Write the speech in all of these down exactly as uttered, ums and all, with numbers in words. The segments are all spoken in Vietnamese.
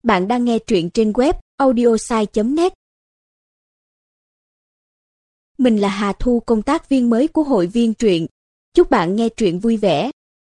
Bạn đang nghe truyện trên web audiosai chấm net. Mình là Hà Thu, công tác viên mới của hội viên truyện. Chúc bạn nghe truyện vui vẻ.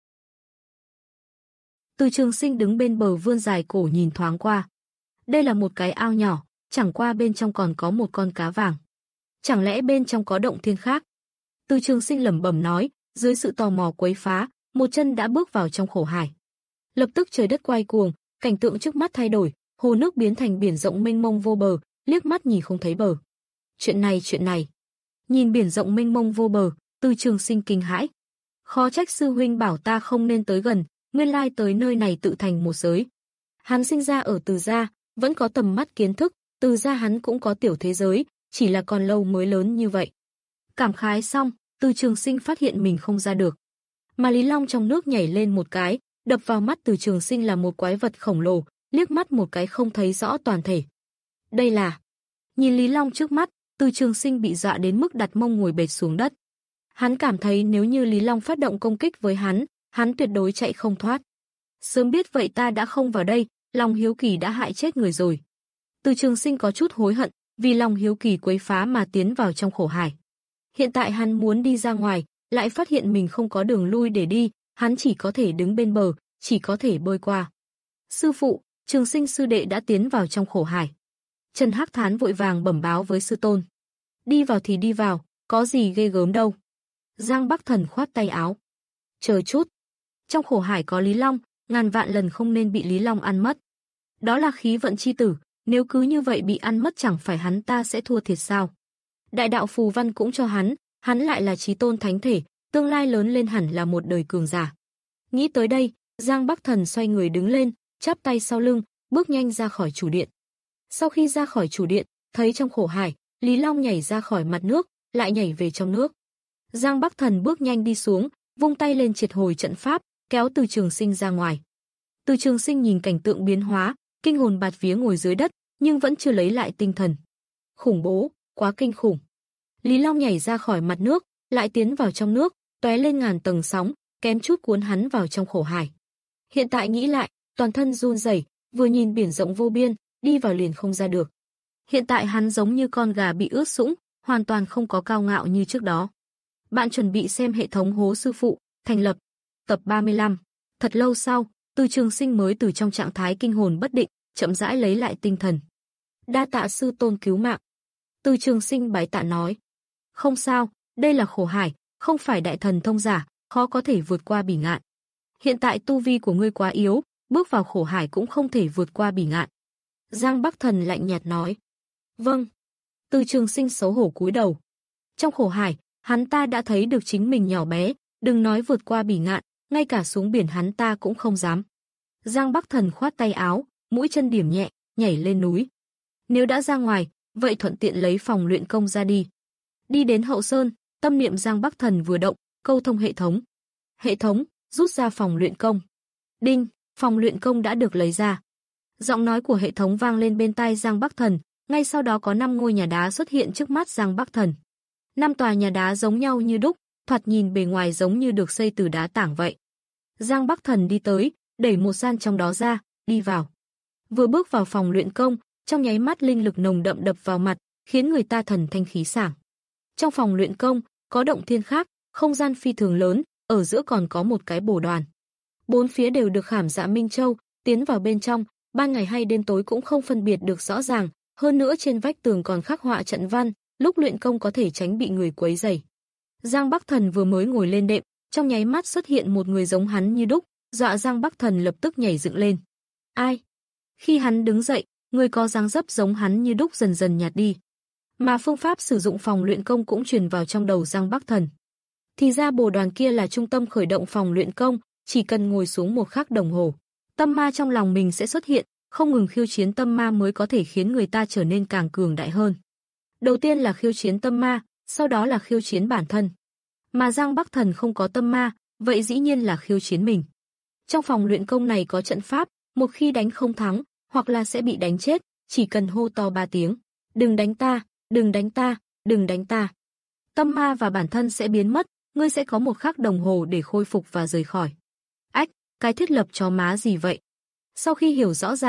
Từ Trường Sinh đứng bên bờ vươn dài cổ nhìn thoáng qua. Đây là một cái ao nhỏ, chẳng qua bên trong còn có một con cá vàng. Chẳng lẽ bên trong có động thiên khác? Từ Trường Sinh lẩm bẩm nói, dưới sự tò mò quấy phá, một chân đã bước vào trong khổ hải. Lập tức trời đất quay cuồng, cảnh tượng trước mắt thay đổi, hồ nước biến thành biển rộng mênh mông vô bờ, liếc mắt nhìn không thấy bờ. Chuyện này, chuyện này. Nhìn biển rộng mênh mông vô bờ, Từ Trường Sinh kinh hãi. Khó trách sư huynh bảo ta không nên tới gần, nguyên lai tới nơi này tự thành một giới. Hắn sinh ra ở Từ gia, vẫn có tầm mắt kiến thức, Từ gia hắn cũng có tiểu thế giới, chỉ là còn lâu mới lớn như vậy. Cảm khái xong, Từ Trường Sinh phát hiện mình không ra được. Mà Lý Long trong nước nhảy lên một cái, đập vào mắt Từ Trường Sinh là một quái vật khổng lồ, liếc mắt một cái không thấy rõ toàn thể. Đây là... Nhìn Lý Long trước mắt, Từ Trường Sinh bị dọa đến mức đặt mông ngồi bệt xuống đất. Hắn cảm thấy nếu như Lý Long phát động công kích với hắn, hắn tuyệt đối chạy không thoát. Sớm biết vậy ta đã không vào đây, lòng hiếu kỳ đã hại chết người rồi. Từ Trường Sinh có chút hối hận, vì lòng hiếu kỳ quấy phá mà tiến vào trong khổ hải. Hiện tại hắn muốn đi ra ngoài, lại phát hiện mình không có đường lui để đi, hắn chỉ có thể đứng bên bờ, chỉ có thể bơi qua. Sư phụ, Trường Sinh sư đệ đã tiến vào trong khổ hải. Trần Hắc Thán vội vàng bẩm báo với sư tôn. Đi vào thì đi vào, có gì ghê gớm đâu. Giang Bắc Thần khoát tay áo. Chờ chút. Trong khổ hải có Lý Long, ngàn vạn lần không nên bị Lý Long ăn mất. Đó là khí vận chi tử, nếu cứ như vậy bị ăn mất chẳng phải hắn ta sẽ thua thiệt sao. Đại đạo phù văn cũng cho hắn, hắn lại là chí tôn thánh thể, tương lai lớn lên hẳn là một đời cường giả. Nghĩ tới đây, Giang Bắc Thần xoay người đứng lên, chắp tay sau lưng, bước nhanh ra khỏi chủ điện. Sau khi ra khỏi chủ điện, thấy trong khổ hải, Lý Long nhảy ra khỏi mặt nước, lại nhảy về trong nước. Giang Bắc Thần bước nhanh đi xuống, vung tay lên triệt hồi trận pháp, kéo Từ Trường Sinh ra ngoài. Từ Trường Sinh nhìn cảnh tượng biến hóa, kinh hồn bạt vía ngồi dưới đất, nhưng vẫn chưa lấy lại tinh thần. Khủng bố, quá kinh khủng. Lý Long nhảy ra khỏi mặt nước, lại tiến vào trong nước, tóe lên ngàn tầng sóng, kém chút cuốn hắn vào trong khổ hải. Hiện tại nghĩ lại, toàn thân run rẩy, vừa nhìn biển rộng vô biên, đi vào liền không ra được. Hiện tại hắn giống như con gà bị ướt sũng, hoàn toàn không có cao ngạo như trước đó. Bạn chuẩn bị xem hệ thống Hố Sư Phụ, thành lập, tập ba mươi lăm. Thật lâu sau, Từ Trường Sinh mới từ trong trạng thái kinh hồn bất định, chậm rãi lấy lại tinh thần. Đa tạ sư tôn cứu mạng. Từ Trường Sinh bái tạ nói. Không sao, đây là khổ hải, không phải đại thần thông giả, khó có thể vượt qua bỉ ngạn. Hiện tại tu vi của ngươi quá yếu, bước vào khổ hải cũng không thể vượt qua bỉ ngạn. Giang Bắc Thần lạnh nhạt nói. Vâng. Từ Trường Sinh xấu hổ cúi đầu. Trong khổ hải, hắn ta đã thấy được chính mình nhỏ bé, đừng nói vượt qua bỉ ngạn, ngay cả xuống biển hắn ta cũng không dám. Giang Bắc Thần khoát tay áo, mũi chân điểm nhẹ, nhảy lên núi. Nếu đã ra ngoài, vậy thuận tiện lấy phòng luyện công ra đi. Đi đến hậu sơn, tâm niệm Giang Bắc Thần vừa động, câu thông hệ thống. Hệ thống, rút ra phòng luyện công. Đinh, phòng luyện công đã được lấy ra. Giọng nói của hệ thống vang lên bên tai Giang Bắc Thần, ngay sau đó có năm ngôi nhà đá xuất hiện trước mắt Giang Bắc Thần. Năm tòa nhà đá giống nhau như đúc, thoạt nhìn bề ngoài giống như được xây từ đá tảng vậy. Giang Bắc Thần đi tới, đẩy một gian trong đó ra, đi vào. Vừa bước vào phòng luyện công, trong nháy mắt linh lực nồng đậm đập vào mặt, khiến người ta thần thanh khí sảng. Trong phòng luyện công, có động thiên khác, không gian phi thường lớn, ở giữa còn có một cái bồ đoàn. Bốn phía đều được khảm dạ minh châu, tiến vào bên trong, ban ngày hay đêm tối cũng không phân biệt được rõ ràng, hơn nữa trên vách tường còn khắc họa trận văn, lúc luyện công có thể tránh bị người quấy rầy. Giang Bắc Thần vừa mới ngồi lên đệm, trong nháy mắt xuất hiện một người giống hắn như đúc, dọa Giang Bắc Thần lập tức nhảy dựng lên. Ai? Khi hắn đứng dậy, người có dáng dấp giống hắn như đúc dần dần nhạt đi. Mà phương pháp sử dụng phòng luyện công cũng truyền vào trong đầu Giang Bắc Thần. Thì ra bồ đoàn kia là trung tâm khởi động phòng luyện công, chỉ cần ngồi xuống một khắc đồng hồ, tâm ma trong lòng mình sẽ xuất hiện, không ngừng khiêu chiến tâm ma mới có thể khiến người ta trở nên càng cường đại hơn. Đầu tiên là khiêu chiến tâm ma, sau đó là khiêu chiến bản thân. Mà Giang Bắc Thần không có tâm ma, vậy dĩ nhiên là khiêu chiến mình. Trong phòng luyện công này có trận pháp, một khi đánh không thắng, hoặc là sẽ bị đánh chết, chỉ cần hô to ba tiếng. Đừng đánh ta, đừng đánh ta, đừng đánh ta. Tâm ma và bản thân sẽ biến mất, ngươi sẽ có một khắc đồng hồ để khôi phục và rời khỏi. Ách, cái thiết lập chó má gì vậy? Sau khi hiểu rõ ràng,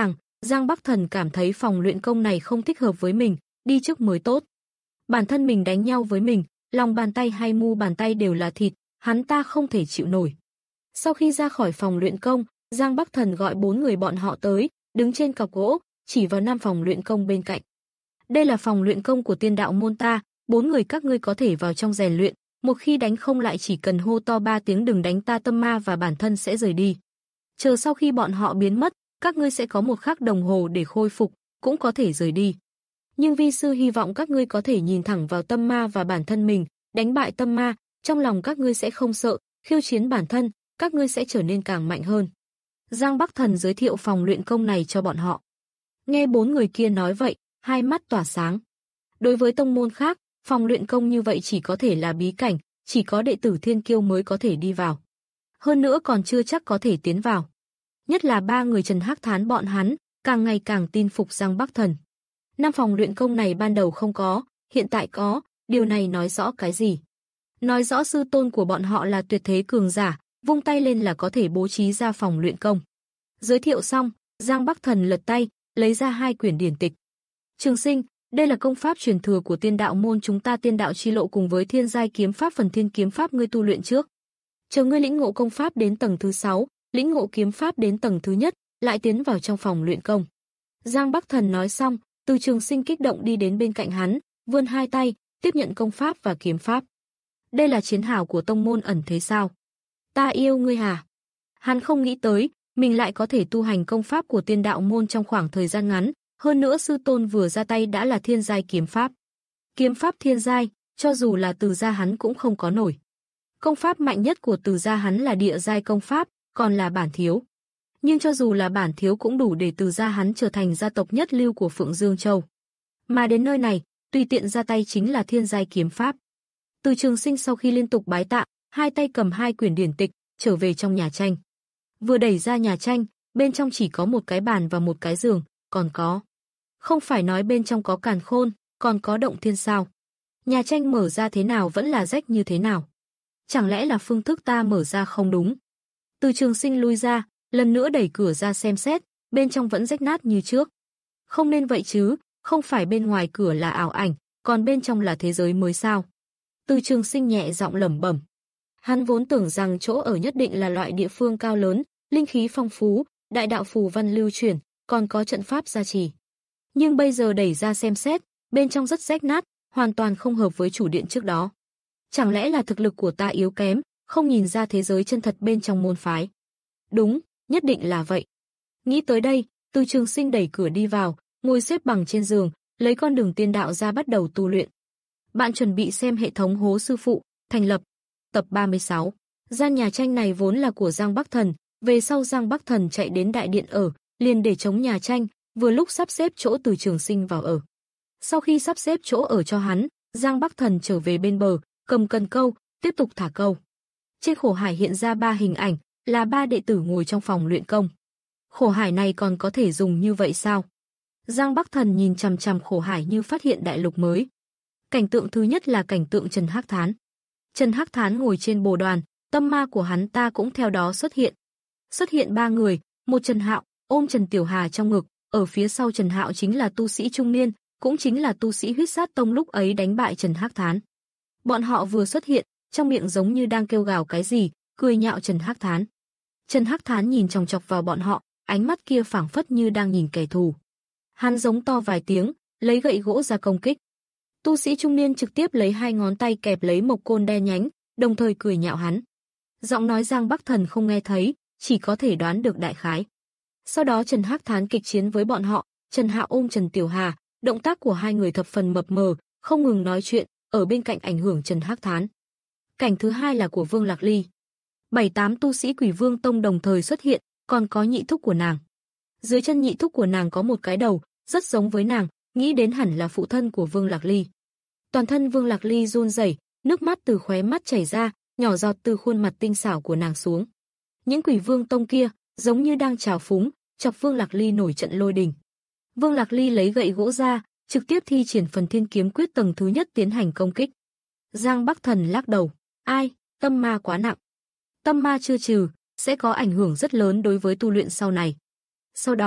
Giang Bắc Thần cảm thấy phòng luyện công này không thích hợp với mình, đi trước mới tốt. Bản thân mình đánh nhau với mình, lòng bàn tay hay mu bàn tay đều là thịt, hắn ta không thể chịu nổi. Sau khi ra khỏi phòng luyện công, Giang Bắc Thần gọi bốn người bọn họ tới, đứng trên cọc gỗ, chỉ vào năm phòng luyện công bên cạnh. Đây là phòng luyện công của tiên đạo môn ta, bốn người các ngươi có thể vào trong rèn luyện, một khi đánh không lại chỉ cần hô to ba tiếng đừng đánh ta tâm ma và bản thân sẽ rời đi. Chờ sau khi bọn họ biến mất, các ngươi sẽ có một khắc đồng hồ để khôi phục, cũng có thể rời đi. Nhưng vi sư hy vọng các ngươi có thể nhìn thẳng vào tâm ma và bản thân mình, đánh bại tâm ma, trong lòng các ngươi sẽ không sợ, khiêu chiến bản thân, các ngươi sẽ trở nên càng mạnh hơn. Giang Bắc Thần giới thiệu phòng luyện công này cho bọn họ. Nghe bốn người kia nói vậy, hai mắt tỏa sáng. Đối với tông môn khác, phòng luyện công như vậy chỉ có thể là bí cảnh, chỉ có đệ tử thiên kiêu mới có thể đi vào. Hơn nữa còn chưa chắc có thể tiến vào. Nhất là ba người Trần Hắc Thán bọn hắn, càng ngày càng tin phục Giang Bắc Thần. Năm phòng luyện công này ban đầu không có, hiện tại có, điều này nói rõ cái gì? Nói rõ sư tôn của bọn họ là tuyệt thế cường giả, vung tay lên là có thể bố trí ra phòng luyện công. Giới thiệu xong, Giang Bắc Thần lật tay, lấy ra hai quyển điển tịch. Trường sinh, đây là công pháp truyền thừa của tiên đạo môn chúng ta tiên đạo chi lộ cùng với thiên giai kiếm pháp phần thiên kiếm pháp ngươi tu luyện trước. Chờ ngươi lĩnh ngộ công pháp đến tầng thứ sáu, lĩnh ngộ kiếm pháp đến tầng thứ nhất, lại tiến vào trong phòng luyện công. Giang Bắc Thần nói xong, Từ Trường Sinh kích động đi đến bên cạnh hắn, vươn hai tay, tiếp nhận công pháp và kiếm pháp. Đây là chiến hào của tông môn ẩn thế sao? Ta yêu ngươi hả? Hắn không nghĩ tới, mình lại có thể tu hành công pháp của tiên đạo môn trong khoảng thời gian ngắn, hơn nữa sư tôn vừa ra tay đã là thiên giai kiếm pháp. Kiếm pháp thiên giai, cho dù là Từ gia hắn cũng không có nổi. Công pháp mạnh nhất của Từ gia hắn là địa giai công pháp, còn là bản thiếu. Nhưng cho dù là bản thiếu cũng đủ để Từ gia hắn trở thành gia tộc nhất lưu của Phượng Dương Châu. Mà đến nơi này, tùy tiện ra tay chính là thiên giai kiếm pháp. Từ Trường Sinh sau khi liên tục bái tạ, hai tay cầm hai quyển điển tịch, trở về trong nhà tranh. Vừa đẩy ra nhà tranh, bên trong chỉ có một cái bàn và một cái giường, còn có. Không phải nói bên trong có càn khôn, còn có động thiên sao. Nhà tranh mở ra thế nào vẫn là rách như thế nào. Chẳng lẽ là phương thức ta mở ra không đúng? Từ Trường Sinh lui ra, lần nữa đẩy cửa ra xem xét, bên trong vẫn rách nát như trước. Không nên vậy chứ, không phải bên ngoài cửa là ảo ảnh, còn bên trong là thế giới mới sao? Từ Trường Sinh nhẹ giọng lẩm bẩm. Hắn vốn tưởng rằng chỗ ở nhất định là loại địa phương cao lớn, linh khí phong phú, đại đạo phù văn lưu chuyển, còn có trận pháp gia trì. Nhưng bây giờ đẩy ra xem xét, bên trong rất rách nát, hoàn toàn không hợp với chủ điện trước đó. Chẳng lẽ là thực lực của ta yếu kém, không nhìn ra thế giới chân thật bên trong môn phái? Đúng, nhất định là vậy. Nghĩ tới đây, Từ Trường Sinh đẩy cửa đi vào, ngồi xếp bằng trên giường, lấy con đường tiên đạo ra bắt đầu tu luyện. Bạn chuẩn bị xem hệ thống Hố Sư Phụ, thành lập, tập ba mươi sáu. Gian nhà tranh này vốn là của Giang Bắc Thần, về sau Giang Bắc Thần chạy đến đại điện ở, liền để chống nhà tranh, vừa lúc sắp xếp chỗ Từ Trường Sinh vào ở. Sau khi sắp xếp chỗ ở cho hắn, Giang Bắc Thần trở về bên bờ, cầm cần câu, tiếp tục thả câu. Trên khổ hải hiện ra ba hình ảnh, là ba đệ tử ngồi trong phòng luyện công. Khổ hải này còn có thể dùng như vậy sao? Giang Bắc Thần nhìn chằm chằm khổ hải như phát hiện đại lục mới. Cảnh tượng thứ nhất là cảnh tượng Trần Hắc Thán. Trần Hắc Thán ngồi trên bồ đoàn, tâm ma của hắn ta cũng theo đó xuất hiện. Xuất hiện ba người, một Trần Hạo, ôm Trần Tiểu Hà trong ngực, ở phía sau Trần Hạo chính là tu sĩ trung niên, cũng chính là tu sĩ Huyết Sát Tông lúc ấy đánh bại Trần Hắc Thán. Bọn họ vừa xuất hiện, trong miệng giống như đang kêu gào cái gì, cười nhạo Trần Hắc Thán. Trần Hắc Thán nhìn chòng chọc vào bọn họ, ánh mắt kia phảng phất như đang nhìn kẻ thù. Hắn giống to vài tiếng, lấy gậy gỗ ra công kích. Tu sĩ trung niên trực tiếp lấy hai ngón tay kẹp lấy mộc côn đen nhánh, đồng thời cười nhạo hắn. Giọng nói Giang Bắc Thần không nghe thấy, chỉ có thể đoán được đại khái. Sau đó Trần Hắc Thán kịch chiến với bọn họ, Trần Hạo ôm Trần Tiểu Hà, động tác của hai người thập phần mập mờ, không ngừng nói chuyện, ở bên cạnh ảnh hưởng Trần Hắc Thán. Cảnh thứ hai là của Vương Lạc Ly. Bảy tám tu sĩ Quỷ Vương Tông đồng thời xuất hiện, còn có nhị thúc của nàng. Dưới chân nhị thúc của nàng có một cái đầu, rất giống với nàng, nghĩ đến hẳn là phụ thân của Vương Lạc Ly. Toàn thân Vương Lạc Ly run rẩy, nước mắt từ khóe mắt chảy ra, nhỏ giọt từ khuôn mặt tinh xảo của nàng xuống. Những Quỷ Vương Tông kia, giống như đang trào phúng, chọc Vương Lạc Ly nổi trận lôi đình. Vương Lạc Ly lấy gậy gỗ ra, trực tiếp thi triển phần Thiên Kiếm Quyết tầng thứ nhất tiến hành công kích. Giang Bắc Thần lắc đầu, ai, tâm ma quá nặng. Tâm ma chưa trừ, sẽ có ảnh hưởng rất lớn đối với tu luyện sau này. Sau đó,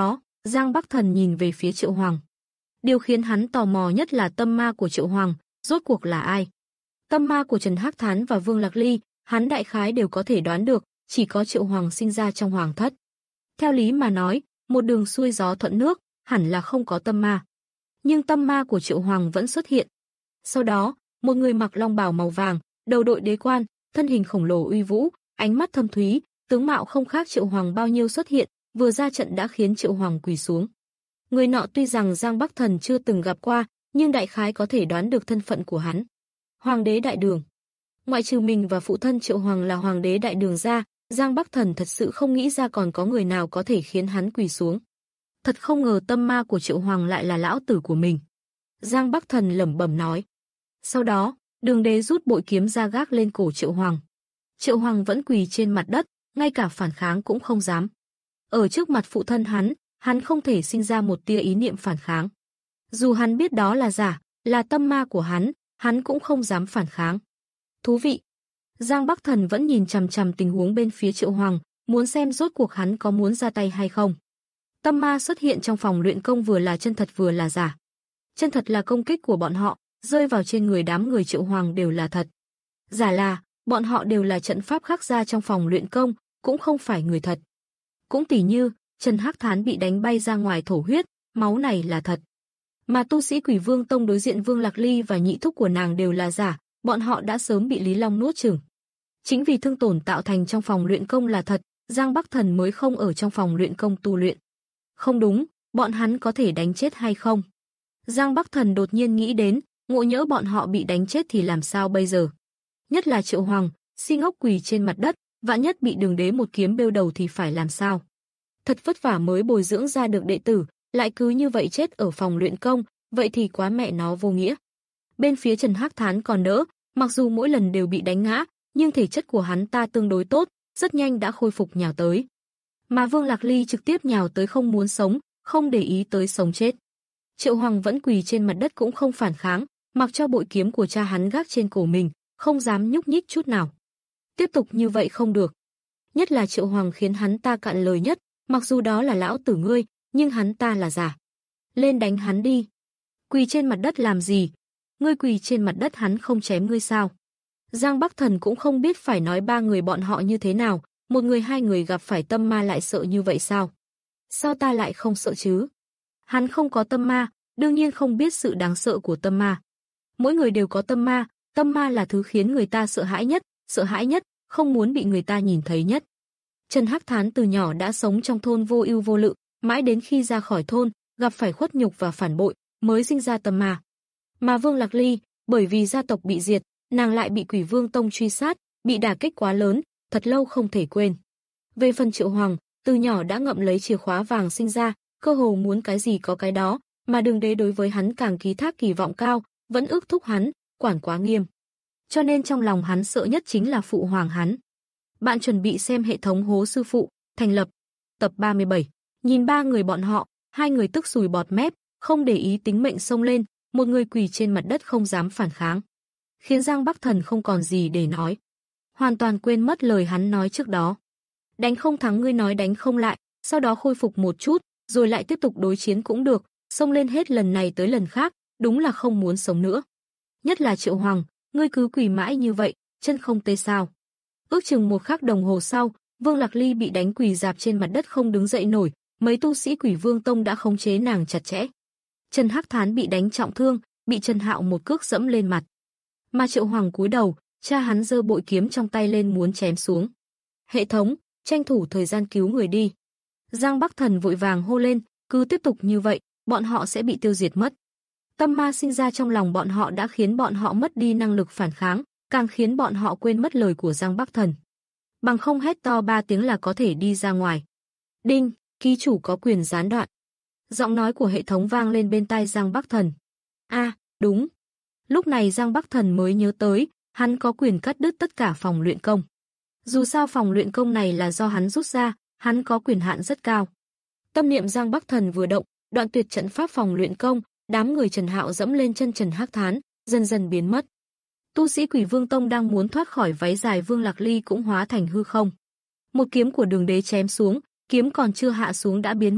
Giang Bắc Thần nhìn về phía Triệu Hoàng. Điều khiến hắn tò mò nhất là tâm ma của Triệu Hoàng, rốt cuộc là ai? Tâm ma của Trần Hắc Thán và Vương Lạc Ly, hắn đại khái đều có thể đoán được, chỉ có Triệu Hoàng sinh ra trong hoàng thất. Theo lý mà nói, một đường xuôi gió thuận nước, hẳn là không có tâm ma. Nhưng tâm ma của Triệu Hoàng vẫn xuất hiện. Sau đó, một người mặc long bào màu vàng, đầu đội đế quan, thân hình khổng lồ uy vũ, ánh mắt thâm thúy, tướng mạo không khác Triệu Hoàng bao nhiêu xuất hiện, vừa ra trận đã khiến Triệu Hoàng quỳ xuống. Người nọ tuy rằng Giang Bắc Thần chưa từng gặp qua, nhưng đại khái có thể đoán được thân phận của hắn. Hoàng đế Đại Đường. Ngoại trừ mình và phụ thân Triệu Hoàng là Hoàng đế Đại Đường ra, Giang Bắc Thần thật sự không nghĩ ra còn có người nào có thể khiến hắn quỳ xuống. Thật không ngờ tâm ma của Triệu Hoàng lại là lão tử của mình. Giang Bắc Thần lẩm bẩm nói. Sau đó, Đường đế rút bội kiếm ra gác lên cổ Triệu Hoàng. Triệu Hoàng vẫn quỳ trên mặt đất, ngay cả phản kháng cũng không dám. Ở trước mặt phụ thân hắn, hắn không thể sinh ra một tia ý niệm phản kháng. Dù hắn biết đó là giả, là tâm ma của hắn, hắn cũng không dám phản kháng. Thú vị. Giang Bắc Thần vẫn nhìn chằm chằm tình huống bên phía Triệu Hoàng, muốn xem rốt cuộc hắn có muốn ra tay hay không. Tâm ma xuất hiện trong phòng luyện công vừa là chân thật vừa là giả. Chân thật là công kích của bọn họ, rơi vào trên người đám người Triệu Hoàng đều là thật. Giả là, bọn họ đều là trận pháp khắc ra trong phòng luyện công, cũng không phải người thật. Cũng tỉ như, Trần Hắc Thán bị đánh bay ra ngoài thổ huyết, máu này là thật. Mà tu sĩ Quỷ Vương Tông đối diện Vương Lạc Ly và nhị thúc của nàng đều là giả, bọn họ đã sớm bị Lý Long nuốt chửng. Chính vì thương tổn tạo thành trong phòng luyện công là thật, Giang Bắc Thần mới không ở trong phòng luyện công tu luyện. Không đúng, bọn hắn có thể đánh chết hay không? Giang Bắc Thần đột nhiên nghĩ đến, ngộ nhỡ bọn họ bị đánh chết thì làm sao bây giờ? Nhất là Triệu Hoàng, si ngốc quỳ trên mặt đất, vạn nhất bị Đường đế một kiếm bêu đầu thì phải làm sao? Thật vất vả mới bồi dưỡng ra được đệ tử, lại cứ như vậy chết ở phòng luyện công, vậy thì quá mẹ nó vô nghĩa. Bên phía Trần Hắc Thán còn đỡ, mặc dù mỗi lần đều bị đánh ngã, nhưng thể chất của hắn ta tương đối tốt, rất nhanh đã khôi phục nhào tới. Mà Vương Lạc Ly trực tiếp nhào tới không muốn sống, không để ý tới sống chết. Triệu Hoàng vẫn quỳ trên mặt đất cũng không phản kháng, mặc cho bội kiếm của cha hắn gác trên cổ mình, không dám nhúc nhích chút nào. Tiếp tục như vậy không được. Nhất là Triệu Hoàng khiến hắn ta cạn lời nhất, mặc dù đó là lão tử ngươi, nhưng hắn ta là giả. Lên đánh hắn đi. Quỳ trên mặt đất làm gì? Ngươi quỳ trên mặt đất hắn không chém ngươi sao? Giang Bắc Thần cũng không biết phải nói ba người bọn họ như thế nào, một người hai người gặp phải tâm ma lại sợ như vậy sao? Sao ta lại không sợ chứ? Hắn không có tâm ma, đương nhiên không biết sự đáng sợ của tâm ma. Mỗi người đều có tâm ma, tâm ma là thứ khiến người ta sợ hãi nhất, sợ hãi nhất, không muốn bị người ta nhìn thấy nhất. Trần Hắc Thán từ nhỏ đã sống trong thôn vô ưu vô lự, mãi đến khi ra khỏi thôn, gặp phải khuất nhục và phản bội, mới sinh ra tâm ma. Mà Vương Lạc Ly, bởi vì gia tộc bị diệt, nàng lại bị Quỷ Vương Tông truy sát, bị đả kích quá lớn, thật lâu không thể quên. Về phần Triệu Hoàng, từ nhỏ đã ngậm lấy chìa khóa vàng sinh ra, cơ hồ muốn cái gì có cái đó, mà Đường đế đối với hắn càng ký thác kỳ vọng cao, vẫn ước thúc hắn, quản quá nghiêm. Cho nên trong lòng hắn sợ nhất chính là phụ hoàng hắn. Bạn chuẩn bị xem hệ thống Hố Sư Phụ, thành lập, tập ba mươi bảy. Nhìn ba người bọn họ, hai người tức sùi bọt mép, không để ý tính mệnh xông lên, một người quỳ trên mặt đất không dám phản kháng. Khiến Giang Bắc Thần không còn gì để nói. Hoàn toàn quên mất lời hắn nói trước đó. Đánh không thắng ngươi nói đánh không lại, sau đó khôi phục một chút, rồi lại tiếp tục đối chiến cũng được, xông lên hết lần này tới lần khác, đúng là không muốn sống nữa. Nhất là Triệu Hoàng, ngươi cứ quỳ mãi như vậy, chân không tê sao? Ước chừng một khắc đồng hồ sau, Vương Lạc Ly bị đánh quỳ rạp trên mặt đất không đứng dậy nổi, mấy tu sĩ Quỷ Vương Tông đã khống chế nàng chặt chẽ. Trần Hắc Thán bị đánh trọng thương, bị Trần Hạo một cước dẫm lên mặt. Mà Triệu Hoàng cúi đầu, cha hắn giơ bội kiếm trong tay lên muốn chém xuống. Hệ thống, tranh thủ thời gian cứu người đi. Giang Bắc Thần vội vàng hô lên, cứ tiếp tục như vậy, bọn họ sẽ bị tiêu diệt mất. Tâm ma sinh ra trong lòng bọn họ đã khiến bọn họ mất đi năng lực phản kháng, càng khiến bọn họ quên mất lời của Giang Bắc Thần. Bằng không hét to ba tiếng là có thể đi ra ngoài. Đinh, ký chủ có quyền gián đoạn. Giọng nói của hệ thống vang lên bên tai Giang Bắc Thần. A, à, đúng. Lúc này Giang Bắc Thần mới nhớ tới, hắn có quyền cắt đứt tất cả phòng luyện công. Dù sao phòng luyện công này là do hắn rút ra, hắn có quyền hạn rất cao. Tâm niệm Giang Bắc Thần vừa động, đoạn tuyệt trận pháp phòng luyện công, đám người Trần Hạo dẫm lên chân Trần Hắc Thán, dần dần biến mất. Tu sĩ Quỷ Vương Tông đang muốn thoát khỏi váy dài Vương Lạc Ly cũng hóa thành hư không. Một kiếm của Đường đế chém xuống, kiếm còn chưa hạ xuống đã biến mất,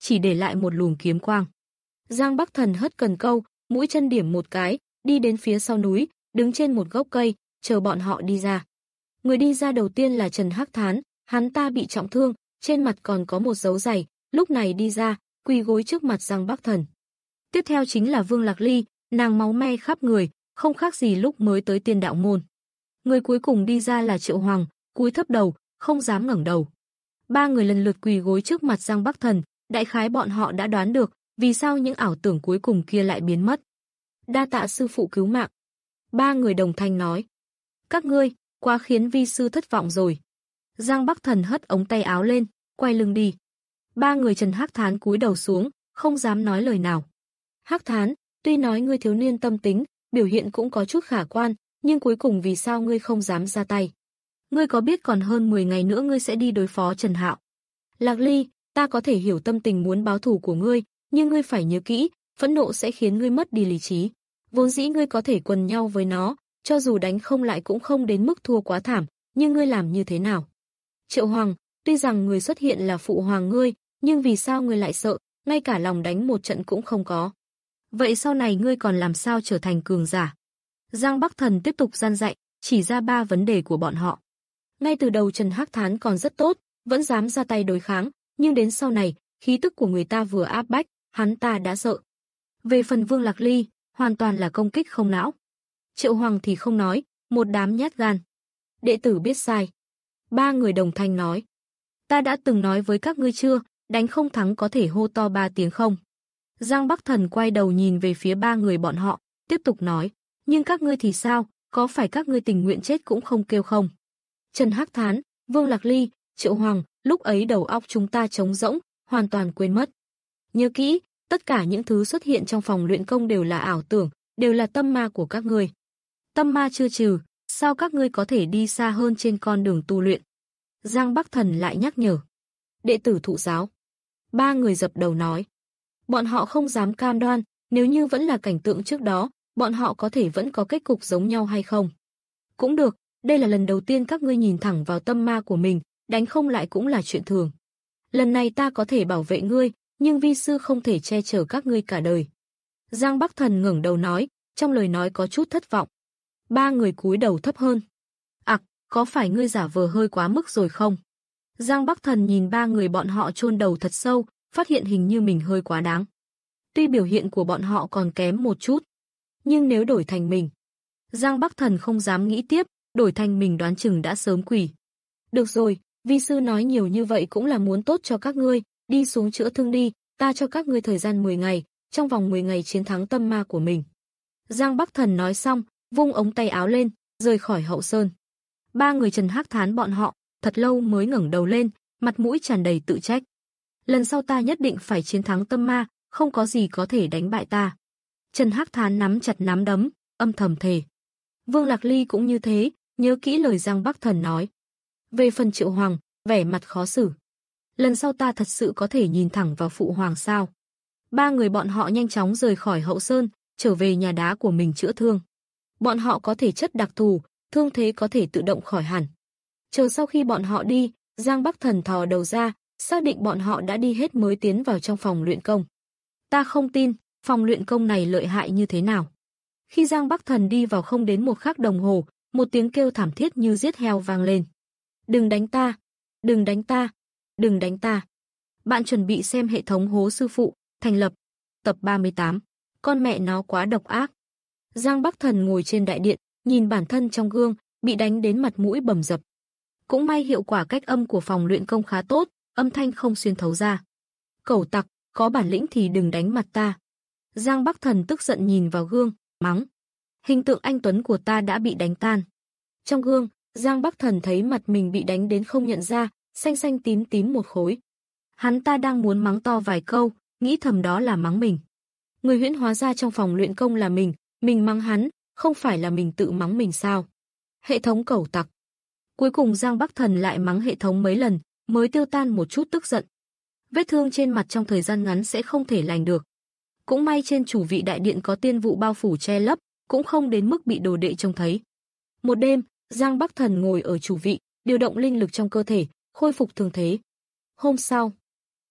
chỉ để lại một luồng kiếm quang. Giang Bắc Thần hất cần câu, mũi chân điểm một cái, đi đến phía sau núi, đứng trên một gốc cây, chờ bọn họ đi ra. Người đi ra đầu tiên là Trần Hắc Thán, hắn ta bị trọng thương, trên mặt còn có một dấu giày, lúc này đi ra, quỳ gối trước mặt Giang Bắc Thần. Tiếp theo chính là Vương Lạc Ly, nàng máu me khắp người, không khác gì lúc mới tới Tiên Đạo môn. Người cuối cùng đi ra là Triệu Hoàng, cúi thấp đầu, không dám ngẩng đầu. Ba người lần lượt quỳ gối trước mặt Giang Bắc Thần, đại khái bọn họ đã đoán được vì sao những ảo tưởng cuối cùng kia lại biến mất. Đa tạ sư phụ cứu mạng. Ba người đồng thanh nói. Các ngươi, quá khiến vi sư thất vọng rồi. Giang Bắc Thần hất ống tay áo lên, quay lưng đi. Ba người Trần Hắc Thán cúi đầu xuống, không dám nói lời nào. Hắc Thán, tuy nói ngươi thiếu niên tâm tính, biểu hiện cũng có chút khả quan, nhưng cuối cùng vì sao ngươi không dám ra tay? Ngươi có biết còn hơn mười ngày nữa ngươi sẽ đi đối phó Trần Hạo? Lạc Ly, ta có thể hiểu tâm tình muốn báo thù của ngươi, nhưng ngươi phải nhớ kỹ, phẫn nộ sẽ khiến ngươi mất đi lý trí. Vốn dĩ ngươi có thể quần nhau với nó, cho dù đánh không lại cũng không đến mức thua quá thảm, nhưng ngươi làm như thế nào? Triệu Hoàng, tuy rằng người xuất hiện là phụ hoàng ngươi, nhưng vì sao ngươi lại sợ, ngay cả lòng đánh một trận cũng không có? Vậy sau này ngươi còn làm sao trở thành cường giả? Giang Bắc Thần tiếp tục gian dạy, chỉ ra ba vấn đề của bọn họ. Ngay từ đầu Trần Hắc Thán còn rất tốt, vẫn dám ra tay đối kháng, nhưng đến sau này, khí tức của người ta vừa áp bách, hắn ta đã sợ. Về phần Vương Lạc Ly, hoàn toàn là công kích không não. Triệu Hoàng thì không nói, một đám nhát gan. Đệ tử biết sai. Ba người đồng thanh nói. Ta đã từng nói với các ngươi chưa, đánh không thắng có thể hô to ba tiếng không? Giang Bắc Thần quay đầu nhìn về phía ba người bọn họ, tiếp tục nói. Nhưng các ngươi thì sao, có phải các ngươi tình nguyện chết cũng không kêu không? Trần Hắc Thán, Vương Lạc Ly, Triệu Hoàng, lúc ấy đầu óc chúng ta trống rỗng, hoàn toàn quên mất. Nhớ kỹ, tất cả những thứ xuất hiện trong phòng luyện công đều là ảo tưởng, đều là tâm ma của các ngươi. Tâm ma chưa trừ, sao các ngươi có thể đi xa hơn trên con đường tu luyện? Giang Bắc Thần lại nhắc nhở. Đệ tử thụ giáo. Ba người dập đầu nói. Bọn họ không dám cam đoan, nếu như vẫn là cảnh tượng trước đó, bọn họ có thể vẫn có kết cục giống nhau hay không? Cũng được, đây là lần đầu tiên các ngươi nhìn thẳng vào tâm ma của mình, đánh không lại cũng là chuyện thường. Lần này ta có thể bảo vệ ngươi, nhưng vi sư không thể che chở các ngươi cả đời. Giang Bắc Thần ngẩng đầu nói, trong lời nói có chút thất vọng. Ba người cúi đầu thấp hơn. Ặc, có phải ngươi giả vờ hơi quá mức rồi không? Giang Bắc Thần nhìn ba người bọn họ chôn đầu thật sâu, phát hiện hình như mình hơi quá đáng. Tuy biểu hiện của bọn họ còn kém một chút, nhưng nếu đổi thành mình, Giang Bắc Thần không dám nghĩ tiếp, đổi thành mình đoán chừng đã sớm quỳ. Được rồi, vi sư nói nhiều như vậy cũng là muốn tốt cho các ngươi, đi xuống chữa thương đi, ta cho các ngươi thời gian mười ngày, trong vòng mười ngày chiến thắng tâm ma của mình. Giang Bắc Thần nói xong, vung ống tay áo lên, rời khỏi hậu sơn. Ba người Trần Hắc Thán bọn họ, thật lâu mới ngẩng đầu lên, mặt mũi tràn đầy tự trách. Lần sau ta nhất định phải chiến thắng tâm ma, không có gì có thể đánh bại ta. Trần Hắc Thán nắm chặt nắm đấm, âm thầm thề. Vương Lạc Ly cũng như thế, nhớ kỹ lời Giang Bắc Thần nói. Về phần Triệu Hoàng, vẻ mặt khó xử. Lần sau ta thật sự có thể nhìn thẳng vào phụ hoàng sao? Ba người bọn họ nhanh chóng rời khỏi hậu sơn, trở về nhà đá của mình chữa thương. Bọn họ có thể chất đặc thù, thương thế có thể tự động khỏi hẳn. Chờ sau khi bọn họ đi, Giang Bắc Thần thò đầu ra, xác định bọn họ đã đi hết mới tiến vào trong phòng luyện công. Ta không tin, phòng luyện công này lợi hại như thế nào. Khi Giang Bắc Thần đi vào không đến một khắc đồng hồ, một tiếng kêu thảm thiết như giết heo vang lên. Đừng đánh ta, đừng đánh ta, đừng đánh ta. Bạn chuẩn bị xem hệ thống hố sư phụ, thành lập, tập ba mươi tám. Con mẹ nó quá độc ác. Giang Bắc Thần ngồi trên đại điện, nhìn bản thân trong gương, bị đánh đến mặt mũi bầm dập. Cũng may hiệu quả cách âm của phòng luyện công khá tốt, âm thanh không xuyên thấu ra. Cẩu tặc, có bản lĩnh thì đừng đánh mặt ta. Giang Bắc Thần tức giận nhìn vào gương, mắng. Hình tượng anh tuấn của ta đã bị đánh tan. Trong gương, Giang Bắc Thần thấy mặt mình bị đánh đến không nhận ra, xanh xanh tím tím một khối. Hắn ta đang muốn mắng to vài câu, nghĩ thầm đó là mắng mình. Người huyễn hóa ra trong phòng luyện công là mình, mình mắng hắn, không phải là mình tự mắng mình sao? Hệ thống cẩu tặc. Cuối cùng Giang Bắc Thần lại mắng hệ thống mấy lần, mới tiêu tan một chút tức giận. Vết thương trên mặt trong thời gian ngắn sẽ không thể lành được. Cũng may trên chủ vị đại điện có tiên vụ bao phủ che lấp, cũng không đến mức bị đồ đệ trông thấy. Một đêm, Giang Bắc Thần ngồi ở chủ vị, điều động linh lực trong cơ thể, khôi phục thương thế. Hôm sau,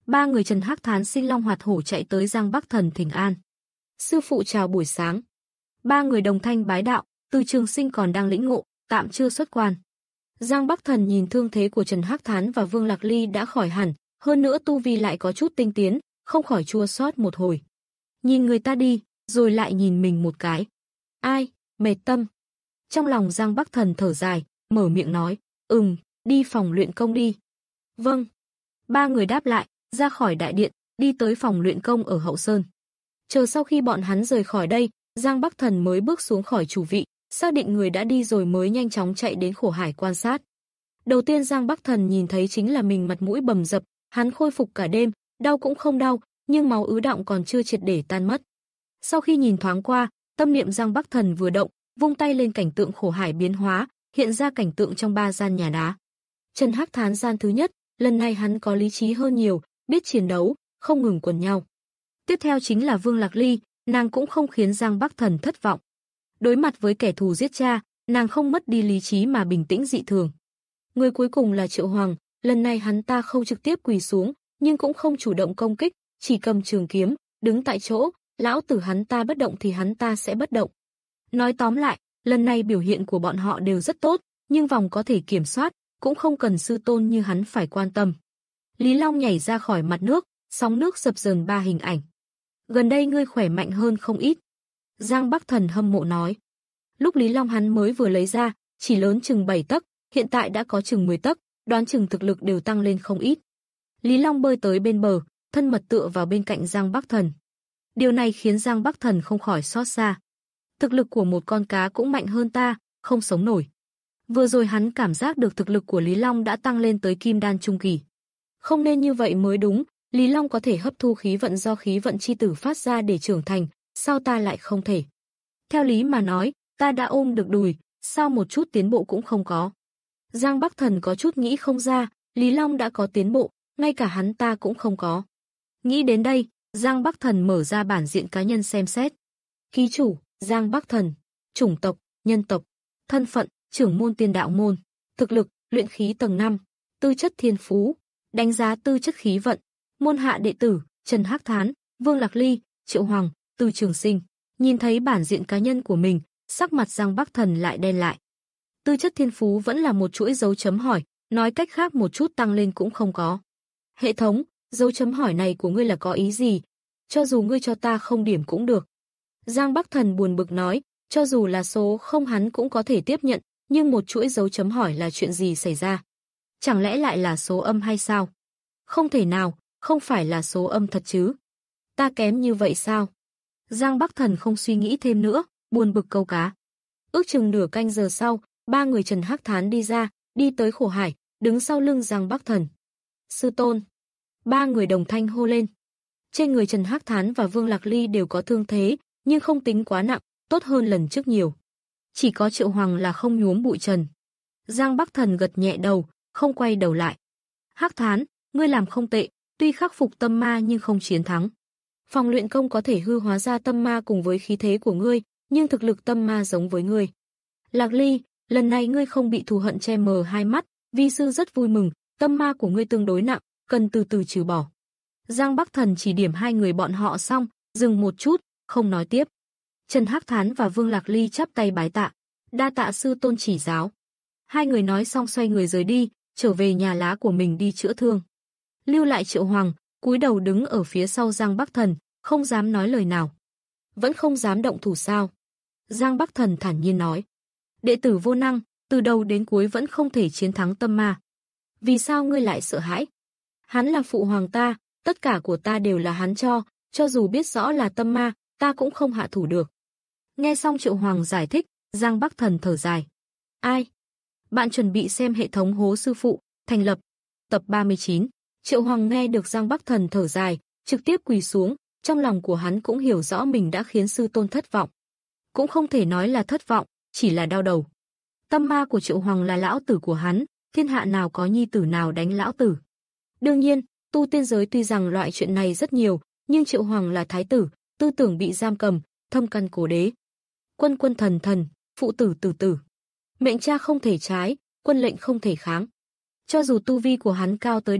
Ba người Trần Hắc Thán sinh long hoạt hổ chạy tới Giang Bắc Thần thỉnh an. Sư phụ chào buổi sáng. Ba người đồng thanh bái đạo, Từ Trường Sinh còn đang lĩnh ngộ, tạm chưa xuất quan. Giang Bắc Thần nhìn thương thế của Trần Hắc Thán và Vương Lạc Ly đã khỏi hẳn, hơn nữa tu vi lại có chút tinh tiến, không khỏi chua xót một hồi. Nhìn người ta đi, rồi lại nhìn mình một cái. Ai, mệt tâm. Trong lòng Giang Bắc Thần thở dài, mở miệng nói, ừm, đi phòng luyện công đi. Vâng. Ba người đáp lại, ra khỏi đại điện, đi tới phòng luyện công ở Hậu Sơn. Chờ sau khi bọn hắn rời khỏi đây, Giang Bắc Thần mới bước xuống khỏi chủ vị, xác định người đã đi rồi mới nhanh chóng chạy đến khổ hải quan sát. Đầu tiên Giang Bắc Thần nhìn thấy chính là mình mặt mũi bầm dập, hắn khôi phục cả đêm, đau cũng không đau, nhưng máu ứ đọng còn chưa triệt để tan mất. Sau khi nhìn thoáng qua, tâm niệm Giang Bắc Thần vừa động, vung tay lên cảnh tượng khổ hải biến hóa, hiện ra cảnh tượng trong ba gian nhà đá. Trần Hắc Thán gian thứ nhất, lần này hắn có lý trí hơn nhiều, biết chiến đấu, không ngừng quần nhau. Tiếp theo chính là Vương Lạc Ly, nàng cũng không khiến Giang Bắc Thần thất vọng. Đối mặt với kẻ thù giết cha, nàng không mất đi lý trí mà bình tĩnh dị thường. Người cuối cùng là Triệu Hoàng, lần này hắn ta không trực tiếp quỳ xuống, nhưng cũng không chủ động công kích, chỉ cầm trường kiếm, đứng tại chỗ, lão tử hắn ta bất động thì hắn ta sẽ bất động. Nói tóm lại, lần này biểu hiện của bọn họ đều rất tốt, nhưng vòng có thể kiểm soát, cũng không cần sư tôn như hắn phải quan tâm. Lý Long nhảy ra khỏi mặt nước, sóng nước dập dờn ba hình ảnh. Gần đây ngươi khỏe mạnh hơn không ít. Giang Bắc Thần hâm mộ nói. Lúc Lý Long hắn mới vừa lấy ra, chỉ lớn chừng bảy tấc, hiện tại đã có chừng mười tấc, đoán chừng thực lực đều tăng lên không ít. Lý Long bơi tới bên bờ, thân mật tựa vào bên cạnh Giang Bắc Thần. Điều này khiến Giang Bắc Thần không khỏi xót xa. Thực lực của một con cá cũng mạnh hơn ta, không sống nổi. Vừa rồi hắn cảm giác được thực lực của Lý Long đã tăng lên tới kim đan trung kỳ. Không nên như vậy mới đúng, Lý Long có thể hấp thu khí vận do khí vận chi tử phát ra để trưởng thành, sao ta lại không thể? Theo lý mà nói, ta đã ôm được đùi, sao một chút tiến bộ cũng không có? Giang Bắc Thần có chút nghĩ không ra, Lý Long đã có tiến bộ, ngay cả hắn ta cũng không có. Nghĩ đến đây, Giang Bắc Thần mở ra bản diện cá nhân xem xét. Ký chủ, Giang Bắc Thần, chủng tộc, nhân tộc, thân phận, trưởng môn Tiên Đạo môn, thực lực, luyện khí tầng năm, tư chất thiên phú, đánh giá tư chất khí vận, môn hạ đệ tử, Trần Hắc Thán, Vương Lạc Ly, Triệu Hoàng, Từ Trường Sinh. Nhìn thấy bản diện cá nhân của mình, sắc mặt Giang Bắc Thần lại đen lại. Tư chất thiên phú vẫn là một chuỗi dấu chấm hỏi, nói cách khác một chút tăng lên cũng không có. Hệ thống, dấu chấm hỏi này của ngươi là có ý gì? Cho dù ngươi cho ta không điểm cũng được. Giang Bắc Thần buồn bực nói, cho dù là số không hắn cũng có thể tiếp nhận, nhưng một chuỗi dấu chấm hỏi là chuyện gì xảy ra? Chẳng lẽ lại là số âm hay sao? Không thể nào, không phải là số âm thật chứ? Ta kém như vậy sao? Giang Bắc Thần không suy nghĩ thêm nữa, buồn bực câu cá. Ước chừng nửa canh giờ sau, ba người Trần Hắc Thán đi ra, đi tới khổ hải, đứng sau lưng Giang Bắc Thần. Sư tôn. Ba người đồng thanh hô lên. Trên người Trần Hắc Thán và Vương Lạc Ly đều có thương thế, nhưng không tính quá nặng, tốt hơn lần trước nhiều. Chỉ có Triệu Hoàng là không nhuốm bụi trần. Giang Bắc Thần gật nhẹ đầu, không quay đầu lại. Hắc Thán, ngươi làm không tệ, tuy khắc phục tâm ma nhưng không chiến thắng. Phòng luyện công có thể hư hóa ra tâm ma cùng với khí thế của ngươi, nhưng thực lực tâm ma giống với ngươi. Lạc Ly, lần này ngươi không bị thù hận che mờ hai mắt, vi sư rất vui mừng, tâm ma của ngươi tương đối nặng, cần từ từ trừ bỏ. Giang Bắc Thần chỉ điểm hai người bọn họ xong, dừng một chút, không nói tiếp. Trần Hắc Thán và Vương Lạc Ly chắp tay bái tạ, đa tạ sư tôn chỉ giáo. Hai người nói xong xoay người rời đi, trở về nhà lá của mình đi chữa thương. Lưu lại Triệu Hoàng, cúi đầu đứng ở phía sau Giang Bắc Thần, không dám nói lời nào. Vẫn không dám động thủ sao? Giang Bắc Thần thản nhiên nói. Đệ tử vô năng, từ đầu đến cuối vẫn không thể chiến thắng tâm ma. Vì sao ngươi lại sợ hãi? Hắn là phụ hoàng ta, tất cả của ta đều là hắn cho, cho dù biết rõ là tâm ma, ta cũng không hạ thủ được. Nghe xong Triệu Hoàng giải thích, Giang Bắc Thần thở dài. Ai? Bạn chuẩn bị xem hệ thống hố sư phụ, thành lập. Tập ba mươi chín. Triệu Hoàng nghe được Giang Bắc Thần thở dài, trực tiếp quỳ xuống, trong lòng của hắn cũng hiểu rõ mình đã khiến sư tôn thất vọng. Cũng không thể nói là thất vọng, chỉ là đau đầu. Tâm ma của Triệu Hoàng là lão tử của hắn, thiên hạ nào có nhi tử nào đánh lão tử. Đương nhiên, tu tiên giới tuy rằng loại chuyện này rất nhiều, nhưng Triệu Hoàng là thái tử, tư tưởng bị giam cầm, thâm căn cố đế. Quân quân thần thần, phụ tử tử tử. Mệnh cha không thể trái, quân lệnh không thể kháng. Cho dù tu vi của hắn cao tới đâu,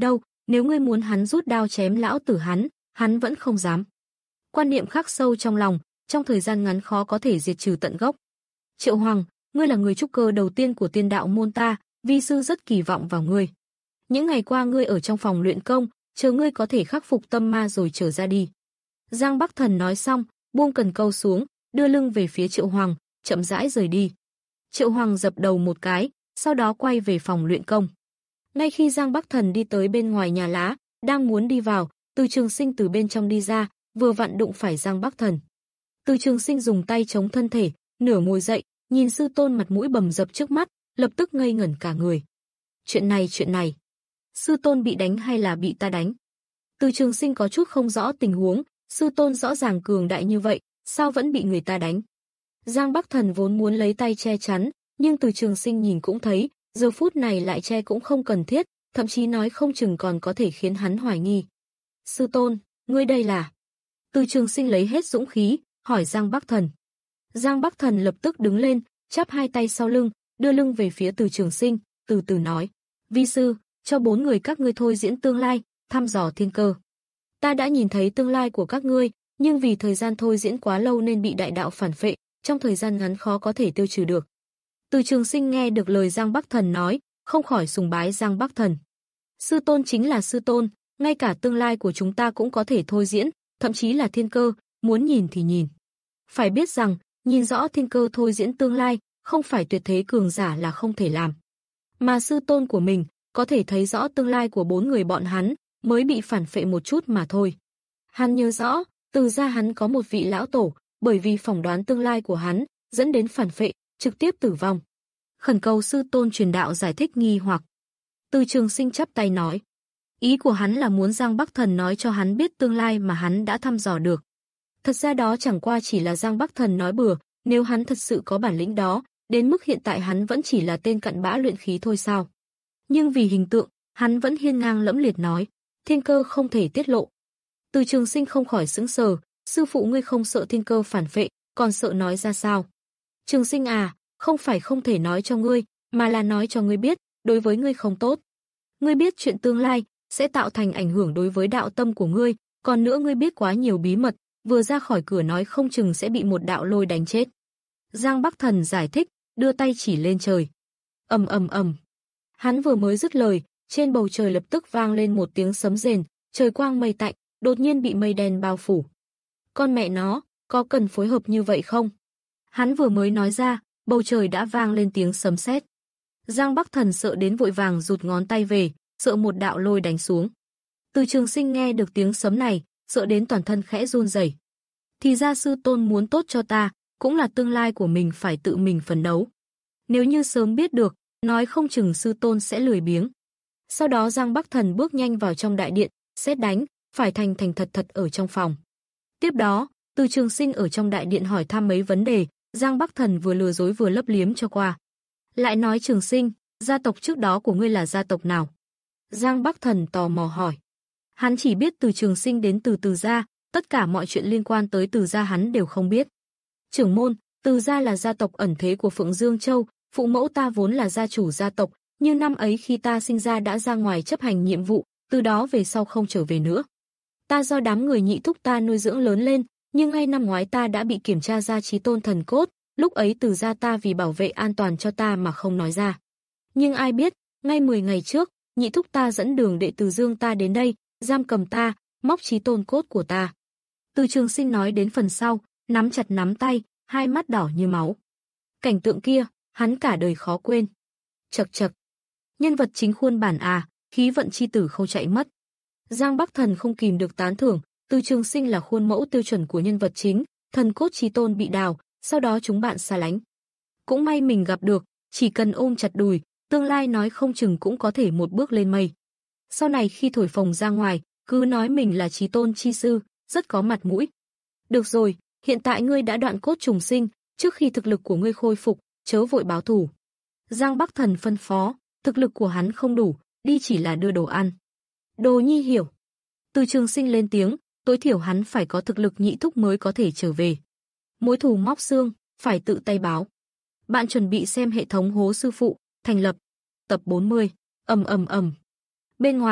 nếu ngươi muốn hắn rút đao chém lão tử hắn, hắn vẫn không dám. Quan niệm khắc sâu trong lòng, trong thời gian ngắn khó có thể diệt trừ tận gốc. Triệu Hoàng, ngươi là người trúc cơ đầu tiên của tiên đạo môn ta, vi sư rất kỳ vọng vào ngươi. Những ngày qua ngươi ở trong phòng luyện công, chờ ngươi có thể khắc phục tâm ma rồi trở ra đi. Giang Bắc Thần nói xong, buông cần câu xuống, đưa lưng về phía Triệu Hoàng, chậm rãi rời đi. Triệu Hoàng dập đầu một cái, sau đó quay về phòng luyện công. Ngay khi Giang Bắc Thần đi tới bên ngoài nhà lá, đang muốn đi vào, Từ Trường Sinh từ bên trong đi ra, vừa vặn đụng phải Giang Bắc Thần. Từ Trường Sinh dùng tay chống thân thể, nửa ngồi dậy, nhìn sư tôn mặt mũi bầm dập trước mắt, lập tức ngây ngẩn cả người. Chuyện này, chuyện này, sư tôn bị đánh hay là bị ta đánh? Từ Trường Sinh có chút không rõ tình huống, sư tôn rõ ràng cường đại như vậy, sao vẫn bị người ta đánh? Giang Bắc Thần vốn muốn lấy tay che chắn, nhưng Từ Trường Sinh nhìn cũng thấy, giờ phút này lại che cũng không cần thiết, thậm chí nói không chừng còn có thể khiến hắn hoài nghi. Sư tôn, ngươi đây là? Từ Trường Sinh lấy hết dũng khí, hỏi Giang Bắc Thần. Giang Bắc Thần lập tức đứng lên, chắp hai tay sau lưng, đưa lưng về phía Từ Trường Sinh, từ từ nói: Vi sư, cho bốn người các ngươi thôi diễn tương lai, thăm dò thiên cơ. Ta đã nhìn thấy tương lai của các ngươi, nhưng vì thời gian thôi diễn quá lâu nên bị đại đạo phản phệ, trong thời gian ngắn khó có thể tiêu trừ được. Từ Trường Sinh nghe được lời Giang Bắc Thần nói, không khỏi sùng bái Giang Bắc Thần. Sư tôn chính là sư tôn, ngay cả tương lai của chúng ta cũng có thể thôi diễn, thậm chí là thiên cơ, muốn nhìn thì nhìn. Phải biết rằng, nhìn rõ thiên cơ thôi diễn tương lai, không phải tuyệt thế cường giả là không thể làm. Mà sư tôn của mình, có thể thấy rõ tương lai của bốn người bọn hắn, mới bị phản phệ một chút mà thôi. Hắn nhớ rõ, từ gia hắn có một vị lão tổ, bởi vì phỏng đoán tương lai của hắn, dẫn đến phản phệ, trực tiếp tử vong. Khẩn cầu sư tôn truyền đạo giải thích nghi hoặc. Từ Trường Sinh chắp tay nói. Ý của hắn là muốn Giang Bắc Thần nói cho hắn biết tương lai mà hắn đã thăm dò được. Thật ra đó chẳng qua chỉ là Giang Bắc Thần nói bừa, nếu hắn thật sự có bản lĩnh đó, đến mức hiện tại hắn vẫn chỉ là tên cặn bã luyện khí thôi sao. Nhưng vì hình tượng, hắn vẫn hiên ngang lẫm liệt nói, thiên cơ không thể tiết lộ. Từ Trường Sinh không khỏi sững sờ, sư phụ ngươi không sợ thiên cơ phản phệ, còn sợ nói ra sao? Trường Sinh à, không phải không thể nói cho ngươi, mà là nói cho ngươi biết, đối với ngươi không tốt. Ngươi biết chuyện tương lai sẽ tạo thành ảnh hưởng đối với đạo tâm của ngươi, còn nữa ngươi biết quá nhiều bí mật, vừa ra khỏi cửa nói không chừng sẽ bị một đạo lôi đánh chết. Giang Bắc Thần giải thích, đưa tay chỉ lên trời. Ầm ầm ầm. Hắn vừa mới dứt lời, trên bầu trời lập tức vang lên một tiếng sấm rền, trời quang mây tạnh, đột nhiên bị mây đen bao phủ. Con mẹ nó, có cần phối hợp như vậy không? Hắn vừa mới nói ra, bầu trời đã vang lên tiếng sấm sét. Giang Bắc Thần sợ đến vội vàng rụt ngón tay về, sợ một đạo lôi đánh xuống. Từ Trường Sinh nghe được tiếng sấm này, sợ đến toàn thân khẽ run rẩy. Thì ra sư tôn muốn tốt cho ta, cũng là tương lai của mình phải tự mình phấn đấu. Nếu như sớm biết được, nói không chừng sư tôn sẽ lười biếng. Sau đó Giang Bắc Thần bước nhanh vào trong đại điện, sét đánh, phải thành thành thật thật ở trong phòng. Tiếp đó, Từ Trường Sinh ở trong đại điện hỏi thăm mấy vấn đề, Giang Bắc Thần vừa lừa dối vừa lấp liếm cho qua. Lại nói Trường Sinh, gia tộc trước đó của ngươi là gia tộc nào? Giang Bắc Thần tò mò hỏi. Hắn chỉ biết Từ Trường Sinh đến từ Từ gia, tất cả mọi chuyện liên quan tới Từ gia hắn đều không biết. Trưởng môn, Từ gia là gia tộc ẩn thế của Phượng Dương Châu, phụ mẫu ta vốn là gia chủ gia tộc, nhưng năm ấy khi ta sinh ra đã ra ngoài chấp hành nhiệm vụ, từ đó về sau không trở về nữa. Ta do đám người nhị thúc ta nuôi dưỡng lớn lên, nhưng ngay năm ngoái ta đã bị kiểm tra ra chí tôn thần cốt, lúc ấy Từ gia ta vì bảo vệ an toàn cho ta mà không nói ra. Nhưng ai biết, ngay mười ngày trước, nhị thúc ta dẫn đường đệ Từ Dương ta đến đây, giam cầm ta, móc chí tôn cốt của ta. Từ Trường Sinh nói đến phần sau, nắm chặt nắm tay, hai mắt đỏ như máu. Cảnh tượng kia, hắn cả đời khó quên. Chậc chậc. Nhân vật chính khuôn bản à, khí vận chi tử không chạy mất. Giang Bắc Thần không kìm được tán thưởng, Từ Trường Sinh là khuôn mẫu tiêu chuẩn của nhân vật chính, thần cốt chí tôn bị đào, sau đó chúng bạn xa lánh. Cũng may mình gặp được, chỉ cần ôm chặt đùi, tương lai nói không chừng cũng có thể một bước lên mây. Sau này khi thổi phồng ra ngoài, cứ nói mình là chí tôn chi sư, rất có mặt mũi. Được rồi, hiện tại ngươi đã đoạn cốt trùng sinh, trước khi thực lực của ngươi khôi phục, chớ vội báo thù. Giang Bắc Thần phân phó, thực lực của hắn không đủ, đi chỉ là đưa đồ ăn. Đồ nhi hiểu. Từ Trường Sinh lên tiếng, tối thiểu hắn phải có thực lực nhị thúc mới có thể trở về. Mối thù móc xương, phải tự tay báo. Bạn chuẩn bị xem hệ thống hố sư phụ, thành lập. Tập bốn mươi, ầm ầm ầm. Bên ngoài,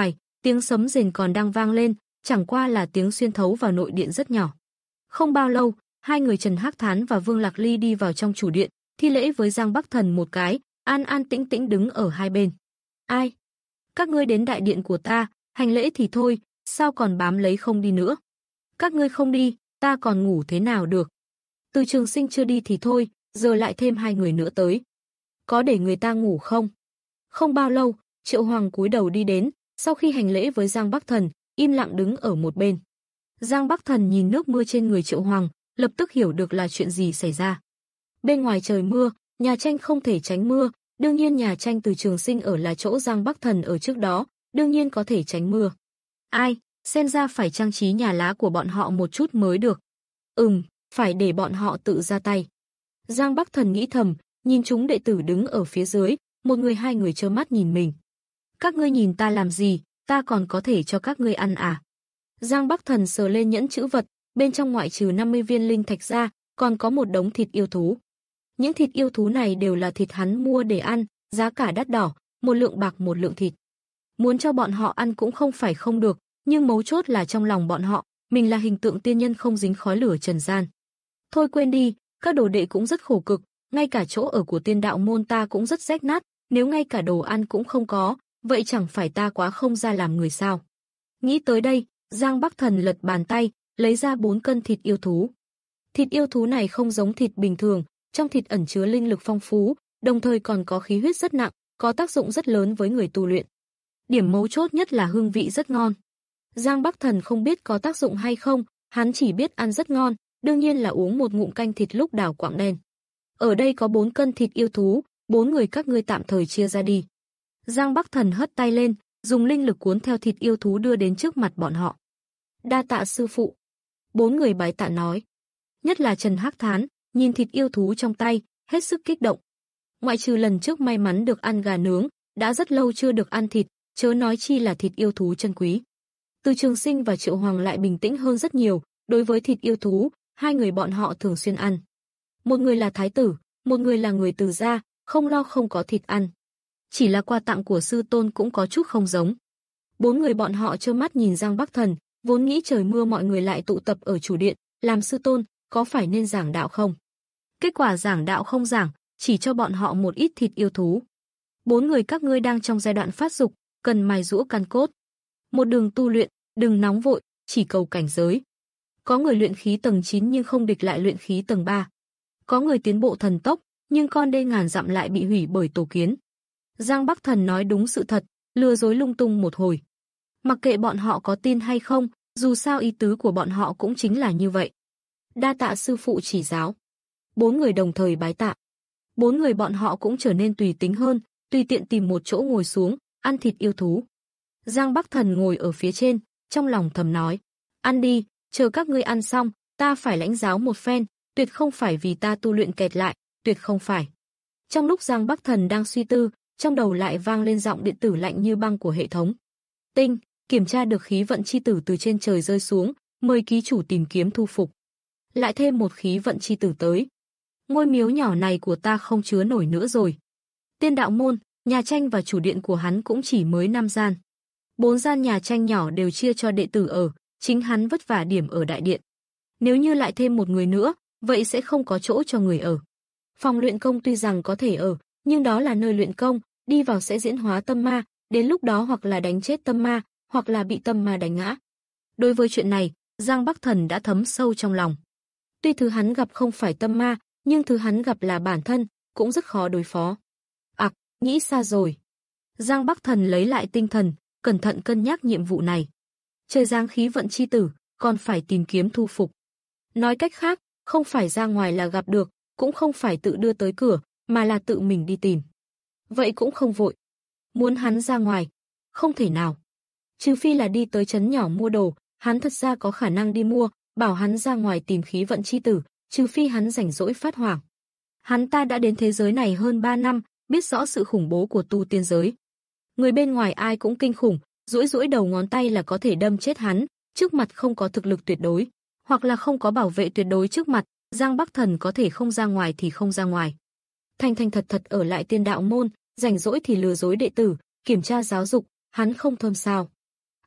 tiếng sấm rền còn đang vang lên, chẳng qua là tiếng xuyên thấu vào nội điện rất nhỏ. Không bao lâu, hai người Trần Hắc Thán và Vương Lạc Ly đi vào trong chủ điện, thi lễ với Giang Bắc Thần một cái, an an tĩnh tĩnh đứng ở hai bên. Ai? Các ngươi đến đại điện của ta, hành lễ thì thôi, sao còn bám lấy không đi nữa? Các ngươi không đi, ta còn ngủ thế nào được? Từ Trường Sinh chưa đi thì thôi, giờ lại thêm hai người nữa tới. Có để người ta ngủ không? Không bao lâu, Triệu Hoàng cúi đầu đi đến, sau khi hành lễ với Giang Bắc Thần, im lặng đứng ở một bên. Giang Bắc Thần nhìn nước mưa trên người Triệu Hoàng, lập tức hiểu được là chuyện gì xảy ra. Bên ngoài trời mưa, nhà tranh không thể tránh mưa, đương nhiên nhà tranh Từ Trường Sinh ở là chỗ Giang Bắc Thần ở trước đó, đương nhiên có thể tránh mưa. Ai, xem ra phải trang trí nhà lá của bọn họ một chút mới được. Ừm, phải để bọn họ tự ra tay. Giang Bắc Thần nghĩ thầm, nhìn chúng đệ tử đứng ở phía dưới, một người hai người trơ mắt nhìn mình. Các ngươi nhìn ta làm gì, ta còn có thể cho các ngươi ăn à? Giang Bắc Thần sờ lên nhẫn chữ vật, bên trong ngoại trừ năm mươi viên linh thạch ra, còn có một đống thịt yêu thú. Những thịt yêu thú này đều là thịt hắn mua để ăn, giá cả đắt đỏ, một lượng bạc một lượng thịt. Muốn cho bọn họ ăn cũng không phải không được, nhưng mấu chốt là trong lòng bọn họ, mình là hình tượng tiên nhân không dính khói lửa trần gian. Thôi quên đi, các đồ đệ cũng rất khổ cực, ngay cả chỗ ở của Tiên Đạo môn ta cũng rất rách nát, nếu ngay cả đồ ăn cũng không có, vậy chẳng phải ta quá không ra làm người sao? Nghĩ tới đây, Giang Bắc Thần lật bàn tay, lấy ra bốn cân thịt yêu thú. Thịt yêu thú này không giống thịt bình thường, trong thịt ẩn chứa linh lực phong phú, đồng thời còn có khí huyết rất nặng, có tác dụng rất lớn với người tu luyện. Điểm mấu chốt nhất là hương vị rất ngon. Giang Bắc Thần không biết có tác dụng hay không, hắn chỉ biết ăn rất ngon, đương nhiên là uống một ngụm canh thịt lúc đào quạng đen. Ở đây có bốn cân thịt yêu thú, bốn người các ngươi tạm thời chia ra đi. Giang Bắc Thần hất tay lên, dùng linh lực cuốn theo thịt yêu thú đưa đến trước mặt bọn họ. Đa tạ sư phụ. Bốn người bái tạ nói. Nhất là Trần Hắc Thán, nhìn thịt yêu thú trong tay, hết sức kích động. Ngoại trừ lần trước may mắn được ăn gà nướng, đã rất lâu chưa được ăn thịt, chớ nói chi là thịt yêu thú chân quý. Từ Trường Sinh và Triệu Hoàng lại bình tĩnh hơn rất nhiều, đối với thịt yêu thú, hai người bọn họ thường xuyên ăn. Một người là thái tử, một người là người Từ gia, không lo không có thịt ăn. Chỉ là quà tặng của sư tôn cũng có chút không giống. Bốn người bọn họ trơ mắt nhìn Giang Bắc Thần, vốn nghĩ trời mưa mọi người lại tụ tập ở chủ điện, làm sư tôn, có phải nên giảng đạo không? Kết quả giảng đạo không giảng, chỉ cho bọn họ một ít thịt yêu thú. Bốn người các ngươi đang trong giai đoạn phát dục, cần mài giũa căn cốt. Một đường tu luyện, đừng nóng vội, chỉ cầu cảnh giới. Có người luyện khí tầng chín nhưng không địch lại luyện khí tầng ba. Có người tiến bộ thần tốc, nhưng con đê ngàn dặm lại bị hủy bởi tổ kiến. Giang Bắc Thần nói đúng sự thật, lừa dối lung tung một hồi. Mặc kệ bọn họ có tin hay không, dù sao ý tứ của bọn họ cũng chính là như vậy. Đa tạ sư phụ chỉ giáo. Bốn người đồng thời bái tạ. Bốn người bọn họ cũng trở nên tùy tính hơn, tùy tiện tìm một chỗ ngồi xuống, ăn thịt yêu thú. Giang Bắc Thần ngồi ở phía trên, trong lòng thầm nói, ăn đi, chờ các ngươi ăn xong, ta phải lãnh giáo một phen, tuyệt không phải vì ta tu luyện kẹt lại, tuyệt không phải. Trong lúc Giang Bắc Thần đang suy tư, trong đầu lại vang lên giọng điện tử lạnh như băng của hệ thống. Tinh, kiểm tra được khí vận chi tử từ trên trời rơi xuống, mời ký chủ tìm kiếm thu phục. Lại thêm một khí vận chi tử tới. Ngôi miếu nhỏ này của ta không chứa nổi nữa rồi. Tiên Đạo môn, nhà tranh và chủ điện của hắn cũng chỉ mới năm gian. Bốn gian nhà tranh nhỏ đều chia cho đệ tử ở, chính hắn vất vả điểm ở đại điện. Nếu như lại thêm một người nữa, vậy sẽ không có chỗ cho người ở. Phòng luyện công tuy rằng có thể ở, nhưng đó là nơi luyện công, đi vào sẽ diễn hóa tâm ma, đến lúc đó hoặc là đánh chết tâm ma, hoặc là bị tâm ma đánh ngã. Đối với chuyện này, Giang Bắc Thần đã thấm sâu trong lòng. Tuy thứ hắn gặp không phải tâm ma, nhưng thứ hắn gặp là bản thân, cũng rất khó đối phó. Ặc, nghĩ xa rồi. Giang Bắc Thần lấy lại tinh thần, cẩn thận cân nhắc nhiệm vụ này. Trời giáng khí vận chi tử, còn phải tìm kiếm thu phục. Nói cách khác, không phải ra ngoài là gặp được, cũng không phải tự đưa tới cửa, mà là tự mình đi tìm. Vậy cũng không vội. Muốn hắn ra ngoài, không thể nào. Trừ phi là đi tới trấn nhỏ mua đồ, hắn thật ra có khả năng đi mua, bảo hắn ra ngoài tìm khí vận chi tử, trừ phi hắn rảnh rỗi phát hoảng. Hắn ta đã đến thế giới này hơn ba năm, biết rõ sự khủng bố của tu tiên giới. Người bên ngoài ai cũng kinh khủng, duỗi duỗi đầu ngón tay là có thể đâm chết hắn, trước mặt không có thực lực tuyệt đối, hoặc là không có bảo vệ tuyệt đối trước mặt, Giang Bắc Thần có thể không ra ngoài thì không ra ngoài. Thành thành thật thật ở lại Tiên Đạo môn, rảnh rỗi thì lừa dối đệ tử, kiểm tra giáo dục, hắn không thơm sao.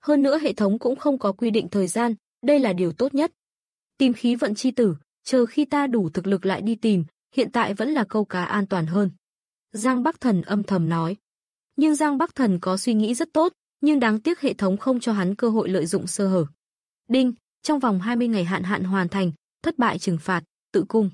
Hơn nữa hệ thống cũng không có quy định thời gian, đây là điều tốt nhất. Tìm khí vận chi tử, chờ khi ta đủ thực lực lại đi tìm, hiện tại vẫn là câu cá an toàn hơn. Giang Bắc Thần âm thầm nói. Nhưng Giang Bắc Thần có suy nghĩ rất tốt, nhưng đáng tiếc hệ thống không cho hắn cơ hội lợi dụng sơ hở. Đinh, trong vòng hai mươi ngày hạn hạn hoàn thành, thất bại trừng phạt, tự cung.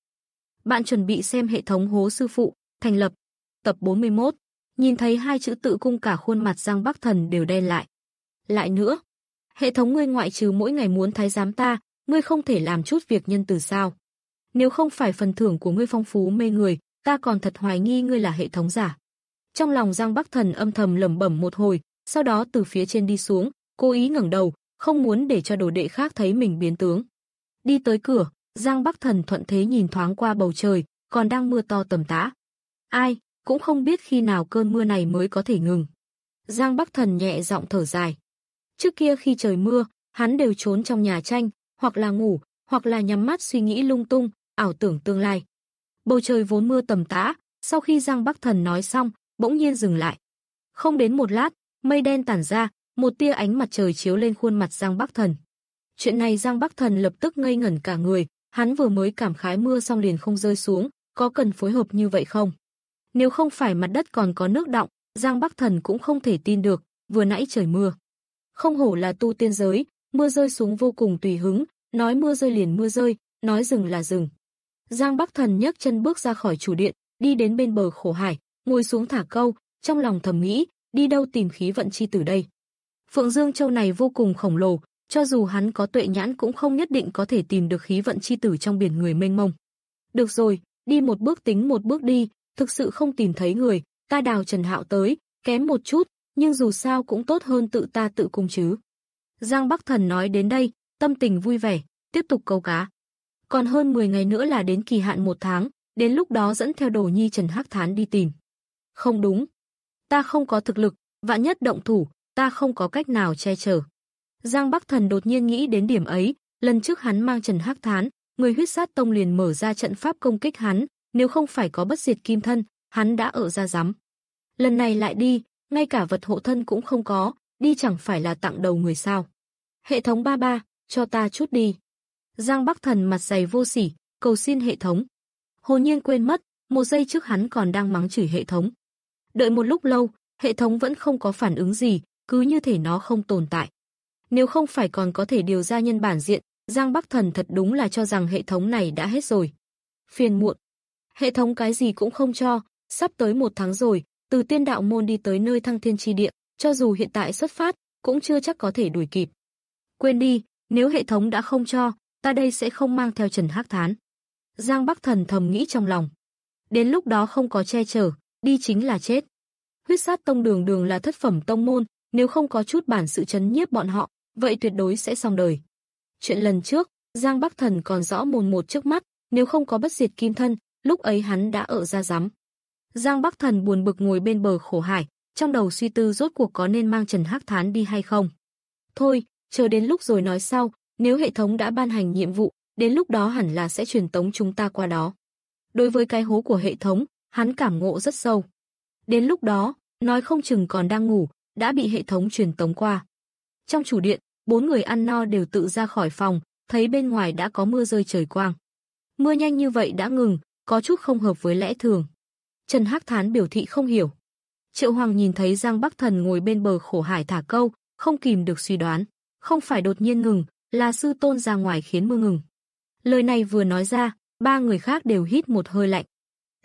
Bạn chuẩn bị xem hệ thống hố sư phụ, thành lập. Tập bốn mươi mốt, nhìn thấy hai chữ tự cung cả khuôn mặt Giang Bắc Thần đều đen lại. Lại nữa, hệ thống ngươi ngoại trừ mỗi ngày muốn thái giám ta, ngươi không thể làm chút việc nhân từ sao? Nếu không phải phần thưởng của ngươi phong phú mê người, ta còn thật hoài nghi ngươi là hệ thống giả. Trong lòng Giang Bắc Thần âm thầm lẩm bẩm một hồi, sau đó từ phía trên đi xuống, cố ý ngẩng đầu, không muốn để cho đồ đệ khác thấy mình biến tướng. Đi tới cửa, Giang Bắc Thần thuận thế nhìn thoáng qua bầu trời, còn đang mưa to tầm tã. Ai, cũng không biết khi nào cơn mưa này mới có thể ngừng. Giang Bắc Thần nhẹ giọng thở dài. Trước kia khi trời mưa, hắn đều trốn trong nhà tranh, hoặc là ngủ, hoặc là nhắm mắt suy nghĩ lung tung, ảo tưởng tương lai. Bầu trời vốn mưa tầm tã, sau khi Giang Bắc Thần nói xong, bỗng nhiên dừng lại. Không đến một lát, mây đen tản ra, một tia ánh mặt trời chiếu lên khuôn mặt Giang Bắc Thần. Chuyện này Giang Bắc Thần lập tức ngây ngẩn cả người, hắn vừa mới cảm khái mưa xong liền không rơi xuống, có cần phối hợp như vậy không? Nếu không phải mặt đất còn có nước đọng, Giang Bắc Thần cũng không thể tin được, vừa nãy trời mưa. Không hổ là tu tiên giới, mưa rơi xuống vô cùng tùy hứng, nói mưa rơi liền mưa rơi, nói dừng là dừng. Giang Bắc Thần nhấc chân bước ra khỏi chủ điện, đi đến bên bờ khổ hải, ngồi xuống thả câu, trong lòng thầm nghĩ, đi đâu tìm khí vận chi tử đây? Phượng Dương Châu này vô cùng khổng lồ, cho dù hắn có tuệ nhãn cũng không nhất định có thể tìm được khí vận chi tử trong biển người mênh mông. Được rồi, đi một bước tính một bước đi, thực sự không tìm thấy người, ta đào Trần Hạo tới, kém một chút, nhưng dù sao cũng tốt hơn tự ta tự cung chứ. Giang Bắc Thần nói đến đây, tâm tình vui vẻ, tiếp tục câu cá. Còn hơn mười ngày nữa là đến kỳ hạn một tháng, đến lúc đó dẫn theo Đồ Nhi Trần Hắc Thán đi tìm. Không đúng, ta không có thực lực, vạn nhất động thủ, ta không có cách nào che chở. Giang Bắc Thần đột nhiên nghĩ đến điểm ấy, lần trước hắn mang Trần Hắc Thán, người huyết sát tông liền mở ra trận pháp công kích hắn, nếu không phải có bất diệt kim thân, hắn đã ở ra rắm. Lần này lại đi, ngay cả vật hộ thân cũng không có, đi chẳng phải là tặng đầu người sao. Hệ thống ba ba, cho ta chút đi. Giang Bắc Thần mặt dày vô sỉ, cầu xin hệ thống. Hồn nhiên quên mất, một giây trước hắn còn đang mắng chửi hệ thống. Đợi một lúc lâu, hệ thống vẫn không có phản ứng gì, cứ như thể nó không tồn tại. Nếu không phải còn có thể điều ra nhân bản diện, Giang Bắc Thần thật đúng là cho rằng hệ thống này đã hết rồi. Phiền muộn. Hệ thống cái gì cũng không cho, sắp tới một tháng rồi, từ tiên đạo môn đi tới nơi thăng thiên chi địa, cho dù hiện tại xuất phát, cũng chưa chắc có thể đuổi kịp. Quên đi, nếu hệ thống đã không cho, ta đây sẽ không mang theo Trần Hắc Thán. Giang Bắc Thần thầm nghĩ trong lòng. Đến lúc đó không có che chở, đi chính là chết. Huyết sát tông đường đường là thất phẩm tông môn, nếu không có chút bản sự chấn nhiếp bọn họ, vậy tuyệt đối sẽ xong đời. Chuyện lần trước, Giang Bắc Thần còn rõ mồn một trước mắt, nếu không có bất diệt kim thân, lúc ấy hắn đã ở ra rắm. Giang Bắc Thần buồn bực ngồi bên bờ khổ hải, trong đầu suy tư rốt cuộc có nên mang Trần Hắc Thán đi hay không. Thôi, chờ đến lúc rồi nói sau, nếu hệ thống đã ban hành nhiệm vụ, đến lúc đó hẳn là sẽ truyền tống chúng ta qua đó. Đối với cái hố của hệ thống, hắn cảm ngộ rất sâu. Đến lúc đó, nói không chừng còn đang ngủ, đã bị hệ thống truyền tống qua. Trong chủ điện, bốn người ăn no đều tự ra khỏi phòng, thấy bên ngoài đã có mưa rơi trời quang. Mưa nhanh như vậy đã ngừng, có chút không hợp với lẽ thường. Trần Hắc Thán biểu thị không hiểu. Triệu Hoàng nhìn thấy Giang Bắc Thần ngồi bên bờ khổ hải thả câu, không kìm được suy đoán, không phải đột nhiên ngừng, là sư tôn ra ngoài khiến mưa ngừng. Lời này vừa nói ra, ba người khác đều hít một hơi lạnh. T.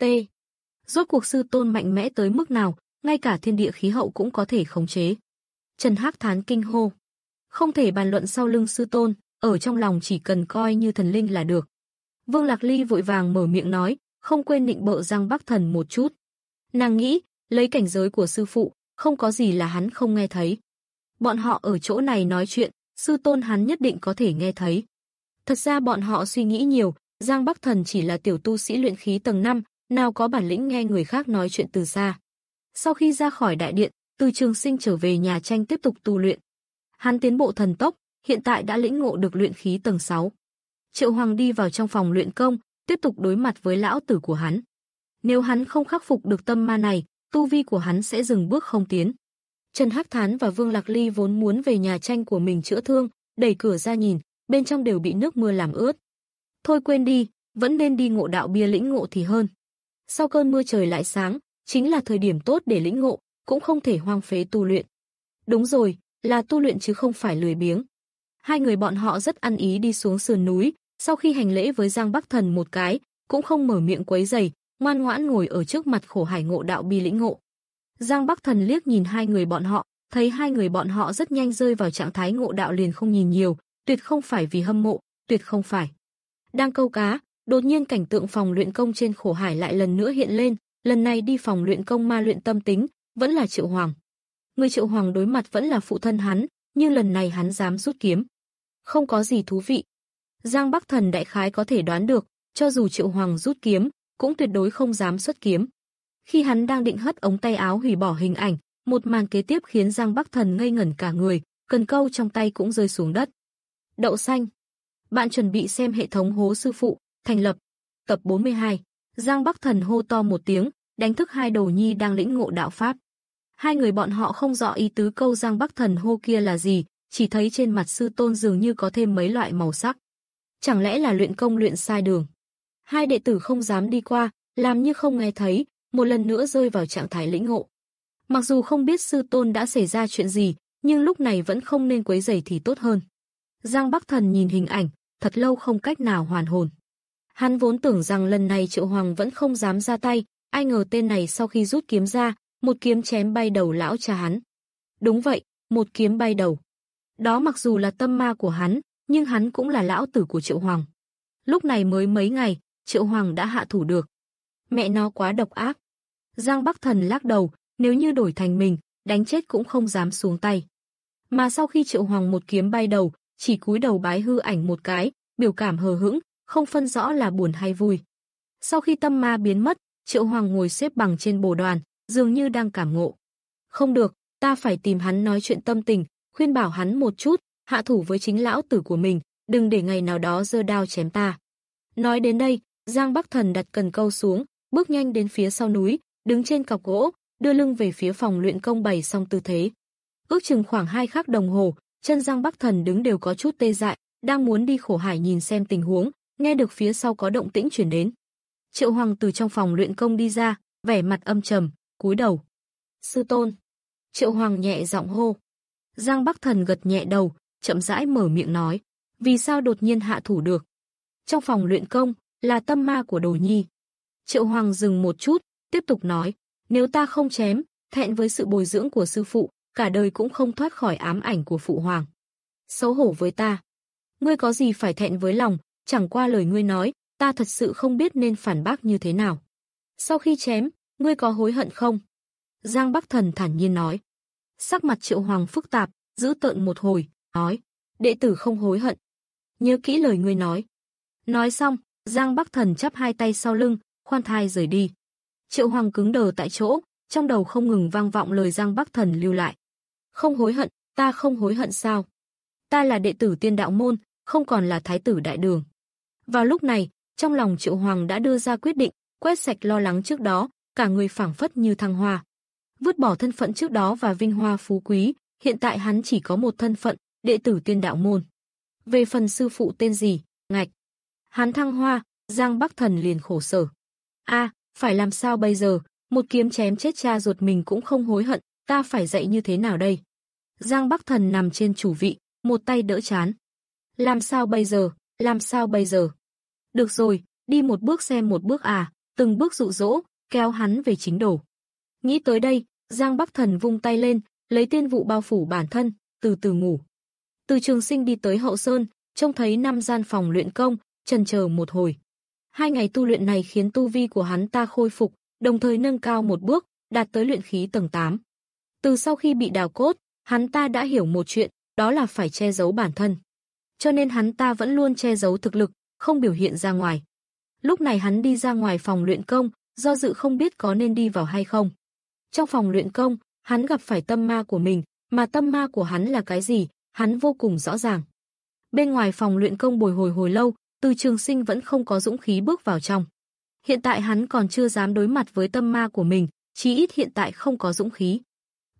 Rốt cuộc sư tôn mạnh mẽ tới mức nào, ngay cả thiên địa khí hậu cũng có thể khống chế. Trần Hắc Thán kinh hô. Không thể bàn luận sau lưng sư tôn, ở trong lòng chỉ cần coi như thần linh là được. Vương Lạc Ly vội vàng mở miệng nói, không quên nịnh bợ Giang Bắc Thần một chút. Nàng nghĩ, lấy cảnh giới của sư phụ, không có gì là hắn không nghe thấy. Bọn họ ở chỗ này nói chuyện, sư tôn hắn nhất định có thể nghe thấy. Thật ra bọn họ suy nghĩ nhiều, Giang Bắc Thần chỉ là tiểu tu sĩ luyện khí tầng năm, nào có bản lĩnh nghe người khác nói chuyện từ xa. Sau khi ra khỏi đại điện, Từ Trường Sinh trở về nhà tranh tiếp tục tu luyện. Hắn tiến bộ thần tốc, hiện tại đã lĩnh ngộ được luyện khí tầng sáu. Triệu Hoàng đi vào trong phòng luyện công, tiếp tục đối mặt với lão tử của hắn. Nếu hắn không khắc phục được tâm ma này, tu vi của hắn sẽ dừng bước không tiến. Trần Hắc Thán và Vương Lạc Ly vốn muốn về nhà tranh của mình chữa thương, đẩy cửa ra nhìn, bên trong đều bị nước mưa làm ướt. Thôi quên đi, vẫn nên đi ngộ đạo bia lĩnh ngộ thì hơn. Sau cơn mưa trời lại sáng, chính là thời điểm tốt để lĩnh ngộ, cũng không thể hoang phế tu luyện. Đúng rồi, là tu luyện chứ không phải lười biếng. Hai người bọn họ rất ăn ý đi xuống sườn núi, sau khi hành lễ với Giang Bắc Thần một cái, cũng không mở miệng quấy rầy, ngoan ngoãn ngồi ở trước mặt Khổ Hải ngộ đạo bi lĩnh ngộ. Giang Bắc Thần liếc nhìn hai người bọn họ, thấy hai người bọn họ rất nhanh rơi vào trạng thái ngộ đạo liền không nhìn nhiều, tuyệt không phải vì hâm mộ, tuyệt không phải. Đang câu cá, đột nhiên cảnh tượng phòng luyện công trên Khổ Hải lại lần nữa hiện lên, lần này đi phòng luyện công ma luyện tâm tính, vẫn là Triệu Hoàng. Người Triệu Hoàng đối mặt vẫn là phụ thân hắn, nhưng lần này hắn dám rút kiếm. Không có gì thú vị. Giang Bắc Thần đại khái có thể đoán được, cho dù Triệu Hoàng rút kiếm, cũng tuyệt đối không dám xuất kiếm. Khi hắn đang định hất ống tay áo hủy bỏ hình ảnh, một màn kế tiếp khiến Giang Bắc Thần ngây ngẩn cả người, cần câu trong tay cũng rơi xuống đất. Đậu xanh. Bạn chuẩn bị xem hệ thống hố sư phụ, thành lập. Tập bốn mươi hai. Giang Bắc Thần hô to một tiếng, đánh thức hai đồ nhi đang lĩnh ngộ đạo pháp. Hai người bọn họ không rõ ý tứ câu Giang Bắc Thần hô kia là gì, chỉ thấy trên mặt sư tôn dường như có thêm mấy loại màu sắc. Chẳng lẽ là luyện công luyện sai đường? Hai đệ tử không dám đi qua, làm như không nghe thấy, một lần nữa rơi vào trạng thái lĩnh ngộ. Mặc dù không biết sư tôn đã xảy ra chuyện gì, nhưng lúc này vẫn không nên quấy rầy thì tốt hơn. Giang Bắc Thần nhìn hình ảnh, thật lâu không cách nào hoàn hồn. Hắn vốn tưởng rằng lần này Triệu Hoàng vẫn không dám ra tay, ai ngờ tên này sau khi rút kiếm ra, một kiếm chém bay đầu lão cha hắn. Đúng vậy, một kiếm bay đầu. Đó mặc dù là tâm ma của hắn, nhưng hắn cũng là lão tử của Triệu Hoàng. Lúc này mới mấy ngày, Triệu Hoàng đã hạ thủ được. Mẹ nó quá độc ác. Giang Bắc Thần lắc đầu, nếu như đổi thành mình, đánh chết cũng không dám xuống tay. Mà sau khi Triệu Hoàng một kiếm bay đầu, chỉ cúi đầu bái hư ảnh một cái, biểu cảm hờ hững, không phân rõ là buồn hay vui. Sau khi tâm ma biến mất, Triệu Hoàng ngồi xếp bằng trên bồ đoàn, dường như đang cảm ngộ. Không được, ta phải tìm hắn nói chuyện tâm tình, khuyên bảo hắn một chút, hạ thủ với chính lão tử của mình, đừng để ngày nào đó giơ đao chém ta. Nói đến đây, Giang Bắc Thần đặt cần câu xuống, bước nhanh đến phía sau núi, đứng trên cọc gỗ, đưa lưng về phía phòng luyện công bày xong tư thế. Ước chừng khoảng hai khắc đồng hồ, chân Giang Bắc Thần đứng đều có chút tê dại, đang muốn đi Khổ Hải nhìn xem tình huống, nghe được phía sau có động tĩnh chuyển đến. Triệu Hoàng từ trong phòng luyện công đi ra, vẻ mặt âm trầm, cúi đầu. Sư tôn. Triệu Hoàng nhẹ giọng hô. Giang Bắc Thần gật nhẹ đầu, chậm rãi mở miệng nói. Vì sao đột nhiên hạ thủ được? Trong phòng luyện công, là tâm ma của đồ nhi. Triệu Hoàng dừng một chút, tiếp tục nói. Nếu ta không chém, thẹn với sự bồi dưỡng của sư phụ, cả đời cũng không thoát khỏi ám ảnh của phụ hoàng. Xấu hổ với ta. Ngươi có gì phải thẹn với lòng, chẳng qua lời ngươi nói, ta thật sự không biết nên phản bác như thế nào. Sau khi chém, ngươi có hối hận không? Giang Bắc Thần thản nhiên nói. Sắc mặt Triệu Hoàng phức tạp, giữ tợn một hồi, nói. Đệ tử không hối hận. Nhớ kỹ lời ngươi nói. Nói xong, Giang Bắc Thần chắp hai tay sau lưng, khoan thai rời đi. Triệu Hoàng cứng đờ tại chỗ, trong đầu không ngừng vang vọng lời Giang Bắc Thần lưu lại. Không hối hận, ta không hối hận sao? Ta là đệ tử Tiên Đạo môn, không còn là thái tử đại đường. Vào lúc này, trong lòng Triệu Hoàng đã đưa ra quyết định, quét sạch lo lắng trước đó, cả người phảng phất như thăng hoa. Vứt bỏ thân phận trước đó và vinh hoa phú quý, hiện tại hắn chỉ có một thân phận, đệ tử Tiên Đạo môn. Về phần sư phụ tên gì, ngạch. Hắn thăng hoa, Giang Bắc Thần liền khổ sở. A, phải làm sao bây giờ, một kiếm chém chết cha ruột mình cũng không hối hận, ta phải dạy như thế nào đây? Giang Bắc Thần nằm trên chủ vị, một tay đỡ trán. Làm sao bây giờ, làm sao bây giờ? Được rồi, đi một bước xem một bước à, từng bước dụ dỗ, kéo hắn về chính đồ. Nghĩ tới đây, Giang Bắc Thần vung tay lên, lấy tiên vụ bao phủ bản thân, từ từ ngủ. Từ Trường Sinh đi tới Hậu Sơn, trông thấy năm gian phòng luyện công, chần chờ một hồi. Hai ngày tu luyện này khiến tu vi của hắn ta khôi phục, đồng thời nâng cao một bước, đạt tới luyện khí tầng tám. Từ sau khi bị đào cốt, hắn ta đã hiểu một chuyện, đó là phải che giấu bản thân. Cho nên hắn ta vẫn luôn che giấu thực lực, không biểu hiện ra ngoài. Lúc này hắn đi ra ngoài phòng luyện công, do dự không biết có nên đi vào hay không. Trong phòng luyện công, hắn gặp phải tâm ma của mình, mà tâm ma của hắn là cái gì, hắn vô cùng rõ ràng. Bên ngoài phòng luyện công bồi hồi hồi lâu, Từ Trường Sinh vẫn không có dũng khí bước vào trong. Hiện tại hắn còn chưa dám đối mặt với tâm ma của mình, chí ít hiện tại không có dũng khí.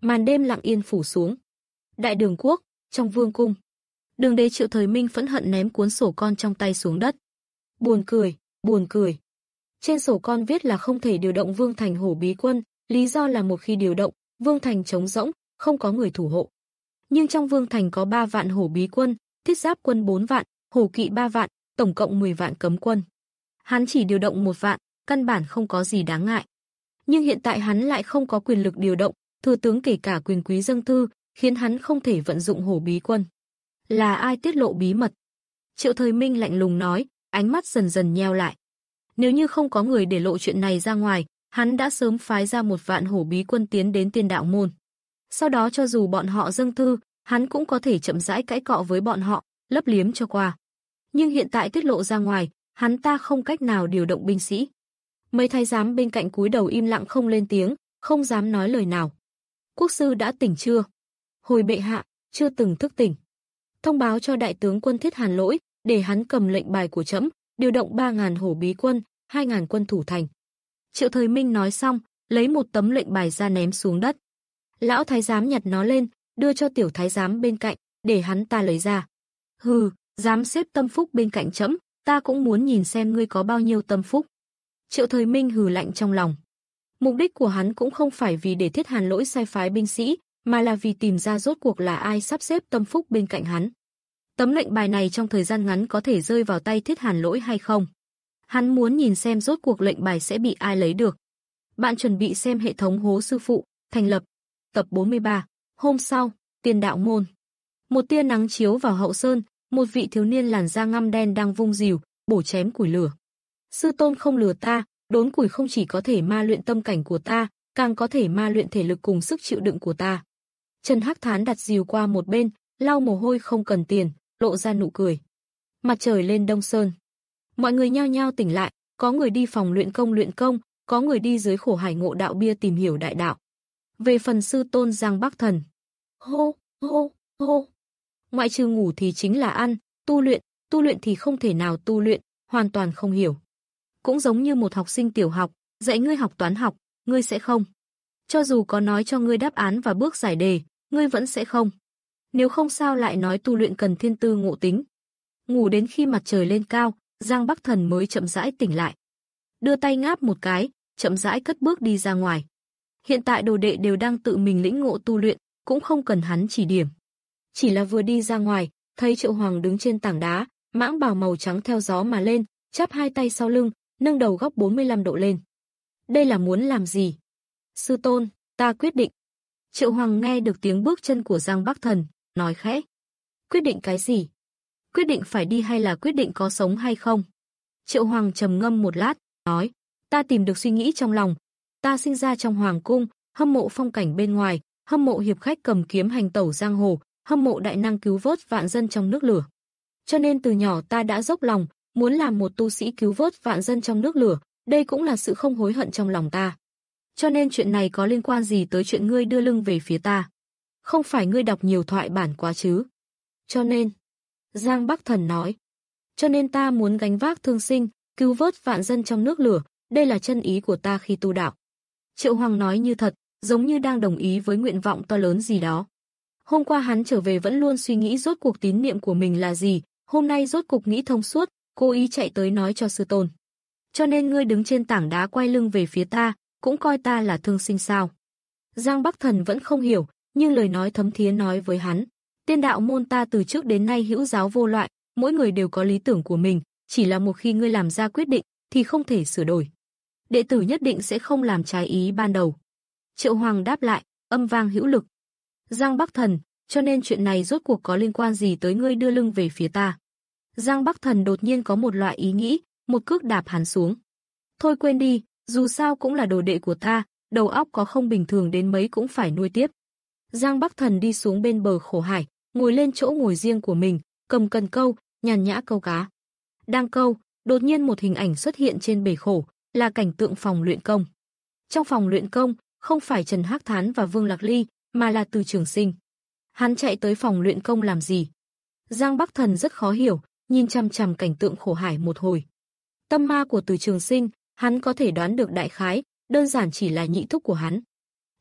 Màn đêm lặng yên phủ xuống. Đại Đường quốc, trong vương cung. Đường đế Triệu Thời Minh phẫn hận ném cuốn sổ con trong tay xuống đất. Buồn cười, buồn cười. Trên sổ con viết là không thể điều động Vương Thành Hổ Bí Quân, lý do là một khi điều động, Vương Thành trống rỗng, không có người thủ hộ. Nhưng trong Vương Thành có ba vạn Hổ Bí Quân, Thiết Giáp quân bốn vạn, Hổ Kỵ ba vạn, tổng cộng mười vạn cấm quân. Hắn chỉ điều động một vạn, căn bản không có gì đáng ngại. Nhưng hiện tại hắn lại không có quyền lực điều động, thừa tướng kể cả quyền quý dâng thư, khiến hắn không thể vận dụng Hổ Bí Quân. Là ai tiết lộ bí mật? Triệu Thời Minh lạnh lùng nói, ánh mắt dần dần nheo lại. Nếu như không có người để lộ chuyện này ra ngoài, hắn đã sớm phái ra một vạn Hổ Bí Quân tiến đến Tiên Đạo môn. Sau đó cho dù bọn họ dâng thư, hắn cũng có thể chậm rãi cãi cọ với bọn họ, lấp liếm cho qua. Nhưng hiện tại tiết lộ ra ngoài, hắn ta không cách nào điều động binh sĩ. Mấy thái giám bên cạnh cúi đầu im lặng không lên tiếng, không dám nói lời nào. Quốc sư đã tỉnh chưa? Hồi bệ hạ, chưa từng thức tỉnh. Thông báo cho đại tướng quân Thiết Hàn Lỗi, để hắn cầm lệnh bài của trẫm, điều động ba ngàn Hổ Bí Quân, hai ngàn quân thủ thành. Triệu Thời Minh nói xong, lấy một tấm lệnh bài ra ném xuống đất. Lão thái giám nhặt nó lên, đưa cho tiểu thái giám bên cạnh, để hắn ta lấy ra. Hừ, dám xếp tâm phúc bên cạnh trẫm, ta cũng muốn nhìn xem ngươi có bao nhiêu tâm phúc. Triệu Thời Minh hừ lạnh trong lòng. Mục đích của hắn cũng không phải vì để Thiết Hàn Lỗi sai phái binh sĩ, mà là vì tìm ra rốt cuộc là ai sắp xếp tâm phúc bên cạnh hắn. Tấm lệnh bài này trong thời gian ngắn có thể rơi vào tay Thiết Hàn Lỗi hay không? Hắn muốn nhìn xem rốt cuộc lệnh bài sẽ bị ai lấy được. Bạn chuẩn bị xem hệ thống Hố Sư Phụ, thành lập. Tập bốn mươi ba. Hôm sau, Tiên Đạo môn. Một tia nắng chiếu vào hậu sơn, một vị thiếu niên làn da ngăm đen đang vung rìu, bổ chém củi lửa. Sư tôn không lừa ta, đốn củi không chỉ có thể ma luyện tâm cảnh của ta, càng có thể ma luyện thể lực cùng sức chịu đựng của ta. Trần Hắc Thán đặt rìu qua một bên, lau mồ hôi không cần tiền, lộ ra nụ cười. Mặt trời lên Đông Sơn. Mọi người nhao nhao tỉnh lại, có người đi phòng luyện công luyện công, có người đi dưới khổ hải ngộ đạo bia tìm hiểu đại đạo. Về phần sư tôn Giang Bắc Thần, hô, hô, hô. Ngoại trừ ngủ thì chính là ăn, tu luyện, tu luyện thì không thể nào tu luyện, hoàn toàn không hiểu. Cũng giống như một học sinh tiểu học, dạy ngươi học toán học, ngươi sẽ không. Cho dù có nói cho ngươi đáp án và bước giải đề, ngươi vẫn sẽ không. Nếu không sao lại nói tu luyện cần thiên tư ngộ tính. Ngủ đến khi mặt trời lên cao, Giang Bắc Thần mới chậm rãi tỉnh lại. Đưa tay ngáp một cái, chậm rãi cất bước đi ra ngoài. Hiện tại đồ đệ đều đang tự mình lĩnh ngộ tu luyện, cũng không cần hắn chỉ điểm. Chỉ là vừa đi ra ngoài, thấy Triệu Hoàng đứng trên tảng đá, mãng bào màu trắng theo gió mà lên, chắp hai tay sau lưng, nâng đầu góc bốn mươi lăm độ lên. Đây là muốn làm gì? Sư tôn, ta quyết định. Triệu Hoàng nghe được tiếng bước chân của Giang Bắc Thần, nói khẽ. Quyết định cái gì? Quyết định phải đi hay là quyết định có sống hay không? Triệu Hoàng trầm ngâm một lát, nói. Ta tìm được suy nghĩ trong lòng. Ta sinh ra trong Hoàng cung, hâm mộ phong cảnh bên ngoài, hâm mộ hiệp khách cầm kiếm hành tẩu giang hồ, hâm mộ đại năng cứu vớt vạn dân trong nước lửa. Cho nên từ nhỏ ta đã dốc lòng, muốn làm một tu sĩ cứu vớt vạn dân trong nước lửa, đây cũng là sự không hối hận trong lòng ta. Cho nên chuyện này có liên quan gì tới chuyện ngươi đưa lưng về phía ta? Không phải ngươi đọc nhiều thoại bản quá chứ? Cho nên, Giang Bắc Thần nói, cho nên ta muốn gánh vác thương sinh, cứu vớt vạn dân trong nước lửa, đây là chân ý của ta khi tu đạo. Triệu Hoàng nói như thật, giống như đang đồng ý với nguyện vọng to lớn gì đó. Hôm qua hắn trở về vẫn luôn suy nghĩ rốt cuộc tín niệm của mình là gì, hôm nay rốt cuộc nghĩ thông suốt, cố ý chạy tới nói cho sư tôn. Cho nên ngươi đứng trên tảng đá quay lưng về phía ta, cũng coi ta là thương sinh sao? Giang Bắc Thần vẫn không hiểu, nhưng lời nói thấm thía nói với hắn. Tiên đạo môn ta từ trước đến nay hữu giáo vô loại, mỗi người đều có lý tưởng của mình, chỉ là một khi ngươi làm ra quyết định, thì không thể sửa đổi. Đệ tử nhất định sẽ không làm trái ý ban đầu. Triệu Hoàng đáp lại, âm vang hữu lực. Giang Bắc Thần, cho nên chuyện này rốt cuộc có liên quan gì tới ngươi đưa lưng về phía ta? Giang Bắc Thần đột nhiên có một loại ý nghĩ, một cước đạp hắn xuống. Thôi quên đi, dù sao cũng là đồ đệ của ta, đầu óc có không bình thường đến mấy cũng phải nuôi tiếp. Giang Bắc Thần đi xuống bên bờ khổ hải, ngồi lên chỗ ngồi riêng của mình, cầm cần câu, nhàn nhã câu cá. Đang câu, đột nhiên một hình ảnh xuất hiện trên bể khổ, là cảnh tượng phòng luyện công. Trong phòng luyện công, không phải Trần Hắc Thán và Vương Lạc Ly, mà là Từ Trường Sinh. Hắn chạy tới phòng luyện công làm gì? Giang Bắc Thần rất khó hiểu, nhìn chằm chằm cảnh tượng khổ hải một hồi. Tâm ma của Từ Trường Sinh, hắn có thể đoán được đại khái, đơn giản chỉ là nhị thúc của hắn.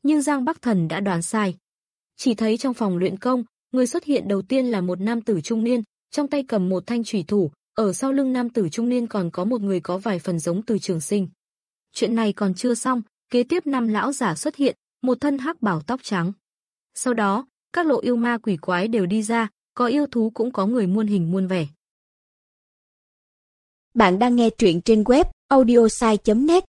Nhưng Giang Bắc Thần đã đoán sai. Chỉ thấy trong phòng luyện công, người xuất hiện đầu tiên là một nam tử trung niên, trong tay cầm một thanh chủy thủ, ở sau lưng nam tử trung niên còn có một người có vài phần giống Từ Trường Sinh. Chuyện này còn chưa xong, kế tiếp năm lão giả xuất hiện, một thân hắc bào tóc trắng. Sau đó, các lộ yêu ma quỷ quái đều đi ra, có yêu thú cũng có người muôn hình muôn vẻ. Bạn đang nghe truyện trên web audiosai chấm net.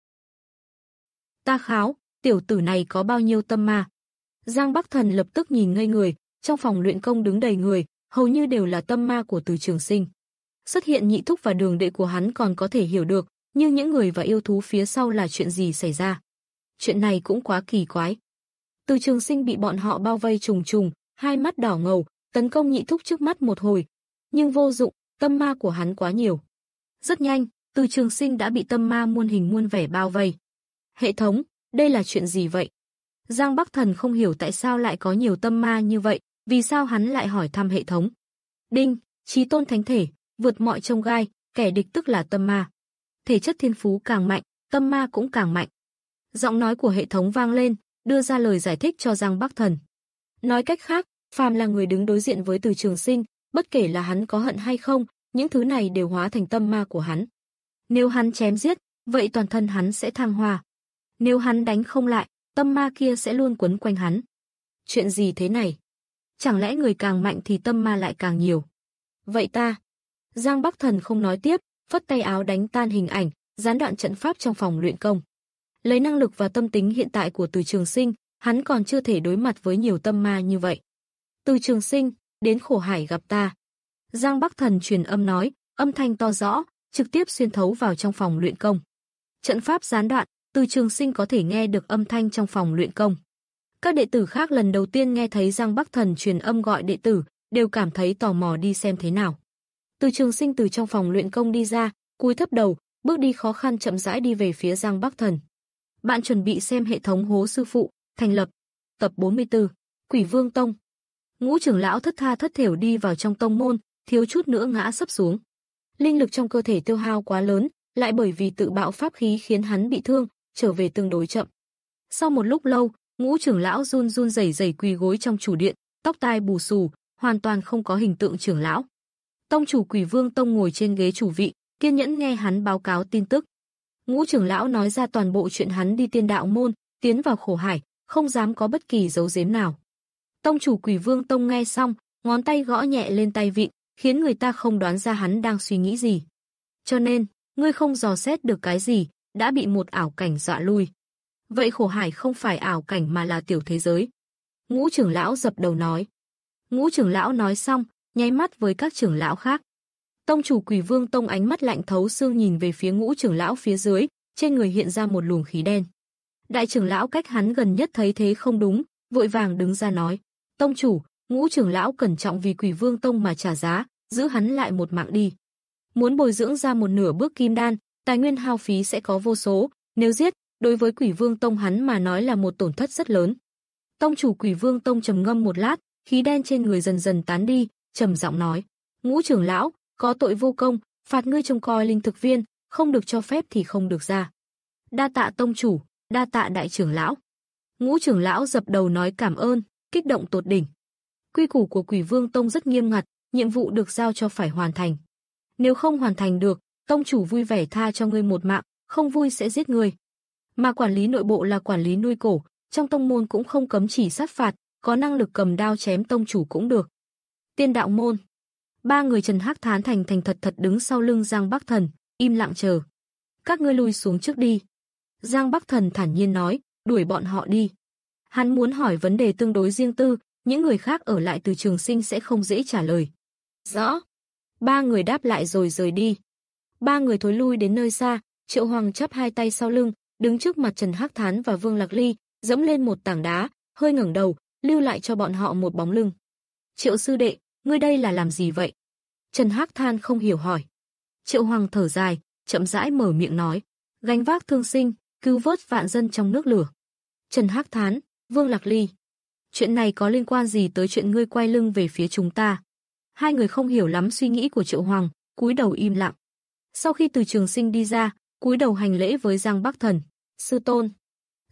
Ta kháo, tiểu tử này có bao nhiêu tâm ma? Giang Bắc Thần lập tức nhìn ngây người, trong phòng luyện công đứng đầy người, hầu như đều là tâm ma của Từ Trường Sinh. Xuất hiện nhị thúc và đường đệ của hắn còn có thể hiểu được, nhưng những người và yêu thú phía sau là chuyện gì xảy ra? Chuyện này cũng quá kỳ quái. Từ Trường Sinh bị bọn họ bao vây trùng trùng, hai mắt đỏ ngầu, tấn công nhị thúc trước mắt một hồi, nhưng vô dụng, tâm ma của hắn quá nhiều. Rất nhanh, Từ Trường Sinh đã bị tâm ma muôn hình muôn vẻ bao vây. Hệ thống, đây là chuyện gì vậy? Giang Bắc Thần không hiểu tại sao lại có nhiều tâm ma như vậy, vì sao hắn lại hỏi thăm hệ thống. Đinh, chí tôn thánh thể, vượt mọi chông gai, kẻ địch tức là tâm ma. Thể chất thiên phú càng mạnh, tâm ma cũng càng mạnh. Giọng nói của hệ thống vang lên, đưa ra lời giải thích cho Giang Bắc Thần. Nói cách khác, phàm là người đứng đối diện với Từ Trường Sinh, bất kể là hắn có hận hay không, những thứ này đều hóa thành tâm ma của hắn. Nếu hắn chém giết, vậy toàn thân hắn sẽ thăng hoa. Nếu hắn đánh không lại, tâm ma kia sẽ luôn quấn quanh hắn. Chuyện gì thế này? Chẳng lẽ người càng mạnh thì tâm ma lại càng nhiều? Vậy ta... Giang Bắc Thần không nói tiếp, phất tay áo đánh tan hình ảnh, gián đoạn trận pháp trong phòng luyện công. Lấy năng lực và tâm tính hiện tại của Từ Trường Sinh, hắn còn chưa thể đối mặt với nhiều tâm ma như vậy. Từ Trường Sinh, đến khổ hải gặp ta. Giang Bắc Thần truyền âm nói, âm thanh to rõ, trực tiếp xuyên thấu vào trong phòng luyện công. Trận pháp gián đoạn, Từ Trường Sinh có thể nghe được âm thanh trong phòng luyện công. Các đệ tử khác lần đầu tiên nghe thấy Giang Bắc Thần truyền âm gọi đệ tử, đều cảm thấy tò mò đi xem thế nào. Từ Trường Sinh từ trong phòng luyện công đi ra, cúi thấp đầu, bước đi khó khăn chậm rãi đi về phía Giang Bắc Thần. Bạn chuẩn bị xem hệ thống Hố Sư Phụ, thành lập. Tập bốn mươi tư, Quỷ Vương Tông. Ngũ trưởng lão thất tha thất thểu đi vào trong tông môn, thiếu chút nữa ngã sấp xuống. Linh lực trong cơ thể tiêu hao quá lớn, lại bởi vì tự bạo pháp khí khiến hắn bị thương, trở về tương đối chậm. Sau một lúc lâu, Ngũ trưởng lão run run rẩy rẩy quỳ gối trong chủ điện, tóc tai bù xù, hoàn toàn không có hình tượng trưởng lão. Tông chủ Quỷ Vương Tông ngồi trên ghế chủ vị, kiên nhẫn nghe hắn báo cáo tin tức. Ngũ trưởng lão nói ra toàn bộ chuyện hắn đi Tiên Đạo môn, tiến vào khổ hải, không dám có bất kỳ giấu giếm nào. Tông chủ Quỷ Vương Tông nghe xong, ngón tay gõ nhẹ lên tay vịn, khiến người ta không đoán ra hắn đang suy nghĩ gì. Cho nên, ngươi không dò xét được cái gì, đã bị một ảo cảnh dọa lui. Vậy khổ hải không phải ảo cảnh mà là tiểu thế giới. Ngũ trưởng lão dập đầu nói. Ngũ trưởng lão nói xong, nháy mắt với các trưởng lão khác. Tông chủ Quỷ Vương Tông ánh mắt lạnh thấu xương nhìn về phía ngũ trưởng lão phía dưới, trên người hiện ra một luồng khí đen. Đại trưởng lão cách hắn gần nhất thấy thế không đúng, vội vàng đứng ra nói. Tông chủ, ngũ trưởng lão cẩn trọng vì Quỷ Vương Tông mà trả giá, giữ hắn lại một mạng đi. Muốn bồi dưỡng ra một nửa bước kim đan, tài nguyên hao phí sẽ có vô số, nếu giết, đối với Quỷ Vương Tông hắn mà nói là một tổn thất rất lớn. Tông chủ Quỷ Vương Tông trầm ngâm một lát, khí đen trên người dần dần tán đi, trầm giọng nói: "Ngũ trưởng lão, có tội vô công, phạt ngươi trông coi linh thực viên, không được cho phép thì không được ra." "Đa tạ tông chủ, đa tạ đại trưởng lão." Ngũ trưởng lão dập đầu nói cảm ơn, kích động tột đỉnh. Quy củ của Quỷ Vương Tông rất nghiêm ngặt, nhiệm vụ được giao cho phải hoàn thành. Nếu không hoàn thành được, tông chủ vui vẻ tha cho ngươi một mạng, không vui sẽ giết ngươi. Mà quản lý nội bộ là quản lý nuôi cổ, trong tông môn cũng không cấm chỉ sát phạt, có năng lực cầm đao chém tông chủ cũng được. Tiên Đạo môn. Ba người Trần Hắc Thán thành thành thật thật đứng sau lưng Giang Bắc Thần, im lặng chờ. Các ngươi lui xuống trước đi. Giang Bắc Thần thản nhiên nói, đuổi bọn họ đi. Hắn muốn hỏi vấn đề tương đối riêng tư, những người khác ở lại Từ Trường Sinh sẽ không dễ trả lời. Rõ. Ba người đáp lại rồi rời đi. Ba người thối lui đến nơi xa, Triệu Hoàng chắp hai tay sau lưng, đứng trước mặt Trần Hắc Thán và Vương Lạc Ly, dẫm lên một tảng đá, hơi ngẩng đầu, lưu lại cho bọn họ một bóng lưng. Triệu sư đệ, ngươi đây là làm gì vậy? Trần Hắc Thán không hiểu hỏi. Triệu Hoàng thở dài, chậm rãi mở miệng nói, gánh vác thương sinh, cứu vớt vạn dân trong nước lửa. Trần Hắc Thán, Vương Lạc Ly, chuyện này có liên quan gì tới chuyện ngươi quay lưng về phía chúng ta? Hai người không hiểu lắm suy nghĩ của Triệu Hoàng, cúi đầu im lặng. Sau khi Từ Trường Sinh đi ra, cúi đầu hành lễ với Giang Bắc Thần, sư tôn.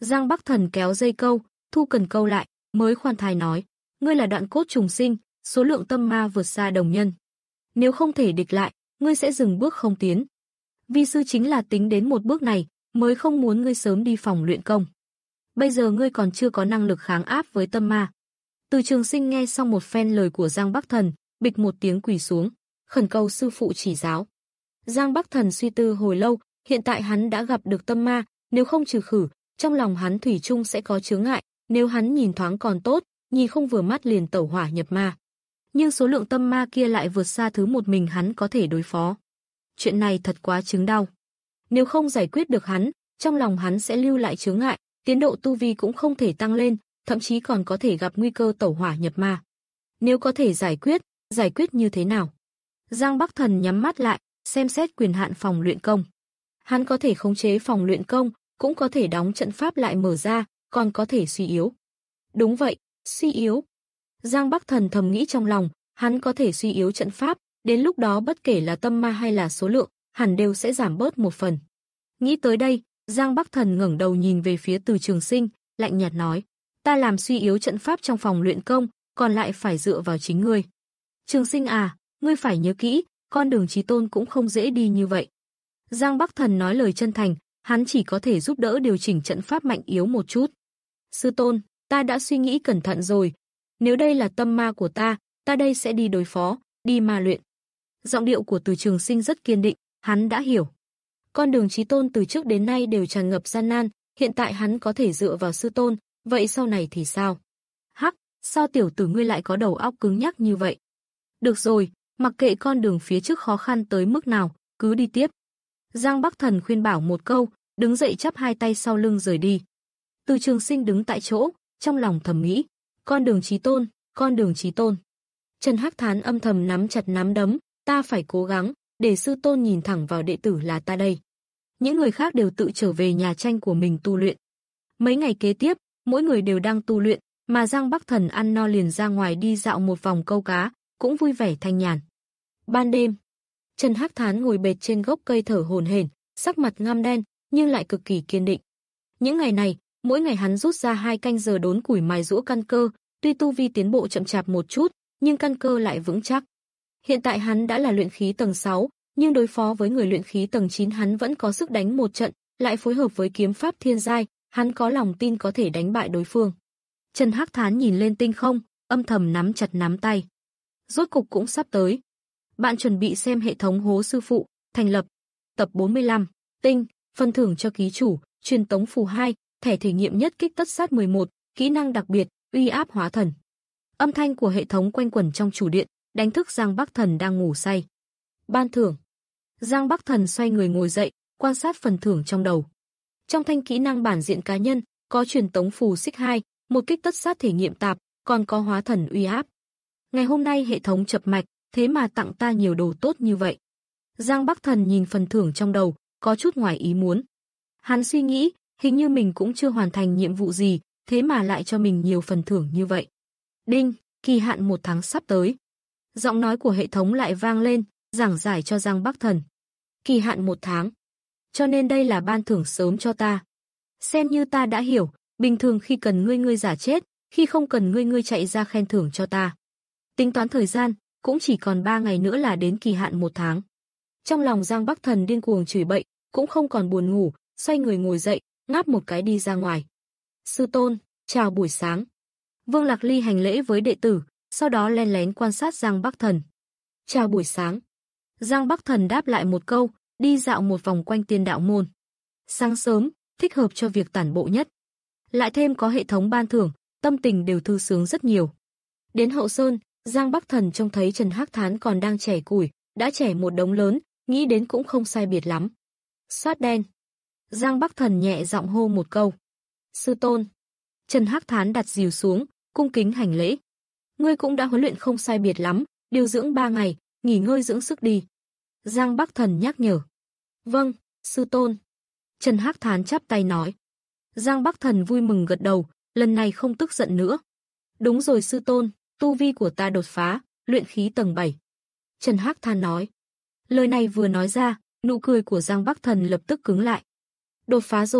Giang Bắc Thần kéo dây câu, thu cần câu lại, mới khoan thai nói, ngươi là đoạn cốt trùng sinh, số lượng tâm ma vượt xa đồng nhân. Nếu không thể địch lại, ngươi sẽ dừng bước không tiến. Vi sư chính là tính đến một bước này, mới không muốn ngươi sớm đi phòng luyện công. Bây giờ ngươi còn chưa có năng lực kháng áp với tâm ma. Từ Trường Sinh nghe xong một phen lời của Giang Bắc Thần, bịch một tiếng quỳ xuống, khẩn cầu sư phụ chỉ giáo. Giang Bắc Thần suy tư hồi lâu, hiện tại hắn đã gặp được tâm ma, nếu không trừ khử, trong lòng hắn thủy chung sẽ có chướng ngại, nếu hắn nhìn thoáng còn tốt, nhìn không vừa mắt liền tẩu hỏa nhập ma. Nhưng số lượng tâm ma kia lại vượt xa thứ một mình hắn có thể đối phó. Chuyện này thật quá chứng đau. Nếu không giải quyết được hắn, trong lòng hắn sẽ lưu lại chướng ngại, tiến độ tu vi cũng không thể tăng lên, thậm chí còn có thể gặp nguy cơ tẩu hỏa nhập ma. Nếu có thể giải quyết, giải quyết như thế nào? Giang Bắc Thần nhắm mắt lại, xem xét quyền hạn phòng luyện công. Hắn có thể khống chế phòng luyện công, cũng có thể đóng trận pháp lại mở ra, còn có thể suy yếu. Đúng vậy, suy yếu. Giang Bắc Thần thầm nghĩ trong lòng, hắn có thể suy yếu trận pháp, đến lúc đó bất kể là tâm ma hay là số lượng, hẳn đều sẽ giảm bớt một phần. Nghĩ tới đây, Giang Bắc Thần ngẩng đầu nhìn về phía Từ Trường Sinh, lạnh nhạt nói, ta làm suy yếu trận pháp trong phòng luyện công, còn lại phải dựa vào chính ngươi. Trường Sinh à, ngươi phải nhớ kỹ, con đường chí tôn cũng không dễ đi như vậy. Giang Bắc Thần nói lời chân thành, hắn chỉ có thể giúp đỡ điều chỉnh trận pháp mạnh yếu một chút. Sư tôn, ta đã suy nghĩ cẩn thận rồi. Nếu đây là tâm ma của ta, ta đây sẽ đi đối phó, đi ma luyện. Giọng điệu của Từ Trường Sinh rất kiên định, hắn đã hiểu. Con đường chí tôn từ trước đến nay đều tràn ngập gian nan, hiện tại hắn có thể dựa vào sư tôn, vậy sau này thì sao? Hắc, sao tiểu tử ngươi lại có đầu óc cứng nhắc như vậy? Được rồi, mặc kệ con đường phía trước khó khăn tới mức nào, cứ đi tiếp. Giang Bắc Thần khuyên bảo một câu, đứng dậy chắp hai tay sau lưng rời đi. Từ Trường Sinh đứng tại chỗ, trong lòng thầm nghĩ, con đường chí tôn, con đường chí tôn. Trần Hắc Thán âm thầm nắm chặt nắm đấm, ta phải cố gắng, để sư tôn nhìn thẳng vào đệ tử là ta đây. Những người khác đều tự trở về nhà tranh của mình tu luyện. Mấy ngày kế tiếp, mỗi người đều đang tu luyện, mà Giang Bắc Thần ăn no liền ra ngoài đi dạo một vòng câu cá, cũng vui vẻ thanh nhàn. Ban đêm, Trần Hắc Thán ngồi bệt trên gốc cây thở hổn hển, sắc mặt ngăm đen, nhưng lại cực kỳ kiên định. Những ngày này, mỗi ngày hắn rút ra hai canh giờ đốn củi mài giũa căn cơ, tuy tu vi tiến bộ chậm chạp một chút, nhưng căn cơ lại vững chắc. Hiện tại hắn đã là luyện khí tầng sáu, nhưng đối phó với người luyện khí tầng chín hắn vẫn có sức đánh một trận, lại phối hợp với kiếm pháp thiên giai, hắn có lòng tin có thể đánh bại đối phương. Trần Hắc Thán nhìn lên tinh không, âm thầm nắm chặt nắm tay. Rốt cục cũng sắp tới. Bạn chuẩn bị xem hệ thống Hố Sư Phụ, thành lập. Tập bốn mươi lăm, tinh, phần thưởng cho ký chủ, truyền tống phù hai, thẻ thể nghiệm nhất kích tất sát mười một, kỹ năng đặc biệt, uy áp hóa thần. Âm thanh của hệ thống quanh quẩn trong chủ điện, đánh thức Giang Bắc Thần đang ngủ say. Ban thưởng. Giang Bắc Thần xoay người ngồi dậy, quan sát phần thưởng trong đầu. Trong thanh kỹ năng bản diện cá nhân, có truyền tống phù xích hai, một kích tất sát thể nghiệm tạp, còn có hóa thần uy áp. Ngày hôm nay hệ thống chập mạch, thế mà tặng ta nhiều đồ tốt như vậy. Giang Bắc Thần nhìn phần thưởng trong đầu, có chút ngoài ý muốn. Hắn suy nghĩ, hình như mình cũng chưa hoàn thành nhiệm vụ gì, thế mà lại cho mình nhiều phần thưởng như vậy. Đinh, kỳ hạn một tháng sắp tới. Giọng nói của hệ thống lại vang lên, giảng giải cho Giang Bắc Thần. Kỳ hạn một tháng. Cho nên đây là ban thưởng sớm cho ta. Xem như ta đã hiểu, bình thường khi cần ngươi ngươi giả chết, khi không cần ngươi ngươi chạy ra khen thưởng cho ta. Tính toán thời gian, cũng chỉ còn ba ngày nữa là đến kỳ hạn một tháng. Trong lòng Giang Bắc Thần điên cuồng chửi bậy, cũng không còn buồn ngủ, xoay người ngồi dậy, ngáp một cái đi ra ngoài. Sư tôn, chào buổi sáng. Vương Lạc Ly hành lễ với đệ tử, sau đó len lén quan sát Giang Bắc Thần. Chào buổi sáng. Giang Bắc Thần đáp lại một câu, đi dạo một vòng quanh tiên đạo môn. Sáng sớm, thích hợp cho việc tản bộ nhất. Lại thêm có hệ thống ban thưởng, tâm tình đều thư sướng rất nhiều. Đến Hậu Sơn, Giang Bắc Thần trông thấy Trần Hắc Thán còn đang chẻ củi, đã chẻ một đống lớn, nghĩ đến cũng không sai biệt lắm. Xoát đen. Giang Bắc Thần nhẹ giọng hô một câu. Sư tôn. Trần Hắc Thán đặt rìu xuống, cung kính hành lễ. Ngươi cũng đã huấn luyện không sai biệt lắm, điều dưỡng ba ngày, nghỉ ngơi dưỡng sức đi. Giang Bắc Thần nhắc nhở. Vâng, sư tôn. Trần Hắc Thán chắp tay nói. Giang Bắc Thần vui mừng gật đầu, lần này không tức giận nữa. Đúng rồi sư tôn, tu vi của ta đột phá, luyện khí tầng bảy. Trần Hắc Thán nói. Lời này vừa nói ra, nụ cười của Giang Bắc Thần lập tức cứng lại. Đột phá rồi,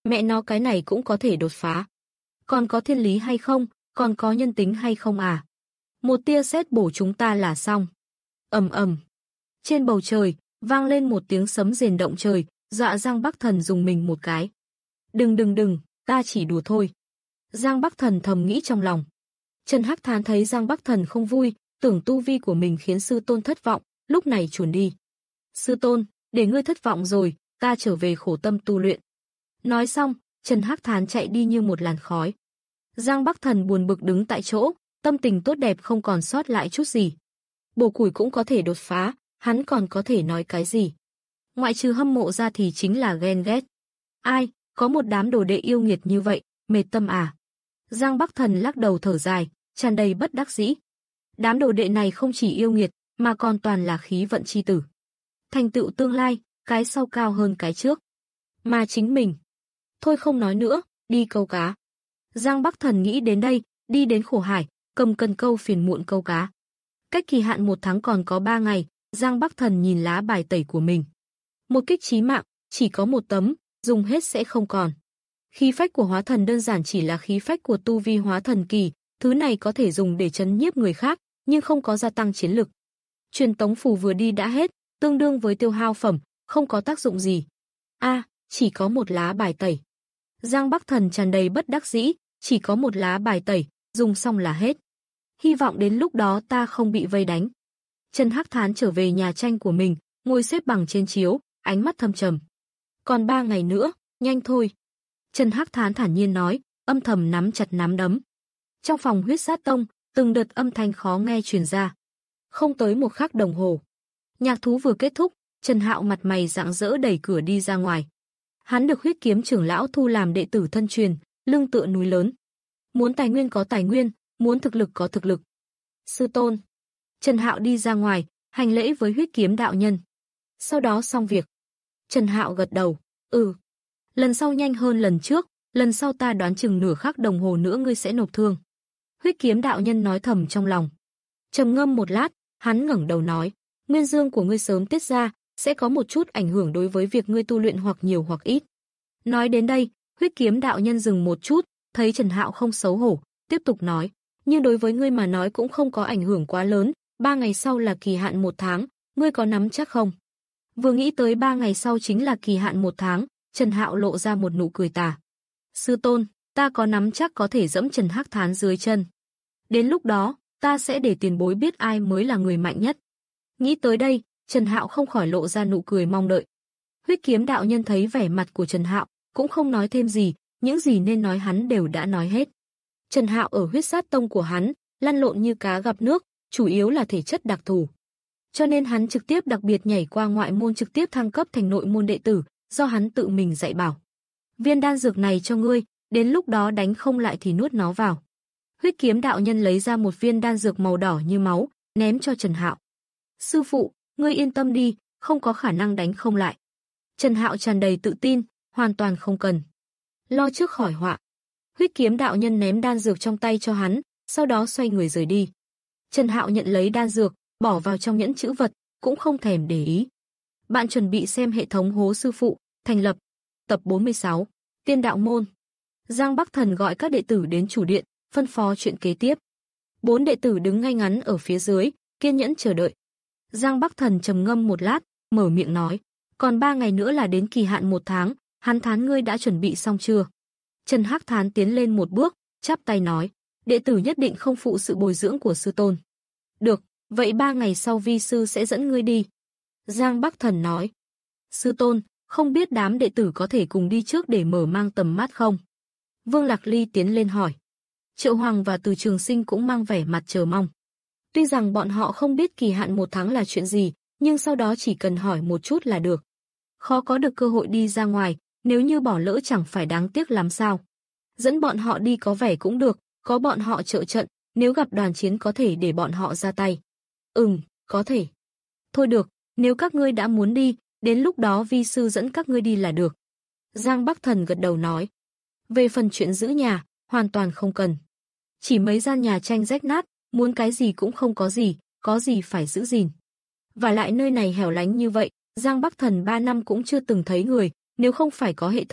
Mẹ nó cái này cũng có thể đột phá. Còn có thiên lý hay không, còn có nhân tính hay không à? Một tia sét bổ chúng ta là xong. Ầm ầm. Trên bầu trời, vang lên một tiếng sấm rền động trời, dọa Giang Bắc Thần dùng mình một cái. Đừng đừng đừng, ta chỉ đùa thôi. Giang Bắc Thần thầm nghĩ trong lòng. Trần Hắc Thán thấy Giang Bắc Thần không vui, tưởng tu vi của mình khiến sư tôn thất vọng, lúc này chuồn đi. Sư tôn, để ngươi thất vọng rồi, ta trở về khổ tâm tu luyện. Nói xong, Trần Hắc Thán chạy đi như một làn khói. Giang Bắc Thần buồn bực đứng tại chỗ, tâm tình tốt đẹp không còn sót lại chút gì. Bổ củi cũng có thể đột phá, hắn còn có thể nói cái gì? Ngoại trừ hâm mộ ra thì chính là ghen ghét. Ai, có một đám đồ đệ yêu nghiệt như vậy, mệt tâm à? Giang Bắc Thần lắc đầu thở dài, tràn đầy bất đắc dĩ. Đám đồ đệ này không chỉ yêu nghiệt, mà còn toàn là khí vận chi tử. Thành tựu tương lai, cái sau cao hơn cái trước. Mà chính mình. Thôi không nói nữa, đi câu cá. Giang Bắc Thần nghĩ đến đây, đi đến khổ hải, cầm cần câu phiền muộn câu cá. Cách kỳ hạn một tháng còn có ba ngày, Giang Bắc Thần nhìn lá bài tẩy của mình. Một kích chí mạng, chỉ có một tấm, dùng hết sẽ không còn. Khí phách của hóa thần đơn giản chỉ là khí phách của tu vi hóa thần kỳ, thứ này có thể dùng để chấn nhiếp người khác, nhưng không có gia tăng chiến lực. Truyền tống phù vừa đi đã hết, tương đương với tiêu hao phẩm, không có tác dụng gì. A, chỉ có một lá bài tẩy. Giang Bắc Thần tràn đầy bất đắc dĩ, chỉ có một lá bài tẩy, dùng xong là hết. Hy vọng đến lúc đó ta không bị vây đánh. Trần Hắc Thán trở về nhà tranh của mình, ngồi xếp bằng trên chiếu, ánh mắt thâm trầm. Còn ba ngày nữa, nhanh thôi. Trần Hắc Thán thản nhiên nói, âm thầm nắm chặt nắm đấm. Trong phòng huyết sát tông, từng đợt âm thanh khó nghe truyền ra. Không tới một khắc đồng hồ. Nhạc thú vừa kết thúc, Trần Hạo mặt mày rạng rỡ đẩy cửa đi ra ngoài. Hắn được huyết kiếm trưởng lão thu làm đệ tử thân truyền, lưng tựa núi lớn. Muốn tài nguyên có tài nguyên, muốn thực lực có thực lực. Sư tôn. Trần Hạo đi ra ngoài, hành lễ với huyết kiếm đạo nhân. Sau đó xong việc. Trần Hạo gật đầu, ừ. Lần sau nhanh hơn lần trước, lần sau ta đoán chừng nửa khắc đồng hồ nữa ngươi sẽ nộp thương. Huyết kiếm đạo nhân nói thầm trong lòng. Trầm ngâm một lát, hắn ngẩng đầu nói, nguyên dương của ngươi sớm tiết ra, sẽ có một chút ảnh hưởng đối với việc ngươi tu luyện hoặc nhiều hoặc ít. Nói đến đây, huyết kiếm đạo nhân dừng một chút, thấy Trần Hạo không xấu hổ, tiếp tục nói, nhưng đối với ngươi mà nói cũng không có ảnh hưởng quá lớn, ba ngày sau là kỳ hạn một tháng, ngươi có nắm chắc không? Vừa nghĩ tới ba ngày sau chính là kỳ hạn một tháng, Trần Hạo lộ ra một nụ cười tà. Sư tôn, ta có nắm chắc có thể dẫm Trần Hắc Thán dưới chân. Đến lúc đó, ta sẽ để tiền bối biết ai mới là người mạnh nhất. Nghĩ tới đây, Trần Hạo không khỏi lộ ra nụ cười mong đợi. Huyết kiếm đạo nhân thấy vẻ mặt của Trần Hạo, cũng không nói thêm gì, những gì nên nói hắn đều đã nói hết. Trần Hạo ở huyết sát tông của hắn, lăn lộn như cá gặp nước, chủ yếu là thể chất đặc thù. Cho nên hắn trực tiếp đặc biệt nhảy qua ngoại môn trực tiếp thăng cấp thành nội môn đệ tử, do hắn tự mình dạy bảo. Viên đan dược này cho ngươi, đến lúc đó đánh không lại thì nuốt nó vào. Huyết kiếm đạo nhân lấy ra một viên đan dược màu đỏ như máu, ném cho Trần Hạo. Sư phụ, ngươi yên tâm đi, không có khả năng đánh không lại. Trần Hạo tràn đầy tự tin, hoàn toàn không cần. Lo trước khỏi họa. Huyết kiếm đạo nhân ném đan dược trong tay cho hắn, sau đó xoay người rời đi. Trần Hạo nhận lấy đan dược, bỏ vào trong nhẫn chữ vật, cũng không thèm để ý. Bạn chuẩn bị xem hệ thống hố sư phụ, thành lập. Tập bốn mươi sáu, Tiên đạo môn. Giang Bắc Thần gọi các đệ tử đến chủ điện, phân phó chuyện kế tiếp. Bốn đệ tử đứng ngay ngắn ở phía dưới, kiên nhẫn chờ đợi. Giang Bắc Thần trầm ngâm một lát, mở miệng nói, còn ba ngày nữa là đến kỳ hạn một tháng, Hắn Thán ngươi đã chuẩn bị xong chưa? Trần Hắc Thán tiến lên một bước, chắp tay nói, đệ tử nhất định không phụ sự bồi dưỡng của sư tôn. Được, vậy ba ngày sau vi sư sẽ dẫn ngươi đi. Giang Bắc Thần nói, sư tôn, không biết đám đệ tử có thể cùng đi trước để mở mang tầm mắt không? Vương Lạc Ly tiến lên hỏi. Triệu Hoàng và Từ Trường Sinh cũng mang vẻ mặt chờ mong. Tuy rằng bọn họ không biết kỳ hạn một tháng là chuyện gì, nhưng sau đó chỉ cần hỏi một chút là được. Khó có được cơ hội đi ra ngoài, nếu như bỏ lỡ chẳng phải đáng tiếc lắm sao. Dẫn bọn họ đi có vẻ cũng được, có bọn họ trợ trận, nếu gặp đoàn chiến có thể để bọn họ ra tay. Ừm, có thể. Thôi được, nếu các ngươi đã muốn đi, đến lúc đó vi sư dẫn các ngươi đi là được. Giang Bắc Thần gật đầu nói. Về phần chuyện giữ nhà, hoàn toàn không cần. Chỉ mấy gian nhà tranh rách nát, muốn cái gì cũng không có gì, có gì phải giữ gìn. Và lại nơi này hẻo lánh như vậy, Giang Bắc Thần ba năm cũng chưa từng thấy người, nếu không phải có hệ thống,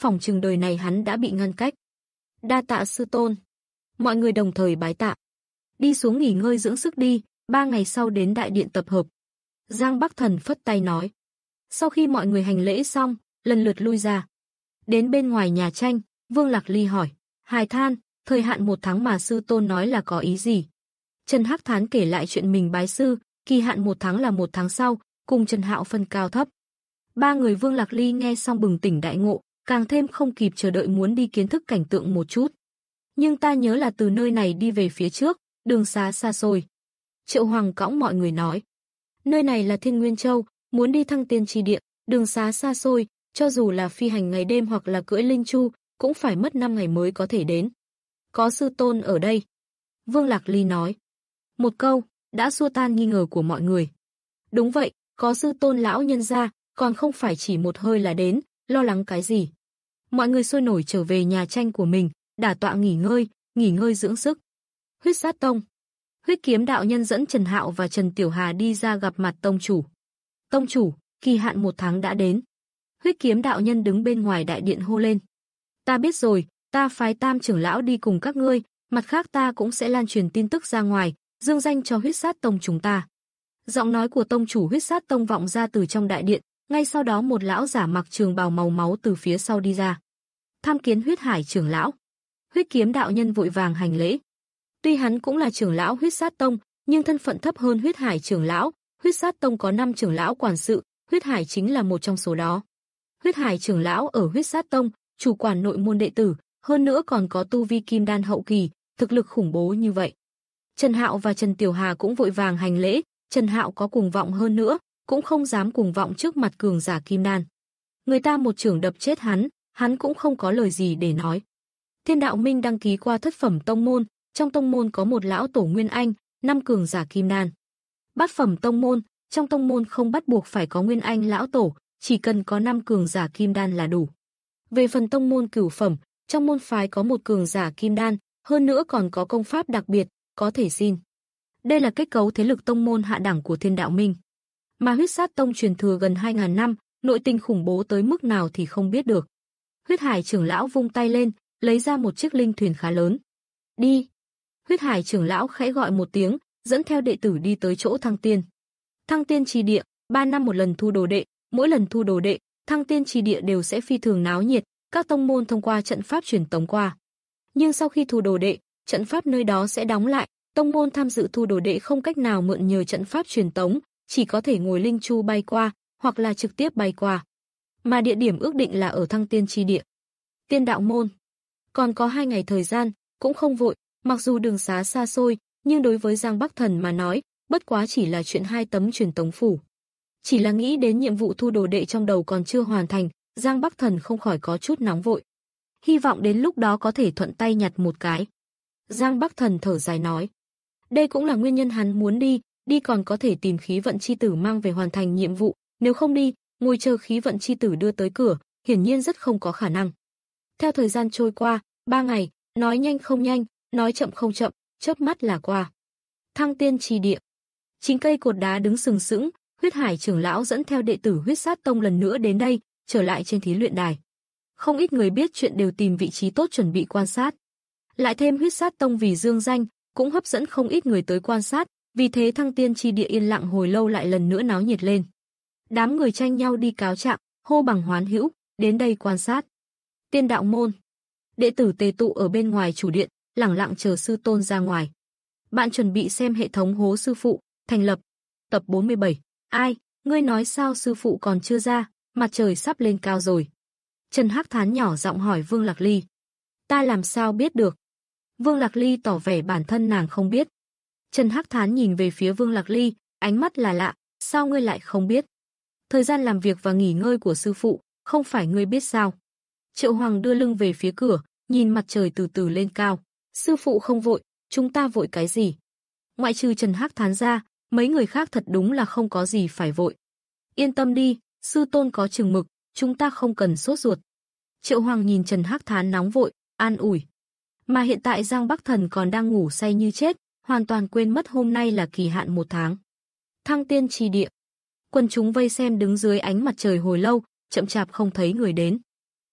phỏng chừng đời này hắn đã bị ngăn cách. Đa tạ sư tôn. Mọi người đồng thời bái tạ. Đi xuống nghỉ ngơi dưỡng sức đi, ba ngày sau đến đại điện tập hợp. Giang Bắc Thần phất tay nói. Sau khi mọi người hành lễ xong, lần lượt lui ra. Đến bên ngoài nhà tranh, Vương Lạc Ly hỏi. Hải Than, thời hạn một tháng mà sư tôn nói là có ý gì? Trần Hắc Thán kể lại chuyện mình bái sư, kỳ hạn một tháng là một tháng sau, cùng Trần Hạo phân cao thấp. Ba người Vương Lạc Ly nghe xong bừng tỉnh đại ngộ, càng thêm không kịp chờ đợi muốn đi kiến thức cảnh tượng một chút. Nhưng ta nhớ là từ nơi này đi về phía trước, đường xá xa xôi. Triệu Hoàng cõng mọi người nói. Nơi này là Thiên Nguyên Châu, muốn đi Thăng Tiên Chi Địa, đường xá xa xôi, cho dù là phi hành ngày đêm hoặc là cưỡi linh chu, cũng phải mất năm ngày mới có thể đến. Có sư tôn ở đây. Vương Lạc Ly nói. Một câu, đã xua tan nghi ngờ của mọi người. Đúng vậy, có sư tôn lão nhân gia, còn không phải chỉ một hơi là đến, lo lắng cái gì. Mọi người sôi nổi trở về nhà tranh của mình, đả tọa nghỉ ngơi, nghỉ ngơi dưỡng sức. Huyết Sát Tông. Huyết Kiếm đạo nhân dẫn Trần Hạo và Trần Tiểu Hà đi ra gặp mặt tông chủ. Tông chủ, kỳ hạn một tháng đã đến. Huyết Kiếm đạo nhân đứng bên ngoài đại điện hô lên. Ta biết rồi, ta phái Tam trưởng lão đi cùng các ngươi, mặt khác ta cũng sẽ lan truyền tin tức ra ngoài, dương danh cho Huyết Sát Tông chúng ta. Giọng nói của tông chủ Huyết Sát Tông vọng ra từ trong đại điện, ngay sau đó một lão giả mặc trường bào màu máu từ phía sau đi ra. Tham kiến Huyết Hải trưởng lão. Huyết Kiếm đạo nhân vội vàng hành lễ. Tuy hắn cũng là trưởng lão Huyết Sát Tông, nhưng thân phận thấp hơn Huyết Hải trưởng lão. Huyết Sát Tông có năm trưởng lão quản sự, Huyết Hải chính là một trong số đó. Huyết Hải trưởng lão ở Huyết Sát Tông, chủ quản nội môn đệ tử, hơn nữa còn có tu vi kim đan hậu kỳ, thực lực khủng bố như vậy. Trần Hạo và Trần Tiểu Hà cũng vội vàng hành lễ, Trần Hạo có cuồng vọng hơn nữa, cũng không dám cuồng vọng trước mặt cường giả kim đan. Người ta một chưởng đập chết hắn, hắn cũng không có lời gì để nói. Thiên Đạo Minh đăng ký qua thất phẩm tông môn, trong tông môn có một lão tổ Nguyên Anh, năm cường giả kim đan. Bát phẩm tông môn, trong tông môn không bắt buộc phải có Nguyên Anh lão tổ, chỉ cần có năm cường giả kim đan là đủ. Về phần tông môn cửu phẩm, trong môn phái có một cường giả kim đan, hơn nữa còn có công pháp đặc biệt, có thể xin. Đây là kết cấu thế lực tông môn hạ đẳng của Thiên Đạo Minh. Mà Huyết Sát Tông truyền thừa gần hai nghìn năm, nội tình khủng bố tới mức nào thì không biết được. Huyết Hải trưởng lão vung tay lên, lấy ra một chiếc linh thuyền khá lớn. Đi. Huyết Hải trưởng lão khẽ gọi một tiếng, dẫn theo đệ tử đi tới chỗ Thăng Tiên. Thăng Tiên Chi Địa, ba năm một lần thu đồ đệ, mỗi lần thu đồ đệ, Thăng Tiên Chi Địa đều sẽ phi thường náo nhiệt, các tông môn thông qua trận pháp truyền tống qua. Nhưng sau khi thu đồ đệ, trận pháp nơi đó sẽ đóng lại, tông môn tham dự thu đồ đệ không cách nào mượn nhờ trận pháp truyền tống, chỉ có thể ngồi linh chu bay qua, hoặc là trực tiếp bay qua. Mà địa điểm ước định là ở Thăng Tiên Chi Địa. Tiên Đạo Môn. Còn có hai ngày thời gian, cũng không vội, mặc dù đường xá xa xôi, nhưng đối với Giang Bắc Thần mà nói, bất quá chỉ là chuyện hai tấm truyền tống phủ. Chỉ là nghĩ đến nhiệm vụ thu đồ đệ trong đầu còn chưa hoàn thành, Giang Bắc Thần không khỏi có chút nóng vội. Hy vọng đến lúc đó có thể thuận tay nhặt một cái. Giang Bắc Thần thở dài nói. Đây cũng là nguyên nhân hắn muốn đi, đi còn có thể tìm khí vận chi tử mang về hoàn thành nhiệm vụ, nếu không đi, ngồi chờ khí vận chi tử đưa tới cửa, hiển nhiên rất không có khả năng. Theo thời gian trôi qua, ba ngày, nói nhanh không nhanh, nói chậm không chậm, chớp mắt là qua. Thăng Tiên Chi Địa. Chính cây cột đá đứng sừng sững, Huyết Hải trưởng lão dẫn theo đệ tử Huyết Sát Tông lần nữa đến đây, trở lại trên thí luyện đài. Không ít người biết chuyện đều tìm vị trí tốt chuẩn bị quan sát. Lại thêm Huyết Sát Tông vì dương danh, cũng hấp dẫn không ít người tới quan sát, vì thế Thăng Tiên Chi Địa yên lặng hồi lâu lại lần nữa náo nhiệt lên. Đám người tranh nhau đi cáo trạng, hô bằng hoán hữu, đến đây quan sát. Tiên Đạo Môn. Đệ tử tề tụ ở bên ngoài chủ điện, lẳng lặng chờ sư tôn ra ngoài. Bạn chuẩn bị xem hệ thống hố sư phụ, thành lập. Tập bốn mươi bảy. Ai, ngươi nói sao sư phụ còn chưa ra, mặt trời sắp lên cao rồi. Trần Hắc Thán nhỏ giọng hỏi Vương Lạc Ly. Ta làm sao biết được? Vương Lạc Ly tỏ vẻ bản thân nàng không biết. Trần Hắc Thán nhìn về phía Vương Lạc Ly, ánh mắt là lạ, sao ngươi lại không biết? Thời gian làm việc và nghỉ ngơi của sư phụ, không phải ngươi biết sao? Triệu Hoàng đưa lưng về phía cửa, nhìn mặt trời từ từ lên cao. Sư phụ không vội, chúng ta vội cái gì? Ngoại trừ Trần Hắc Thán ra, mấy người khác thật đúng là không có gì phải vội. Yên tâm đi, sư tôn có chừng mực, chúng ta không cần sốt ruột. Triệu Hoàng nhìn Trần Hắc Thán nóng vội, an ủi. Mà hiện tại Giang Bắc Thần còn đang ngủ say như chết, hoàn toàn quên mất hôm nay là kỳ hạn một tháng. Thăng Tiên Chi Địa. Quần chúng vây xem đứng dưới ánh mặt trời hồi lâu, chậm chạp không thấy người đến.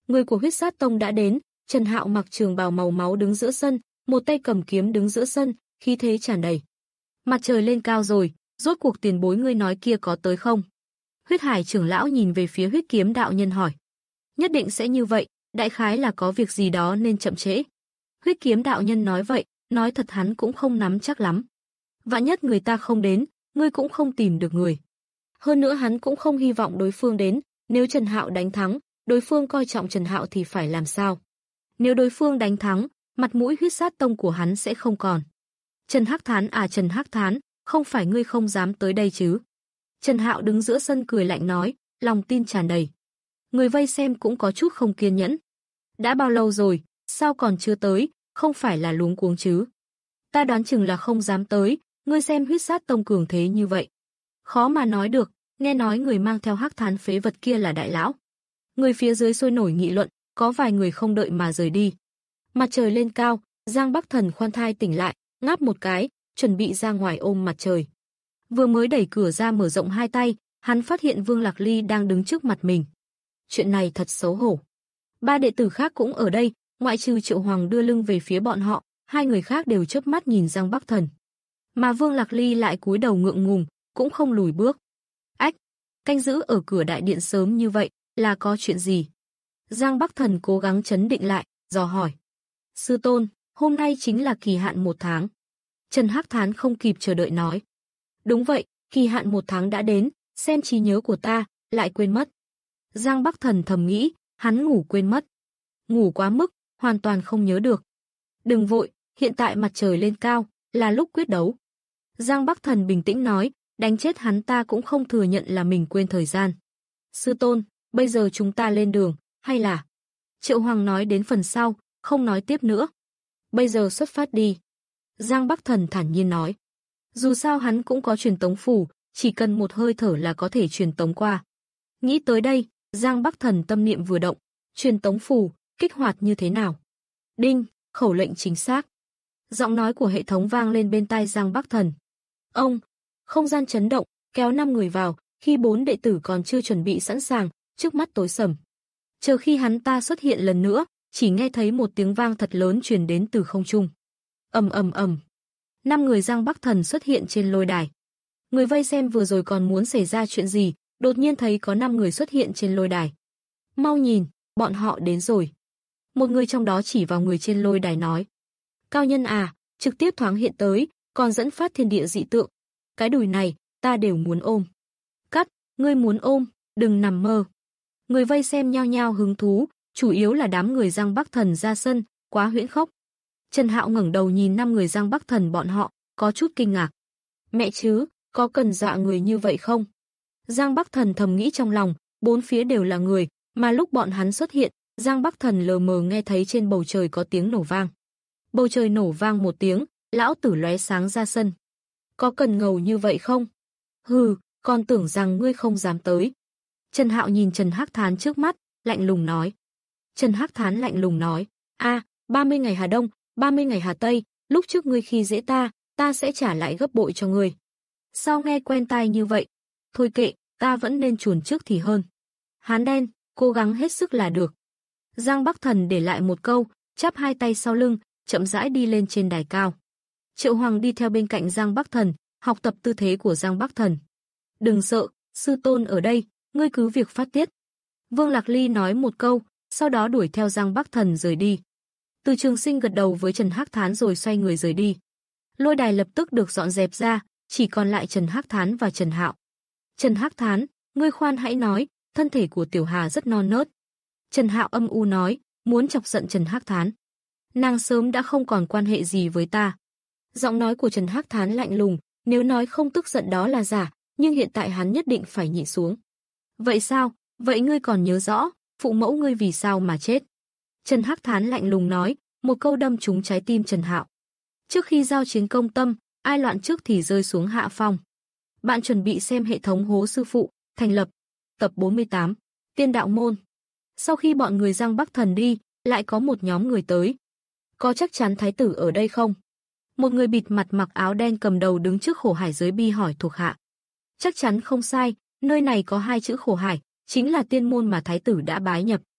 Người của Huyết Sát Tông đã đến, Trần Hạo mặc trường bào màu máu đứng giữa sân, một tay cầm kiếm đứng giữa sân, khí thế tràn đầy. Mặt trời lên cao rồi, rốt cuộc tiền bối ngươi nói kia có tới không? Huyết Hải trưởng lão nhìn về phía Huyết Kiếm đạo nhân hỏi. Nhất định sẽ như vậy, đại khái là có việc gì đó nên chậm trễ. Huyết Kiếm đạo nhân nói vậy, nói thật hắn cũng không nắm chắc lắm. Vạn nhất người ta không đến, ngươi cũng không tìm được người. Hơn nữa hắn cũng không hy vọng đối phương đến, nếu Trần Hạo đánh thắng, đối phương coi trọng Trần Hạo thì phải làm sao? Nếu đối phương đánh thắng, mặt mũi Huyết Sát Tông của hắn sẽ không còn. Trần Hắc Thán à Trần Hắc Thán, không phải ngươi không dám tới đây chứ? Trần Hạo đứng giữa sân cười lạnh nói, lòng tin tràn đầy. Người vây xem cũng có chút không kiên nhẫn. Đã bao lâu rồi, sao còn chưa tới, không phải là luống cuống chứ? Ta đoán chừng là không dám tới, ngươi xem Huyết Sát Tông cường thế như vậy. Khó mà nói được, nghe nói người mang theo Hắc Thán phế vật kia là đại lão. Người phía dưới sôi nổi nghị luận, có vài người không đợi mà rời đi. Mặt trời lên cao, Giang Bắc Thần khoan thai tỉnh lại, ngáp một cái, chuẩn bị ra ngoài ôm mặt trời. Vừa mới đẩy cửa ra mở rộng hai tay, hắn phát hiện Vương Lạc Ly đang đứng trước mặt mình. Chuyện này thật xấu hổ. Ba đệ tử khác cũng ở đây, ngoại trừ Triệu Hoàng đưa lưng về phía bọn họ, hai người khác đều chớp mắt nhìn Giang Bắc Thần. Mà Vương Lạc Ly lại cúi đầu ngượng ngùng, cũng không lùi bước. Ách, canh giữ ở cửa đại điện sớm như vậy, là có chuyện gì? Giang Bắc Thần cố gắng trấn định lại, dò hỏi. Sư tôn, hôm nay chính là kỳ hạn một tháng. Trần Hắc Thán không kịp chờ đợi nói. Đúng vậy, kỳ hạn một tháng đã đến, xem trí nhớ của ta, lại quên mất. Giang Bắc Thần thầm nghĩ, hắn ngủ quên mất. Ngủ quá mức, hoàn toàn không nhớ được. Đừng vội, hiện tại mặt trời lên cao, là lúc quyết đấu. Giang Bắc Thần bình tĩnh nói, đánh chết hắn ta cũng không thừa nhận là mình quên thời gian. Sư tôn, bây giờ chúng ta lên đường, hay là... Triệu Hoàng nói đến phần sau, không nói tiếp nữa. Bây giờ xuất phát đi. Giang Bắc Thần thản nhiên nói. Dù sao hắn cũng có truyền tống phù, chỉ cần một hơi thở là có thể truyền tống qua. Nghĩ tới đây, Giang Bắc Thần tâm niệm vừa động, truyền tống phù, kích hoạt như thế nào? Đinh, khẩu lệnh chính xác. Giọng nói của hệ thống vang lên bên tai Giang Bắc Thần. Ông, không gian chấn động, kéo năm người vào, khi bốn đệ tử còn chưa chuẩn bị sẵn sàng, trước mắt tối sầm. Chờ khi hắn ta xuất hiện lần nữa, chỉ nghe thấy một tiếng vang thật lớn truyền đến từ không trung. Ầm ầm ầm. Năm người Giang Bắc Thần xuất hiện trên lôi đài. Người vây xem vừa rồi còn muốn xảy ra chuyện gì, đột nhiên thấy có năm người xuất hiện trên lôi đài. Mau nhìn, bọn họ đến rồi. Một người trong đó chỉ vào người trên lôi đài nói. Cao nhân à, trực tiếp thoáng hiện tới, còn dẫn phát thiên địa dị tượng. Cái đùi này, ta đều muốn ôm. Cắt, ngươi muốn ôm, đừng nằm mơ. Người vây xem nhao nhao hứng thú, chủ yếu là đám người Giang Bắc Thần ra sân, quá huyễn khốc. Trần Hạo ngẩng đầu nhìn năm người Giang Bắc Thần bọn họ, có chút kinh ngạc. Mẹ chứ, có cần dọa người như vậy không? Giang Bắc Thần thầm nghĩ trong lòng, bốn phía đều là người, mà lúc bọn hắn xuất hiện, Giang Bắc Thần lờ mờ nghe thấy trên bầu trời có tiếng nổ vang. Bầu trời nổ vang một tiếng, lão tử lóe sáng ra sân. Có cần ngầu như vậy không? Hừ, còn tưởng rằng ngươi không dám tới. Trần Hạo nhìn Trần Hắc Thán trước mắt, lạnh lùng nói. Trần Hắc Thán lạnh lùng nói, a, ba mươi ngày Hà Đông, ba mươi ngày Hà Tây, lúc trước ngươi khi dễ ta, ta sẽ trả lại gấp bội cho ngươi. Sao nghe quen tai như vậy? Thôi kệ, ta vẫn nên chuồn trước thì hơn. Hán đen, cố gắng hết sức là được. Giang Bắc Thần để lại một câu, chắp hai tay sau lưng, chậm rãi đi lên trên đài cao. Triệu Hoàng đi theo bên cạnh Giang Bắc Thần, học tập tư thế của Giang Bắc Thần. Đừng sợ, sư tôn ở đây, ngươi cứ việc phát tiết. Vương Lạc Ly nói một câu, sau đó đuổi theo Giang Bắc Thần rời đi. Từ Trường Sinh gật đầu với Trần Hắc Thán rồi xoay người rời đi. Lôi đài lập tức được dọn dẹp ra, chỉ còn lại Trần Hắc Thán và Trần Hạo. Trần Hắc Thán, ngươi khoan hãy nói, thân thể của Tiểu Hà rất non nớt. Trần Hạo âm u nói, muốn chọc giận Trần Hắc Thán. Nàng sớm đã không còn quan hệ gì với ta. Giọng nói của Trần Hắc Thán lạnh lùng, nếu nói không tức giận đó là giả, nhưng hiện tại hắn nhất định phải nhịn xuống. Vậy sao? Vậy ngươi còn nhớ rõ, phụ mẫu ngươi vì sao mà chết? Trần Hắc Thán lạnh lùng nói, một câu đâm trúng trái tim Trần Hạo. Trước khi giao chiến công tâm, ai loạn trước thì rơi xuống hạ phong. Bạn chuẩn bị xem hệ thống hố sư phụ, thành lập, tập bốn mươi tám, Tiên Đạo Môn. Sau khi bọn người Giang Bắc Thần đi, lại có một nhóm người tới. Có chắc chắn thái tử ở đây không? Một người bịt mặt mặc áo đen cầm đầu đứng trước khổ hải giới bi hỏi thuộc hạ. Chắc chắn không sai, nơi này có hai chữ khổ hải, chính là tiên môn mà thái tử đã bái nhập.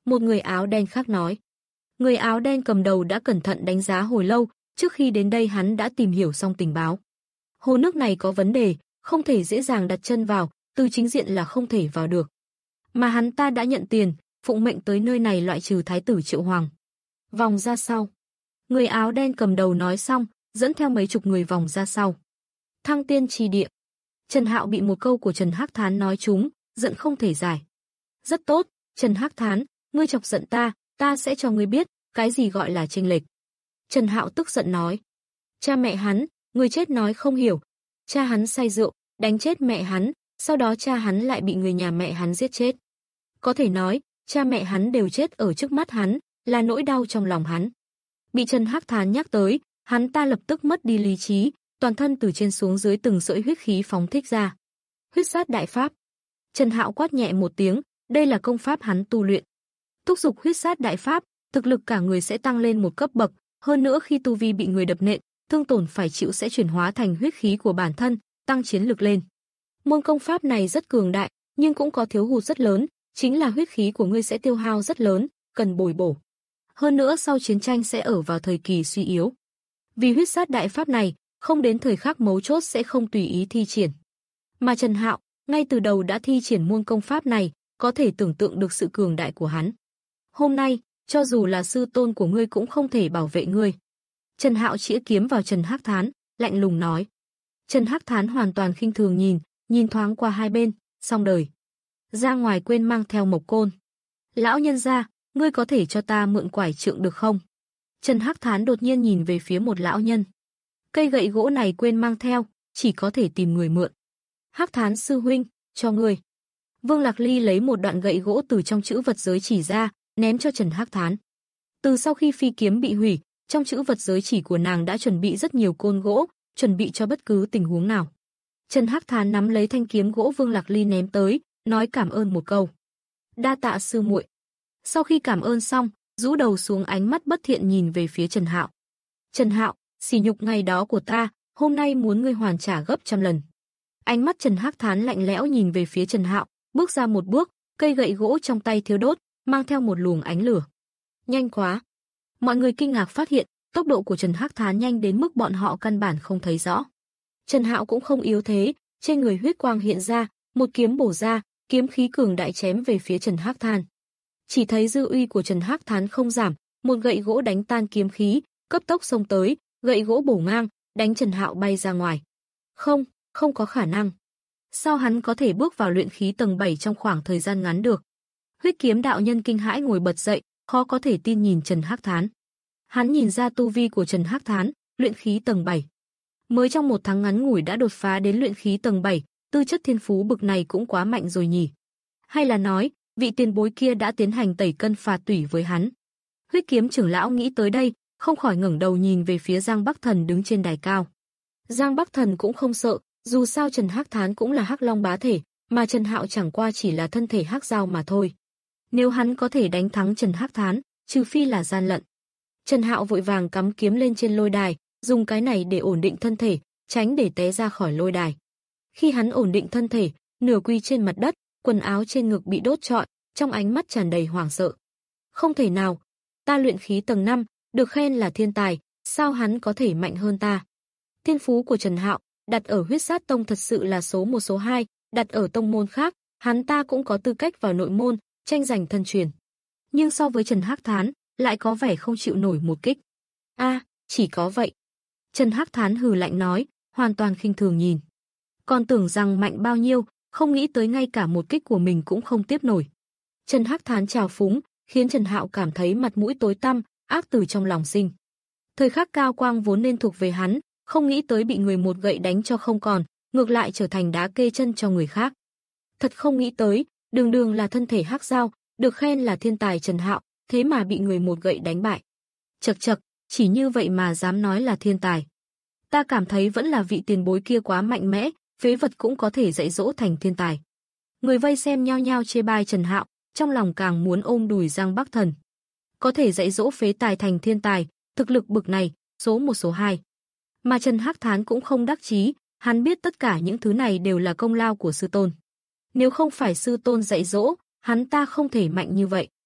Một người áo đen khác nói. Người áo đen cầm đầu đã cẩn thận đánh giá hồi lâu, trước khi đến đây hắn đã tìm hiểu xong tình báo. Hồ nước này có vấn đề, không thể dễ dàng đặt chân vào, từ chính diện là không thể vào được. Mà hắn ta đã nhận tiền, phụng mệnh tới nơi này loại trừ thái tử Triệu Hoàng. Vòng ra sau. Người áo đen cầm đầu nói xong, dẫn theo mấy chục người vòng ra sau. Thăng tiên trì địa. Trần Hạo bị một câu của Trần Hắc Thán nói trúng, giận không thể giải. Rất tốt, Trần Hắc Thán, ngươi chọc giận ta, ta sẽ cho ngươi biết, cái gì gọi là chênh lệch. Trần Hạo tức giận nói. Cha mẹ hắn, người chết nói không hiểu. Cha hắn say rượu, đánh chết mẹ hắn, sau đó cha hắn lại bị người nhà mẹ hắn giết chết. Có thể nói, cha mẹ hắn đều chết ở trước mắt hắn, là nỗi đau trong lòng hắn. Bị Trần Hắc Thán nhắc tới, hắn ta lập tức mất đi lý trí, toàn thân từ trên xuống dưới từng sợi huyết khí phóng thích ra. Huyết sát đại pháp. Trần Hạo quát nhẹ một tiếng, đây là công pháp hắn tu luyện. Thúc dục huyết sát đại pháp, thực lực cả người sẽ tăng lên một cấp bậc, hơn nữa khi tu vi bị người đập nện, thương tổn phải chịu sẽ chuyển hóa thành huyết khí của bản thân, tăng chiến lực lên. Môn công pháp này rất cường đại, nhưng cũng có thiếu hụt rất lớn, chính là huyết khí của ngươi sẽ tiêu hao rất lớn, cần bồi bổ. Hơn nữa sau chiến tranh sẽ ở vào thời kỳ suy yếu. Vì huyết sát đại pháp này, không đến thời khắc mấu chốt sẽ không tùy ý thi triển. Mà Trần Hạo, ngay từ đầu đã thi triển môn công pháp này, có thể tưởng tượng được sự cường đại của hắn. Hôm nay, cho dù là sư tôn của ngươi cũng không thể bảo vệ ngươi. Trần Hạo chĩa kiếm vào Trần Hắc Thán, lạnh lùng nói. Trần Hắc Thán hoàn toàn khinh thường nhìn, nhìn thoáng qua hai bên, xong đời. Ra ngoài quên mang theo mộc côn. Lão nhân gia, ngươi có thể cho ta mượn quải trượng được không? Trần Hắc Thán đột nhiên nhìn về phía một lão nhân. Cây gậy gỗ này quên mang theo, chỉ có thể tìm người mượn. Hắc Thán sư huynh, cho ngươi. Vương Lạc Ly lấy một đoạn gậy gỗ từ trong chữ vật giới chỉ ra, ném cho Trần Hắc Thán. Từ sau khi phi kiếm bị hủy, trong chữ vật giới chỉ của nàng đã chuẩn bị rất nhiều côn gỗ, chuẩn bị cho bất cứ tình huống nào. Trần Hắc Thán nắm lấy thanh kiếm gỗ Vương Lạc Ly ném tới, nói cảm ơn một câu. Đa tạ sư muội. Sau khi cảm ơn xong, rũ đầu xuống, ánh mắt bất thiện nhìn về phía Trần Hạo. Trần Hạo, sỉ nhục ngày đó của ta, hôm nay muốn ngươi hoàn trả gấp trăm lần. Ánh mắt Trần Hắc Thán lạnh lẽo nhìn về phía Trần Hạo, bước ra một bước, cây gậy gỗ trong tay thiêu đốt, mang theo một luồng ánh lửa. Nhanh quá. Mọi người kinh ngạc phát hiện, tốc độ của Trần Hắc Thán nhanh đến mức bọn họ căn bản không thấy rõ. Trần Hạo cũng không yếu thế, trên người huyết quang hiện ra, một kiếm bổ ra, kiếm khí cường đại chém về phía Trần Hắc Thán. Chỉ thấy dư uy của Trần Hắc Thán không giảm, một gậy gỗ đánh tan kiếm khí, cấp tốc xông tới, gậy gỗ bổ ngang, đánh Trần Hạo bay ra ngoài. Không, không có khả năng. Sao hắn có thể bước vào luyện khí tầng bảy trong khoảng thời gian ngắn được? Huyết kiếm đạo nhân kinh hãi ngồi bật dậy, khó có thể tin nhìn Trần Hắc Thán. Hắn nhìn ra tu vi của Trần Hắc Thán, luyện khí tầng bảy. Mới trong một tháng ngắn ngủi đã đột phá đến luyện khí tầng bảy, tư chất thiên phú bực này cũng quá mạnh rồi nhỉ. Hay là nói, vị tiền bối kia đã tiến hành tẩy cân phạt tủy với hắn. Huyết kiếm trưởng lão nghĩ tới đây, không khỏi ngẩng đầu nhìn về phía Giang Bắc Thần đứng trên đài cao. Giang Bắc Thần cũng không sợ, dù sao Trần Hắc Thán cũng là Hắc Long bá thể, mà Trần Hạo chẳng qua chỉ là thân thể hắc dao mà thôi. Nếu hắn có thể đánh thắng Trần Hắc Thán, trừ phi là gian lận. Trần Hạo vội vàng cắm kiếm lên trên lôi đài, dùng cái này để ổn định thân thể, tránh để té ra khỏi lôi đài. Khi hắn ổn định thân thể, nửa quỳ trên mặt đất, quần áo trên ngực bị đốt trọi, trong ánh mắt tràn đầy hoảng sợ. Không thể nào, ta luyện khí tầng năm, được khen là thiên tài, sao hắn có thể mạnh hơn ta? Thiên phú của Trần Hạo, đặt ở Huyết Sát Tông thật sự là số một số hai, đặt ở tông môn khác, hắn ta cũng có tư cách vào nội môn, tranh giành thân truyền. Nhưng so với Trần Hắc Thán, lại có vẻ không chịu nổi một kích. A, à, chỉ có vậy. Trần Hắc Thán hừ lạnh nói, hoàn toàn khinh thường nhìn. Còn tưởng rằng mạnh bao nhiêu, không nghĩ tới ngay cả một kích của mình cũng không tiếp nổi. Trần Hắc Thán trào phúng, khiến Trần Hạo cảm thấy mặt mũi tối tăm, ác từ trong lòng sinh. Thời khắc cao quang vốn nên thuộc về hắn, không nghĩ tới bị người một gậy đánh cho không còn, ngược lại trở thành đá kê chân cho người khác. Thật không nghĩ tới, đường đường là thân thể hắc dao, được khen là thiên tài Trần Hạo, thế mà bị người một gậy đánh bại. Chậc chậc, chỉ như vậy mà dám nói là thiên tài. Ta cảm thấy vẫn là vị tiền bối kia quá mạnh mẽ, phế vật cũng có thể dạy dỗ thành thiên tài. Người vây xem nhao nhao chê bai Trần Hạo, trong lòng càng muốn ôm đùi Giang Bắc Thần. Có thể dạy dỗ phế tài thành thiên tài, thực lực bực này, số một số hai. Mà Trần Hắc Thán cũng không đắc chí, hắn biết tất cả những thứ này đều là công lao của sư tôn. Nếu không phải sư tôn dạy dỗ, hắn ta không thể mạnh như vậy.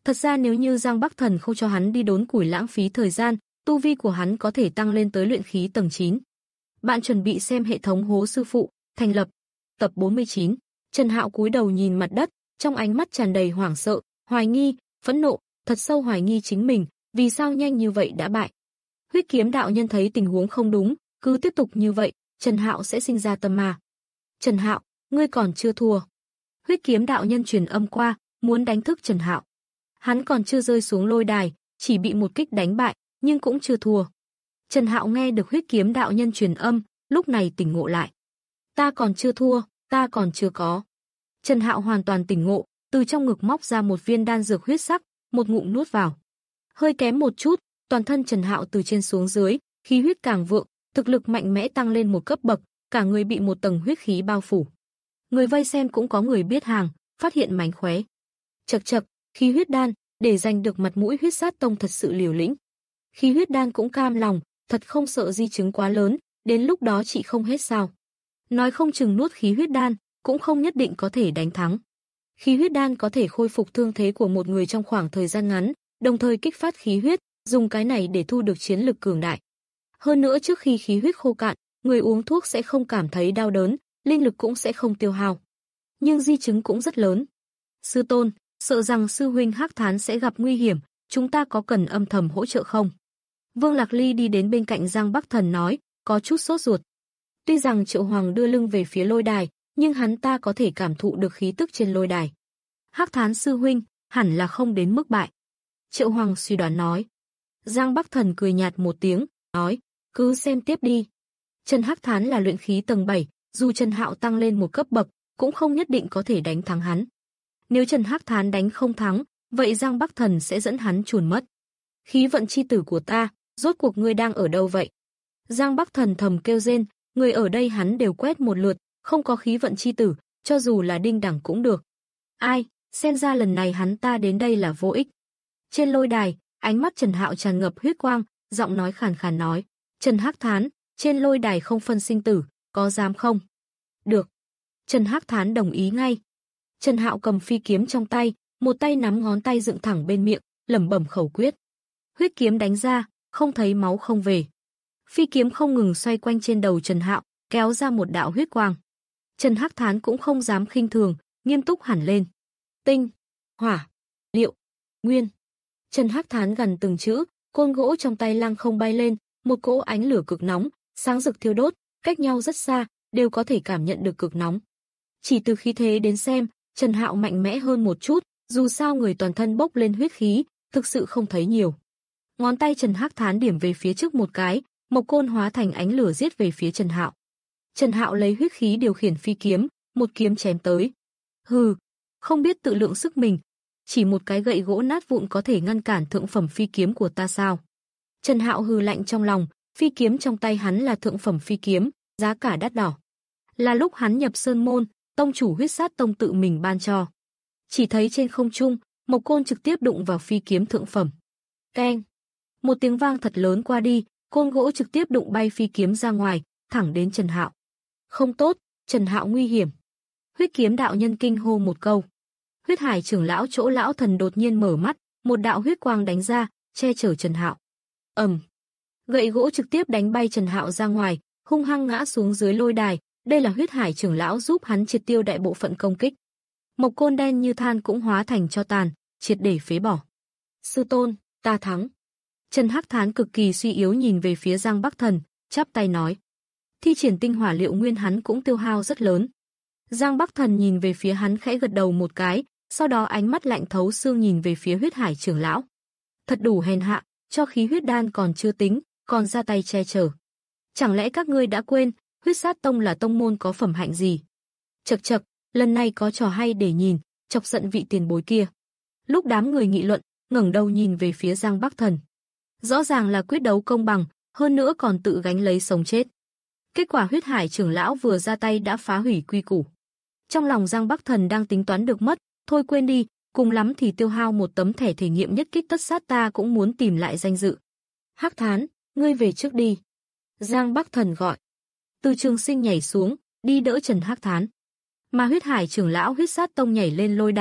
Thật ra nếu như Giang Bắc Thần không cho hắn đi đốn củi lãng phí thời gian, tu vi của hắn có thể tăng lên tới luyện khí tầng chín. Bạn chuẩn bị xem hệ thống Hố Sư Phụ, thành lập. Tập bốn mươi chín. Trần Hạo cúi đầu nhìn mặt đất, trong ánh mắt tràn đầy hoảng sợ, hoài nghi, phẫn nộ, thật sâu hoài nghi chính mình, vì sao nhanh như vậy đã bại. Huyết Kiếm đạo nhân thấy tình huống không đúng, cứ tiếp tục như vậy, Trần Hạo sẽ sinh ra tâm ma. Trần Hạo, ngươi còn chưa thua. Huyết Kiếm đạo nhân truyền âm qua, muốn đánh thức Trần Hạo. Hắn còn chưa rơi xuống lôi đài, chỉ bị một kích đánh bại, nhưng cũng chưa thua. Trần Hạo nghe được Huyết Kiếm đạo nhân truyền âm, lúc này tỉnh ngộ lại. Ta còn chưa thua, ta còn chưa có. Trần Hạo hoàn toàn tỉnh ngộ, từ trong ngực móc ra một viên đan dược huyết sắc, một ngụm nuốt vào. Hơi kém một chút, toàn thân Trần Hạo từ trên xuống dưới, khí huyết càng vượng, thực lực mạnh mẽ tăng lên một cấp bậc, cả người bị một tầng huyết khí bao phủ. Người vây xem cũng có người biết hàng, phát hiện mánh khóe. Chậc chậc, khí huyết đan, để giành được mặt mũi Huyết Sát Tông thật sự liều lĩnh. Khí huyết đan cũng cam lòng, thật không sợ di chứng quá lớn, đến lúc đó chị không hết sao? Nói không chừng nuốt khí huyết đan, cũng không nhất định có thể đánh thắng. Khí huyết đan có thể khôi phục thương thế của một người trong khoảng thời gian ngắn, đồng thời kích phát khí huyết, dùng cái này để thu được chiến lực cường đại. Hơn nữa trước khi khí huyết khô cạn, người uống thuốc sẽ không cảm thấy đau đớn, linh lực cũng sẽ không tiêu hao. Nhưng di chứng cũng rất lớn. Sư tôn, sợ rằng sư huynh Hắc Thán sẽ gặp nguy hiểm, chúng ta có cần âm thầm hỗ trợ không? Vương Lạc Ly đi đến bên cạnh Giang Bắc Thần nói, có chút sốt ruột. Tuy rằng Triệu Hoàng đưa lưng về phía lôi đài, nhưng hắn ta có thể cảm thụ được khí tức trên lôi đài. Hắc Thán sư huynh, hẳn là không đến mức bại. Triệu Hoàng suy đoán nói. Giang Bắc Thần cười nhạt một tiếng, nói, cứ xem tiếp đi. Trần Hắc Thán là luyện khí tầng bảy, dù Trần Hạo tăng lên một cấp bậc, cũng không nhất định có thể đánh thắng hắn. Nếu Trần Hắc Thán đánh không thắng, vậy Giang Bắc Thần sẽ dẫn hắn chuồn mất. Khí vận chi tử của ta, rốt cuộc ngươi đang ở đâu vậy? Giang Bắc Thần thầm kêu rên, người ở đây hắn đều quét một lượt, không có khí vận chi tử, cho dù là đinh đẳng cũng được. Ai, xem ra lần này hắn ta đến đây là vô ích. Trên lôi đài, ánh mắt Trần Hạo tràn ngập huyết quang, giọng nói khàn khàn nói, Trần Hắc Thán, trên lôi đài không phân sinh tử, có dám không? Được. Trần Hắc Thán đồng ý ngay. Trần Hạo cầm phi kiếm trong tay, một tay nắm ngón tay dựng thẳng bên miệng, lẩm bẩm khẩu quyết. Huyết kiếm đánh ra, không thấy máu không về. Phi kiếm không ngừng xoay quanh trên đầu Trần Hạo, kéo ra một đạo huyết quang. Trần Hắc Thán cũng không dám khinh thường, nghiêm túc hẳn lên. Tinh, hỏa, liệu, nguyên. Trần Hắc Thán gần từng chữ, côn gỗ trong tay lăng không bay lên, một cỗ ánh lửa cực nóng, sáng rực thiêu đốt, cách nhau rất xa, đều có thể cảm nhận được cực nóng. Chỉ từ khí thế đến xem, Trần Hạo mạnh mẽ hơn một chút, dù sao người toàn thân bốc lên huyết khí, thực sự không thấy nhiều. Ngón tay Trần Hắc Thán điểm về phía trước một cái, mộc côn hóa thành ánh lửa giết về phía Trần Hạo. Trần Hạo lấy huyết khí điều khiển phi kiếm, một kiếm chém tới. Hừ, không biết tự lượng sức mình, chỉ một cái gậy gỗ nát vụn có thể ngăn cản thượng phẩm phi kiếm của ta sao? Trần Hạo hừ lạnh trong lòng, phi kiếm trong tay hắn là thượng phẩm phi kiếm, giá cả đắt đỏ. Là lúc hắn nhập sơn môn, tông chủ Huyết Sát Tông tự mình ban cho. Chỉ thấy trên không trung, mộc côn trực tiếp đụng vào phi kiếm thượng phẩm. Keng! Một tiếng vang thật lớn qua đi, côn gỗ trực tiếp đụng bay phi kiếm ra ngoài, thẳng đến Trần Hạo. Không tốt, Trần Hạo nguy hiểm. Huyết Kiếm đạo nhân kinh hô một câu. Huyết Hải trưởng lão chỗ lão thần đột nhiên mở mắt, một đạo huyết quang đánh ra, che chở Trần Hạo. Ầm! Gậy gỗ trực tiếp đánh bay Trần Hạo ra ngoài, hung hăng ngã xuống dưới lôi đài, đây là Huyết Hải trưởng lão giúp hắn triệt tiêu đại bộ phận công kích. Mộc côn đen như than cũng hóa thành tro tàn, triệt để phế bỏ. Sư tôn, ta thắng. Trần Hắc Thán cực kỳ suy yếu nhìn về phía Giang Bắc Thần, chắp tay nói. Thi triển tinh hỏa liệu nguyên hắn cũng tiêu hao rất lớn. Giang Bắc Thần nhìn về phía hắn khẽ gật đầu một cái, sau đó ánh mắt lạnh thấu xương nhìn về phía Huyết Hải trưởng lão. Thật đủ hèn hạ, cho khí huyết đan còn chưa tính, còn ra tay che chở. Chẳng lẽ các ngươi đã quên, Huyết Sát Tông là tông môn có phẩm hạnh gì? Chậc chậc, lần này có trò hay để nhìn, chọc giận vị tiền bối kia. Lúc đám người nghị luận, ngẩng đầu nhìn về phía Giang Bắc Thần. Rõ ràng là quyết đấu công bằng, hơn nữa còn tự gánh lấy sống chết. Kết quả Huyết Hải trưởng lão vừa ra tay đã phá hủy quy củ. Trong lòng Giang Bắc Thần đang tính toán được mất, thôi quên đi, cùng lắm thì tiêu hao một tấm thẻ thể nghiệm nhất kích tất sát ta cũng muốn tìm lại danh dự. Hắc Thán, ngươi về trước đi. Giang Bắc Thần gọi. Từ Trường Sinh nhảy xuống, đi đỡ Trần Hắc Thán. Mà Huyết Hải trưởng lão Huyết Sát Tông nhảy lên lôi đài,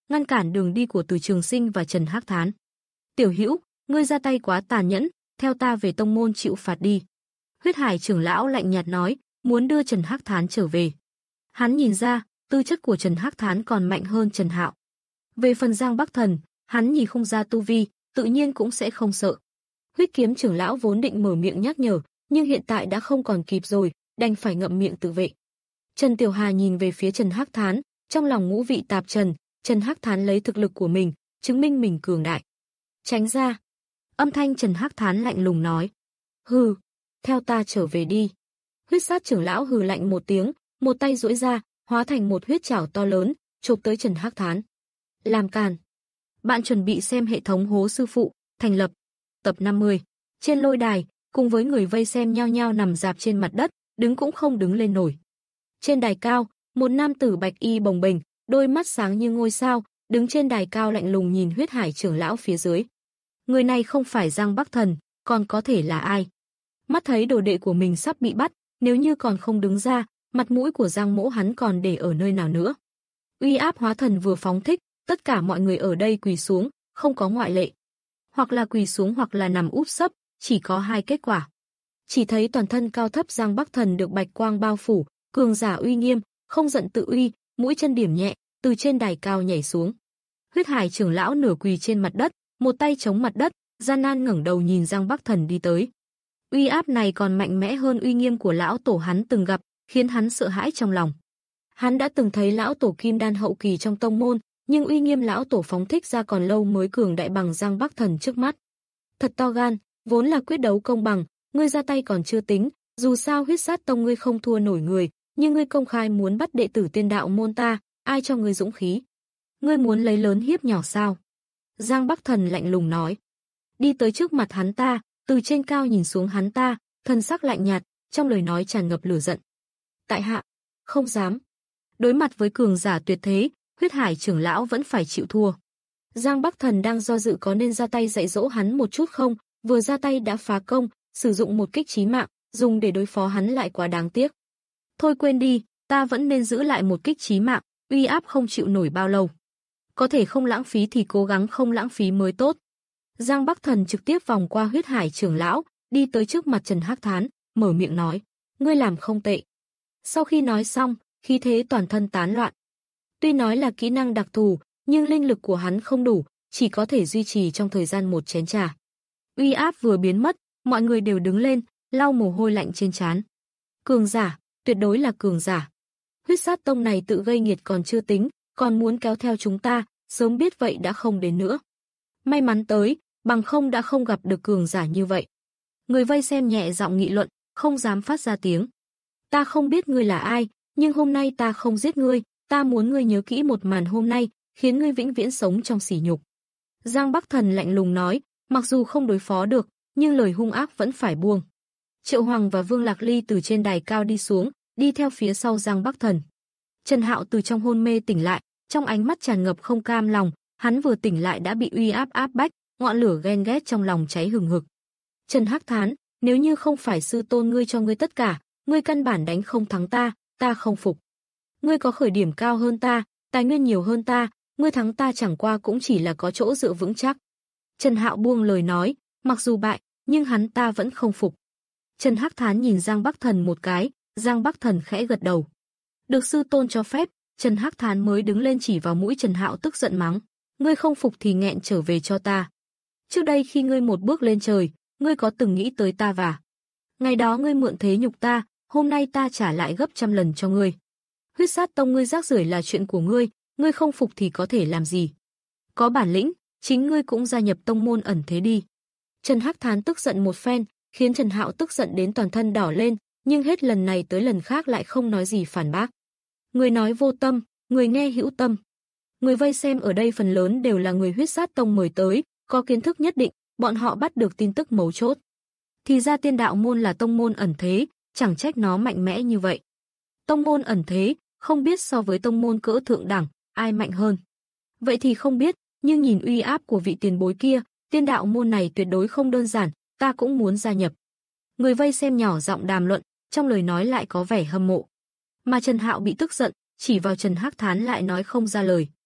ngăn cản đường đi của Từ Trường Sinh và Trần Hắc Thán. "Tiểu Hữu, ngươi ra tay quá tàn nhẫn, theo ta về tông môn chịu phạt đi." Huyết Hải trưởng lão lạnh nhạt nói, muốn đưa Trần Hắc Thán trở về. Hắn nhìn ra, tư chất của Trần Hắc Thán còn mạnh hơn Trần Hạo. Về phần Giang Bắc Thần, hắn nhìn không ra tu vi, tự nhiên cũng sẽ không sợ. Huyết Kiếm trưởng lão vốn định mở miệng nhắc nhở, nhưng hiện tại đã không còn kịp rồi, đành phải ngậm miệng tự vệ. Trần Tiểu Hà nhìn về phía Trần Hắc Thán, trong lòng ngũ vị tạp trần, Trần Hắc Thán lấy thực lực của mình, chứng minh mình cường đại. "Tránh ra." Âm thanh Trần Hắc Thán lạnh lùng nói. "Hừ, theo ta trở về đi." Huyết Sát trưởng lão hừ lạnh một tiếng, một tay duỗi ra, hóa thành một huyết trảo to lớn, chụp tới Trần Hắc Thán. "Làm càn." Bạn chuẩn bị xem hệ thống Hố Sư Phụ, thành lập. Tập năm mươi. Trên lôi đài, cùng với người vây xem nhao nhao nằm rạp trên mặt đất, đứng cũng không đứng lên nổi. Trên đài cao, một nam tử bạch y bồng bềnh, đôi mắt sáng như ngôi sao, đứng trên đài cao lạnh lùng nhìn Huyết Hải trưởng lão phía dưới. Người này không phải Giang Bắc Thần, còn có thể là ai? Mắt thấy đồ đệ của mình sắp bị bắt, nếu như còn không đứng ra, mặt mũi của Giang Mỗ hắn còn để ở nơi nào nữa? Uy áp hóa thần vừa phóng thích, tất cả mọi người ở đây quỳ xuống, không có ngoại lệ. Hoặc là quỳ xuống hoặc là nằm úp sấp, chỉ có hai kết quả. Chỉ thấy toàn thân cao thấp Giang Bắc Thần được bạch quang bao phủ, cường giả uy nghiêm, không giận tự uy, mũi chân điểm nhẹ, từ trên đài cao nhảy xuống. Huyết Hải trưởng lão nửa quỳ trên mặt đất, một tay chống mặt đất, gian nan ngẩng đầu nhìn Giang Bắc Thần đi tới. Uy áp này còn mạnh mẽ hơn uy nghiêm của lão tổ hắn từng gặp, khiến hắn sợ hãi trong lòng. Hắn đã từng thấy lão tổ kim đan hậu kỳ trong tông môn, nhưng uy nghiêm lão tổ phóng thích ra còn lâu mới cường đại bằng Giang Bắc Thần trước mắt. Thật to gan, vốn là quyết đấu công bằng, ngươi ra tay còn chưa tính, dù sao Huyết Sát tông ngươi không thua nổi người, nhưng ngươi công khai muốn bắt đệ tử Tiên đạo môn ta, ai cho ngươi dũng khí? Ngươi muốn lấy lớn hiếp nhỏ sao? Giang Bắc Thần lạnh lùng nói. Đi tới trước mặt hắn ta, từ trên cao nhìn xuống hắn ta, thần sắc lạnh nhạt, trong lời nói tràn ngập lửa giận. Tại hạ, không dám. Đối mặt với cường giả tuyệt thế, Huyết Hải trưởng lão vẫn phải chịu thua. Giang Bắc Thần đang do dự có nên ra tay dạy dỗ hắn một chút không, vừa ra tay đã phá công, sử dụng một kích chí mạng, dùng để đối phó hắn lại quá đáng tiếc. Thôi quên đi, ta vẫn nên giữ lại một kích chí mạng, uy áp không chịu nổi bao lâu. Có thể không lãng phí thì cố gắng không lãng phí mới tốt. Giang Bắc Thần trực tiếp vòng qua Huyết Hải trưởng lão, đi tới trước mặt Trần Hắc Thán, mở miệng nói, ngươi làm không tệ. Sau khi nói xong, khí thế toàn thân tán loạn. Tuy nói là kỹ năng đặc thù, nhưng linh lực của hắn không đủ, chỉ có thể duy trì trong thời gian một chén trà. Uy áp vừa biến mất, mọi người đều đứng lên, lau mồ hôi lạnh trên trán. Cường giả, tuyệt đối là cường giả. Huyết Sát tông này tự gây nghiệt còn chưa tính, còn muốn kéo theo chúng ta, sớm biết vậy đã không đến nữa. May mắn tới, bằng không đã không gặp được cường giả như vậy. Người vây xem nhẹ giọng nghị luận, không dám phát ra tiếng. Ta không biết ngươi là ai, nhưng hôm nay ta không giết ngươi, ta muốn ngươi nhớ kỹ một màn hôm nay, khiến ngươi vĩnh viễn sống trong sỉ nhục. Giang Bắc Thần lạnh lùng nói, mặc dù không đối phó được, nhưng lời hung ác vẫn phải buông. Triệu Hoàng và Vương Lạc Ly từ trên đài cao đi xuống, đi theo phía sau Giang Bắc Thần. Trần Hạo từ trong hôn mê tỉnh lại, trong ánh mắt tràn ngập không cam lòng, hắn vừa tỉnh lại đã bị uy áp áp bách, ngọn lửa ghen ghét trong lòng cháy hừng hực. Trần Hắc Thán, nếu như không phải sư tôn ngươi cho ngươi tất cả, ngươi căn bản đánh không thắng ta, ta không phục. Ngươi có khởi điểm cao hơn ta, tài nguyên nhiều hơn ta, ngươi thắng ta chẳng qua cũng chỉ là có chỗ dựa vững chắc. Trần Hạo buông lời nói, mặc dù bại, nhưng hắn ta vẫn không phục. Trần Hắc Thán nhìn Giang Bắc Thần một cái, Giang Bắc Thần khẽ gật đầu. Được sư tôn cho phép, Trần Hắc Thán mới đứng lên chỉ vào mũi Trần Hạo tức giận mắng. Ngươi không phục thì nghẹn trở về cho ta. Trước đây khi ngươi một bước lên trời, ngươi có từng nghĩ tới ta và? Ngày đó ngươi mượn thế nhục ta, hôm nay ta trả lại gấp trăm lần cho ngươi. Huyết Sát tông ngươi rác rưởi là chuyện của ngươi, ngươi không phục thì có thể làm gì? Có bản lĩnh, chính ngươi cũng gia nhập tông môn ẩn thế đi. Trần Hắc Thán tức giận một phen, khiến Trần Hạo tức giận đến toàn thân đỏ lên, nhưng hết lần này tới lần khác lại không nói gì phản bác. Người nói vô tâm, người nghe hữu tâm. Người vây xem ở đây phần lớn đều là người Huyết Sát tông mời tới, có kiến thức nhất định, bọn họ bắt được tin tức mấu chốt. Thì ra Tiên đạo môn là tông môn ẩn thế, chẳng trách nó mạnh mẽ như vậy. Tông môn ẩn thế, không biết so với tông môn cỡ thượng đẳng, ai mạnh hơn. Vậy thì không biết, nhưng nhìn uy áp của vị tiền bối kia, Tiên đạo môn này tuyệt đối không đơn giản, ta cũng muốn gia nhập. Người vây xem nhỏ giọng đàm luận, trong lời nói lại có vẻ hâm mộ. Mà Trần Hạo bị tức giận, chỉ vào Trần Hắc Thán lại nói không ra lời.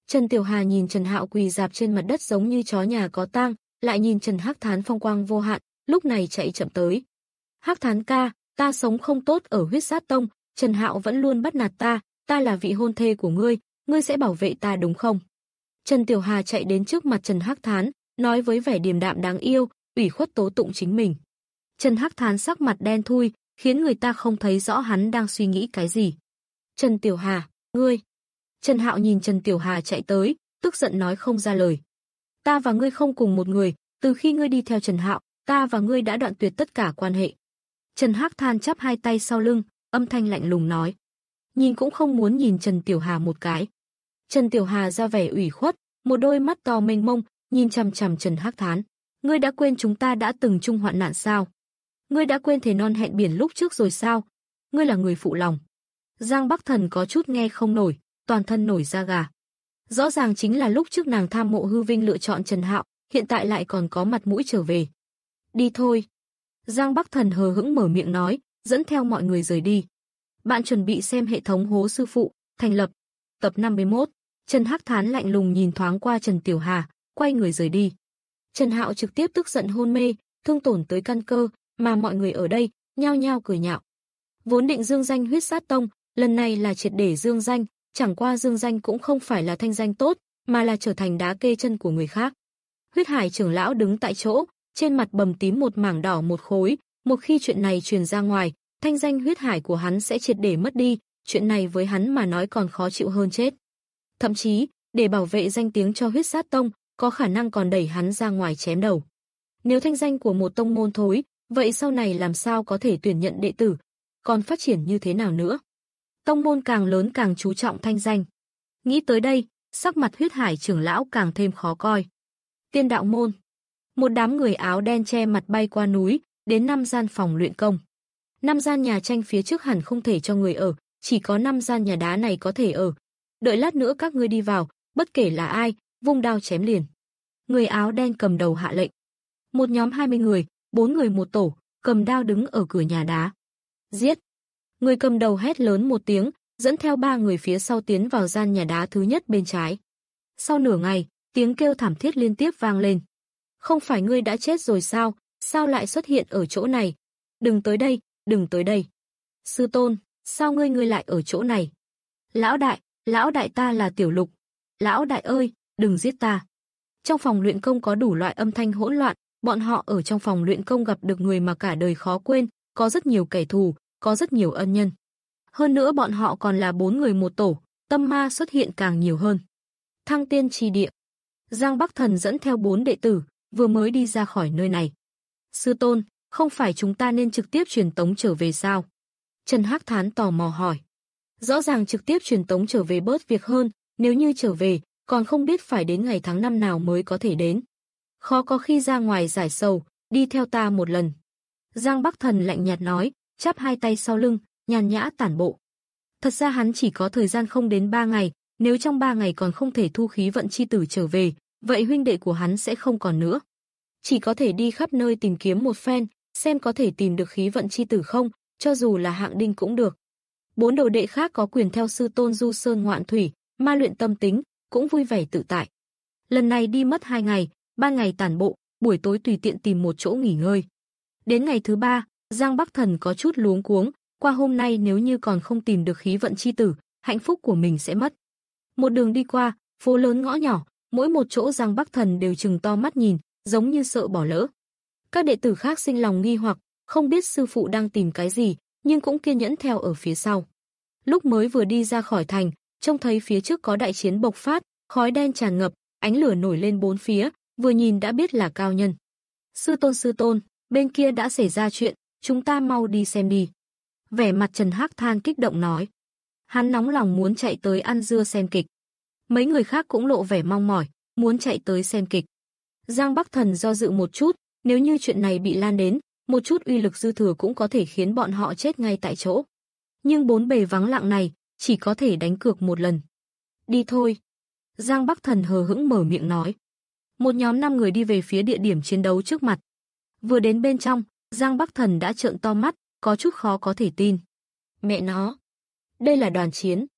Trần Tiểu Hà nhìn Trần Hạo quỳ rạp trên mặt đất giống như chó nhà có tang, lại nhìn Trần Hắc Thán phong quang vô hạn, lúc này chạy chậm tới. Hắc Thán ca, ta sống không tốt ở Huyết Sát Tông, Trần Hạo vẫn luôn bắt nạt ta, ta là vị hôn thê của ngươi, ngươi sẽ bảo vệ ta đúng không? Trần Tiểu Hà chạy đến trước mặt Trần Hắc Thán, nói với vẻ điềm đạm đáng yêu, ủy khuất tố tụng chính mình. Trần Hắc Thán sắc mặt đen thui, khiến người ta không thấy rõ hắn đang suy nghĩ cái gì. Trần Tiểu Hà, ngươi... Trần Hạo nhìn Trần Tiểu Hà chạy tới, tức giận nói không ra lời. Ta và ngươi không cùng một người, từ khi ngươi đi theo Trần Hạo, ta và ngươi đã đoạn tuyệt tất cả quan hệ. Trần Hắc Thán chắp hai tay sau lưng, âm thanh lạnh lùng nói. Nhìn cũng không muốn nhìn Trần Tiểu Hà một cái. Trần Tiểu Hà ra vẻ ủy khuất, một đôi mắt to mênh mông, nhìn chằm chằm Trần Hắc Thán. Ngươi đã quên chúng ta đã từng chung hoạn nạn sao? Ngươi đã quên thề non hẹn biển lúc trước rồi sao? Ngươi là người phụ lòng. Giang Bắc Thần có chút nghe không nổi, toàn thân nổi da gà. Rõ ràng chính là lúc trước nàng tham mộ hư vinh lựa chọn Trần Hạo, hiện tại lại còn có mặt mũi trở về. Đi thôi. Giang Bắc Thần hờ hững mở miệng nói, dẫn theo mọi người rời đi. Bạn chuẩn bị xem hệ thống Hố Sư Phụ, thành lập. Tập năm mươi mốt. Trần Hắc Thán lạnh lùng nhìn thoáng qua Trần Tiểu Hà, quay người rời đi. Trần Hạo trực tiếp tức giận hôn mê, thương tổn tới căn cơ, mà mọi người ở đây nhao nhao cười nhạo. Vốn định dương danh Huyết Sát Tông, lần này là triệt để dương danh, chẳng qua dương danh cũng không phải là thanh danh tốt, mà là trở thành đá kê chân của người khác. Huyết Hải trưởng lão đứng tại chỗ, trên mặt bầm tím một mảng đỏ một khối, một khi chuyện này truyền ra ngoài, thanh danh Huyết Hải của hắn sẽ triệt để mất đi, chuyện này với hắn mà nói còn khó chịu hơn chết. Thậm chí, để bảo vệ danh tiếng cho Huyết Sát Tông, có khả năng còn đẩy hắn ra ngoài chém đầu. Nếu thanh danh của một tông môn thối, vậy sau này làm sao có thể tuyển nhận đệ tử, còn phát triển như thế nào nữa? Tông môn càng lớn càng chú trọng thanh danh. Nghĩ tới đây, sắc mặt Huyết Hải trưởng lão càng thêm khó coi. Tiên đạo môn. Một đám người áo đen che mặt bay qua núi, đến năm gian phòng luyện công. Năm gian nhà tranh phía trước hẳn không thể cho người ở, chỉ có năm gian nhà đá này có thể ở. Đợi lát nữa các ngươi đi vào, bất kể là ai, vung đao chém liền. Người áo đen cầm đầu hạ lệnh. Một nhóm hai mươi người, bốn người một tổ, cầm đao đứng ở cửa nhà đá. Giết! Người cầm đầu hét lớn một tiếng, dẫn theo ba người phía sau tiến vào gian nhà đá thứ nhất bên trái. Sau nửa ngày, tiếng kêu thảm thiết liên tiếp vang lên. Không phải ngươi đã chết rồi sao? Sao lại xuất hiện ở chỗ này? Đừng tới đây, đừng tới đây. Sư tôn, sao ngươi ngươi lại ở chỗ này? Lão đại, lão đại ta là Tiểu Lục. Lão đại ơi, đừng giết ta. Trong phòng luyện công có đủ loại âm thanh hỗn loạn, bọn họ ở trong phòng luyện công gặp được người mà cả đời khó quên, có rất nhiều kẻ thù, có rất nhiều ân nhân. Hơn nữa bọn họ còn là bốn người một tổ, tâm ma xuất hiện càng nhiều hơn. Thăng tiên trì địa. Giang Bắc Thần dẫn theo bốn đệ tử, vừa mới đi ra khỏi nơi này. Sư tôn, không phải chúng ta nên trực tiếp truyền tống trở về sao? Trần Hắc Thán tò mò hỏi. Rõ ràng trực tiếp truyền tống trở về bớt việc hơn, nếu như trở về, còn không biết phải đến ngày tháng năm nào mới có thể đến. Khó có khi ra ngoài giải sầu, đi theo ta một lần. Giang Bắc Thần lạnh nhạt nói, chắp hai tay sau lưng, nhàn nhã tản bộ. Thật ra hắn chỉ có thời gian không đến ba ngày, nếu trong ba ngày còn không thể thu khí vận chi tử trở về, vậy huynh đệ của hắn sẽ không còn nữa. Chỉ có thể đi khắp nơi tìm kiếm một phen, xem có thể tìm được khí vận chi tử không, cho dù là hạng đinh cũng được. Bốn đồ đệ khác có quyền theo sư tôn du sơn ngoạn thủy, ma luyện tâm tính, cũng vui vẻ tự tại. Lần này đi mất hai ngày, ban ngày tản bộ, buổi tối tùy tiện tìm một chỗ nghỉ ngơi. Đến ngày thứ ba, Giang Bắc Thần có chút luống cuống, qua hôm nay nếu như còn không tìm được khí vận chi tử, hạnh phúc của mình sẽ mất. Một đường đi qua, phố lớn ngõ nhỏ, mỗi một chỗ Giang Bắc Thần đều trừng to mắt nhìn, giống như sợ bỏ lỡ. Các đệ tử khác sinh lòng nghi hoặc, không biết sư phụ đang tìm cái gì, nhưng cũng kiên nhẫn theo ở phía sau. Lúc mới vừa đi ra khỏi thành, trông thấy phía trước có đại chiến bộc phát, khói đen tràn ngập, ánh lửa nổi lên bốn phía, vừa nhìn đã biết là cao nhân. Sư tôn sư tôn, bên kia đã xảy ra chuyện, chúng ta mau đi xem đi. Vẻ mặt Trần Hắc Thán kích động nói. Hắn nóng lòng muốn chạy tới ăn dưa xem kịch. Mấy người khác cũng lộ vẻ mong mỏi, muốn chạy tới xem kịch. Giang Bắc Thần do dự một chút, nếu như chuyện này bị lan đến, một chút uy lực dư thừa cũng có thể khiến bọn họ chết ngay tại chỗ. Nhưng bốn bề vắng lặng này, chỉ có thể đánh cược một lần. Đi thôi. Giang Bắc Thần hờ hững mở miệng nói. Một nhóm năm người đi về phía địa điểm chiến đấu trước mặt. Vừa đến bên trong, Giang Bắc Thần đã trợn to mắt, có chút khó có thể tin. Mẹ nó, đây là đoàn chiến.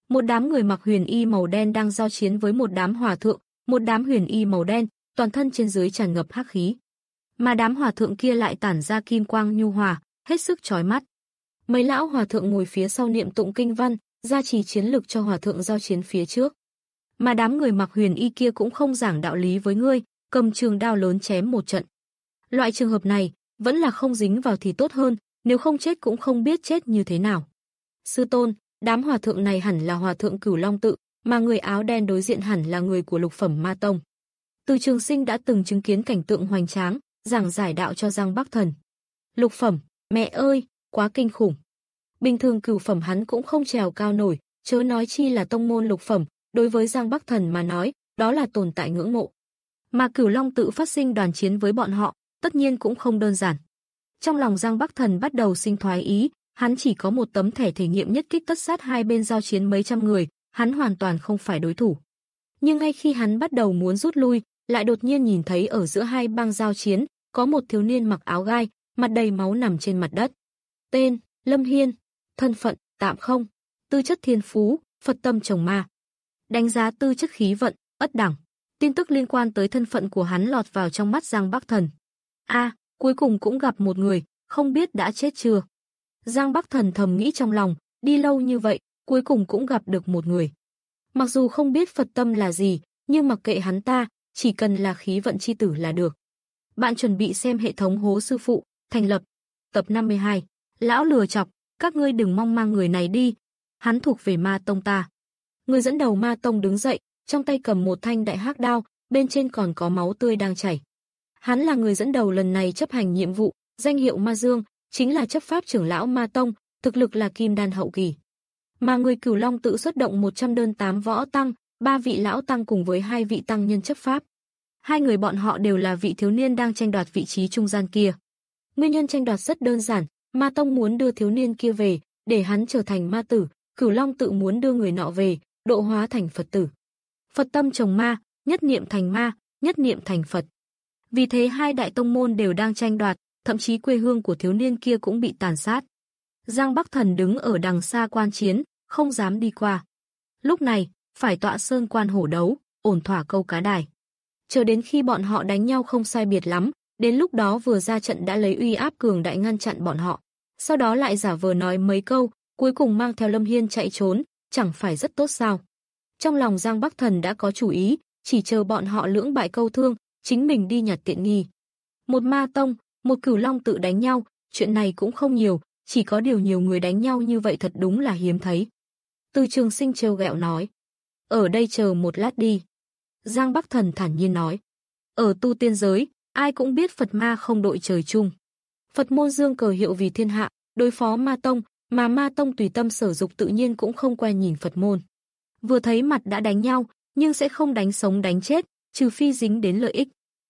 Một đám người mặc huyền y màu đen đang giao chiến với một đám hòa thượng, một đám huyền y màu đen, toàn thân trên dưới tràn ngập hắc khí. Mà đám hòa thượng kia lại tản ra kim quang nhu hòa, hết sức chói mắt. Mấy lão hòa thượng ngồi phía sau niệm tụng kinh văn, gia trì chiến lực cho hòa thượng giao chiến phía trước. Mà đám người mặc huyền y kia cũng không giảng đạo lý với ngươi, cầm trường đao lớn chém một trận. Loại trường hợp này, vẫn là không dính vào thì tốt hơn, nếu không chết cũng không biết chết như thế nào. Sư tôn, đám hòa thượng này hẳn là hòa thượng Cửu Long Tự, mà người áo đen đối diện hẳn là người của lục phẩm ma tông. Từ Trường Sinh đã từng chứng kiến cảnh tượng hoành tráng, giảng giải đạo cho Giang Bắc Thần. Lục phẩm, mẹ ơi, quá kinh khủng. Bình thường cửu phẩm hắn cũng không trèo cao nổi, chớ nói chi là tông môn lục phẩm, đối với Giang Bắc Thần mà nói, đó là tồn tại ngưỡng mộ. Mà Cửu Long Tự phát sinh đoàn chiến với bọn họ, tất nhiên cũng không đơn giản. Trong lòng Giang Bắc Thần bắt đầu sinh thoái ý, hắn chỉ có một tấm thẻ thể nghiệm nhất kích tất sát hai bên giao chiến mấy trăm người, hắn hoàn toàn không phải đối thủ. Nhưng ngay khi hắn bắt đầu muốn rút lui, lại đột nhiên nhìn thấy ở giữa hai bang giao chiến, có một thiếu niên mặc áo gai, mặt đầy máu nằm trên mặt đất. Tên, Lâm Hiên, thân phận, tạm không, tư chất thiên phú, Phật tâm trồng ma. Đánh giá tư chất khí vận, ất đẳng. Tin tức liên quan tới thân phận của hắn lọt vào trong mắt Giang Bắc Thần. A, à, cuối cùng cũng gặp một người, không biết đã chết chưa. Giang Bắc Thần thầm nghĩ trong lòng, đi lâu như vậy, cuối cùng cũng gặp được một người. Mặc dù không biết Phật tâm là gì, nhưng mặc kệ hắn ta, chỉ cần là khí vận chi tử là được. Bạn chuẩn bị xem hệ thống Hố Sư Phụ, thành lập. Tập năm mươi hai, lão lừa chọc, các ngươi đừng mong mang người này đi. Hắn thuộc về ma tông ta. Người dẫn đầu ma tông đứng dậy, trong tay cầm một thanh đại hắc đao, bên trên còn có máu tươi đang chảy. Hắn là người dẫn đầu lần này chấp hành nhiệm vụ, danh hiệu Ma Dương, chính là chấp pháp trưởng lão ma tông, thực lực là kim đan hậu kỳ. Mà người Cửu Long Tự xuất động một trăm đơn tám võ tăng, ba vị lão tăng cùng với hai vị tăng nhân chấp pháp. Hai người bọn họ đều là vị thiếu niên đang tranh đoạt vị trí trung gian kia. Nguyên nhân tranh đoạt rất đơn giản, ma tông muốn đưa thiếu niên kia về, để hắn trở thành ma tử, Cửu Long Tự muốn đưa người nọ về, độ hóa thành Phật tử. Phật tâm trồng ma, nhất niệm thành ma, nhất niệm thành Phật. Vì thế hai đại tông môn đều đang tranh đoạt, thậm chí quê hương của thiếu niên kia cũng bị tàn sát. Giang Bắc Thần đứng ở đằng xa quan chiến, không dám đi qua. Lúc này, phải tọa sơn quan hổ đấu, ổn thỏa câu cá đài. Chờ đến khi bọn họ đánh nhau không sai biệt lắm, đến lúc đó vừa ra trận đã lấy uy áp cường đại ngăn chặn bọn họ. Sau đó lại giả vờ nói mấy câu, cuối cùng mang theo Lâm Hiên chạy trốn, chẳng phải rất tốt sao. Trong lòng Giang Bắc Thần đã có chủ ý, chỉ chờ bọn họ lưỡng bại câu thương, chính mình đi nhặt tiện nghi. Một ma tông, một Cửu Long Tự đánh nhau, chuyện này cũng không nhiều, chỉ có điều nhiều người đánh nhau như vậy thật đúng là hiếm thấy. Từ Trường Sinh trêu ghẹo nói, ở đây chờ một lát đi. Giang Bắc Thần thản nhiên nói, ở tu tiên giới, ai cũng biết Phật ma không đội trời chung. Phật môn dương cờ hiệu vì thiên hạ, đối phó ma tông, mà ma tông tùy tâm sở dục tự nhiên cũng không quen nhìn Phật môn. Vừa thấy mặt đã đánh nhau, nhưng sẽ không đánh sống đánh chết, trừ phi dính đến lợi ích.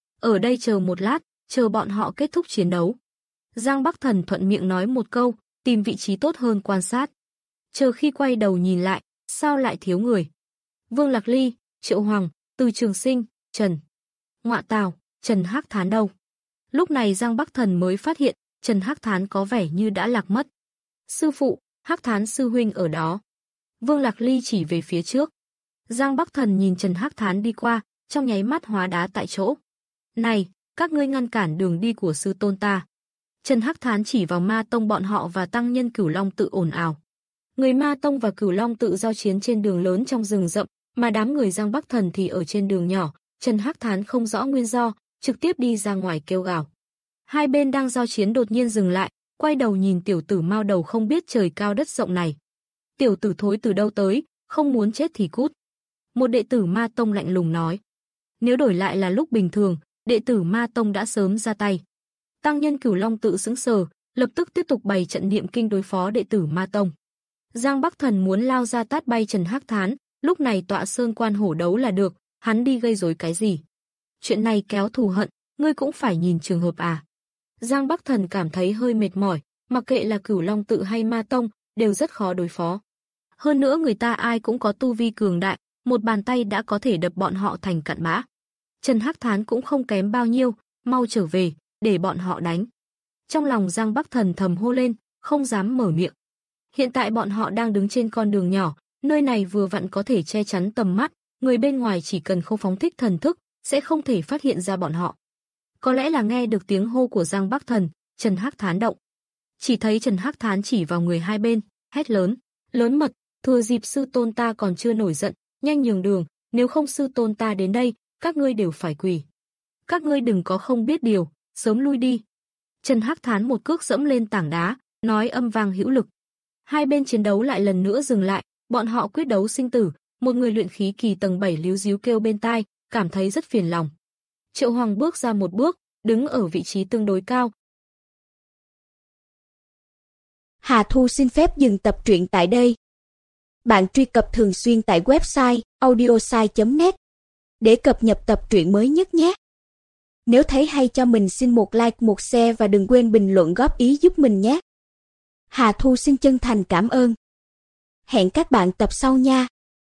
Ở đây chờ một lát, chờ bọn họ kết thúc chiến đấu. Giang Bắc Thần thuận miệng nói một câu, tìm vị trí tốt hơn quan sát. Chờ khi quay đầu nhìn lại, sao lại thiếu người? Vương Lạc Ly, Triệu Hoàng, Từ Trường Sinh, Trần Ngọa Tào, Trần Hắc Thán đâu? Lúc này Giang Bắc Thần mới phát hiện, Trần Hắc Thán có vẻ như đã lạc mất. Sư phụ, Hắc Thán sư huynh ở đó. Vương Lạc Ly chỉ về phía trước. Giang Bắc Thần nhìn Trần Hắc Thán đi qua, trong nháy mắt hóa đá tại chỗ. Này, các ngươi ngăn cản đường đi của sư tôn ta. Trần Hắc Thán chỉ vào ma tông bọn họ và tăng nhân Cửu Long Tự ồn ào. Người ma tông và Cửu Long Tự giao chiến trên đường lớn trong rừng rậm, mà đám người Giang Bắc Thần thì ở trên đường nhỏ. Trần Hắc Thán không rõ nguyên do, trực tiếp đi ra ngoài kêu gào. Hai bên đang giao chiến đột nhiên dừng lại, quay đầu nhìn tiểu tử mao đầu không biết trời cao đất rộng này. Tiểu tử thối từ đâu tới, không muốn chết thì cút. Một đệ tử ma tông lạnh lùng nói. Nếu đổi lại là lúc bình thường, đệ tử ma tông đã sớm ra tay. Tăng nhân Cửu Long Tự sững sờ, lập tức tiếp tục bày trận niệm kinh đối phó đệ tử ma tông. Giang Bắc Thần muốn lao ra tát bay Trần Hắc Thán, lúc này tọa sơn quan hổ đấu là được, hắn đi gây rối cái gì? Chuyện này kéo thù hận, ngươi cũng phải nhìn trường hợp à? Giang Bắc Thần cảm thấy hơi mệt mỏi, mặc kệ là Cửu Long Tự hay ma tông, đều rất khó đối phó. Hơn nữa người ta ai cũng có tu vi cường đại, một bàn tay đã có thể đập bọn họ thành cặn bã. Trần Hắc Thán cũng không kém bao nhiêu, mau trở về, để bọn họ đánh. Trong lòng Giang Bắc Thần thầm hô lên, không dám mở miệng. Hiện tại bọn họ đang đứng trên con đường nhỏ, Nơi này vừa vặn có thể che chắn tầm mắt, người bên ngoài chỉ cần không phóng thích thần thức, sẽ không thể phát hiện ra bọn họ. Có lẽ là nghe được tiếng hô của Giang Bắc Thần, Trần Hắc Thán động. Chỉ thấy Trần Hắc Thán chỉ vào người hai bên, hét lớn, lớn mật, thừa dịp sư tôn ta còn chưa nổi giận, nhanh nhường đường, nếu không sư tôn ta đến đây, các ngươi đều phải quỳ. Các ngươi đừng có không biết điều, sớm lui đi. Trần Hắc Thán một cước dẫm lên tảng đá, nói âm vang hữu lực. Hai bên chiến đấu lại lần nữa dừng lại, bọn họ quyết đấu sinh tử, một người luyện khí kỳ tầng bảy líu díu kêu bên tai, cảm thấy rất phiền lòng. Triệu Hoàng bước ra một bước, đứng ở vị trí tương đối cao. Hà Thu xin phép dừng tập truyện tại đây. Bạn truy cập thường xuyên tại website audiosai chấm net để cập nhật tập truyện mới nhất nhé. Nếu thấy hay cho mình xin một like, một share và đừng quên bình luận góp ý giúp mình nhé. Hà Thu xin chân thành cảm ơn. Hẹn các bạn tập sau nha.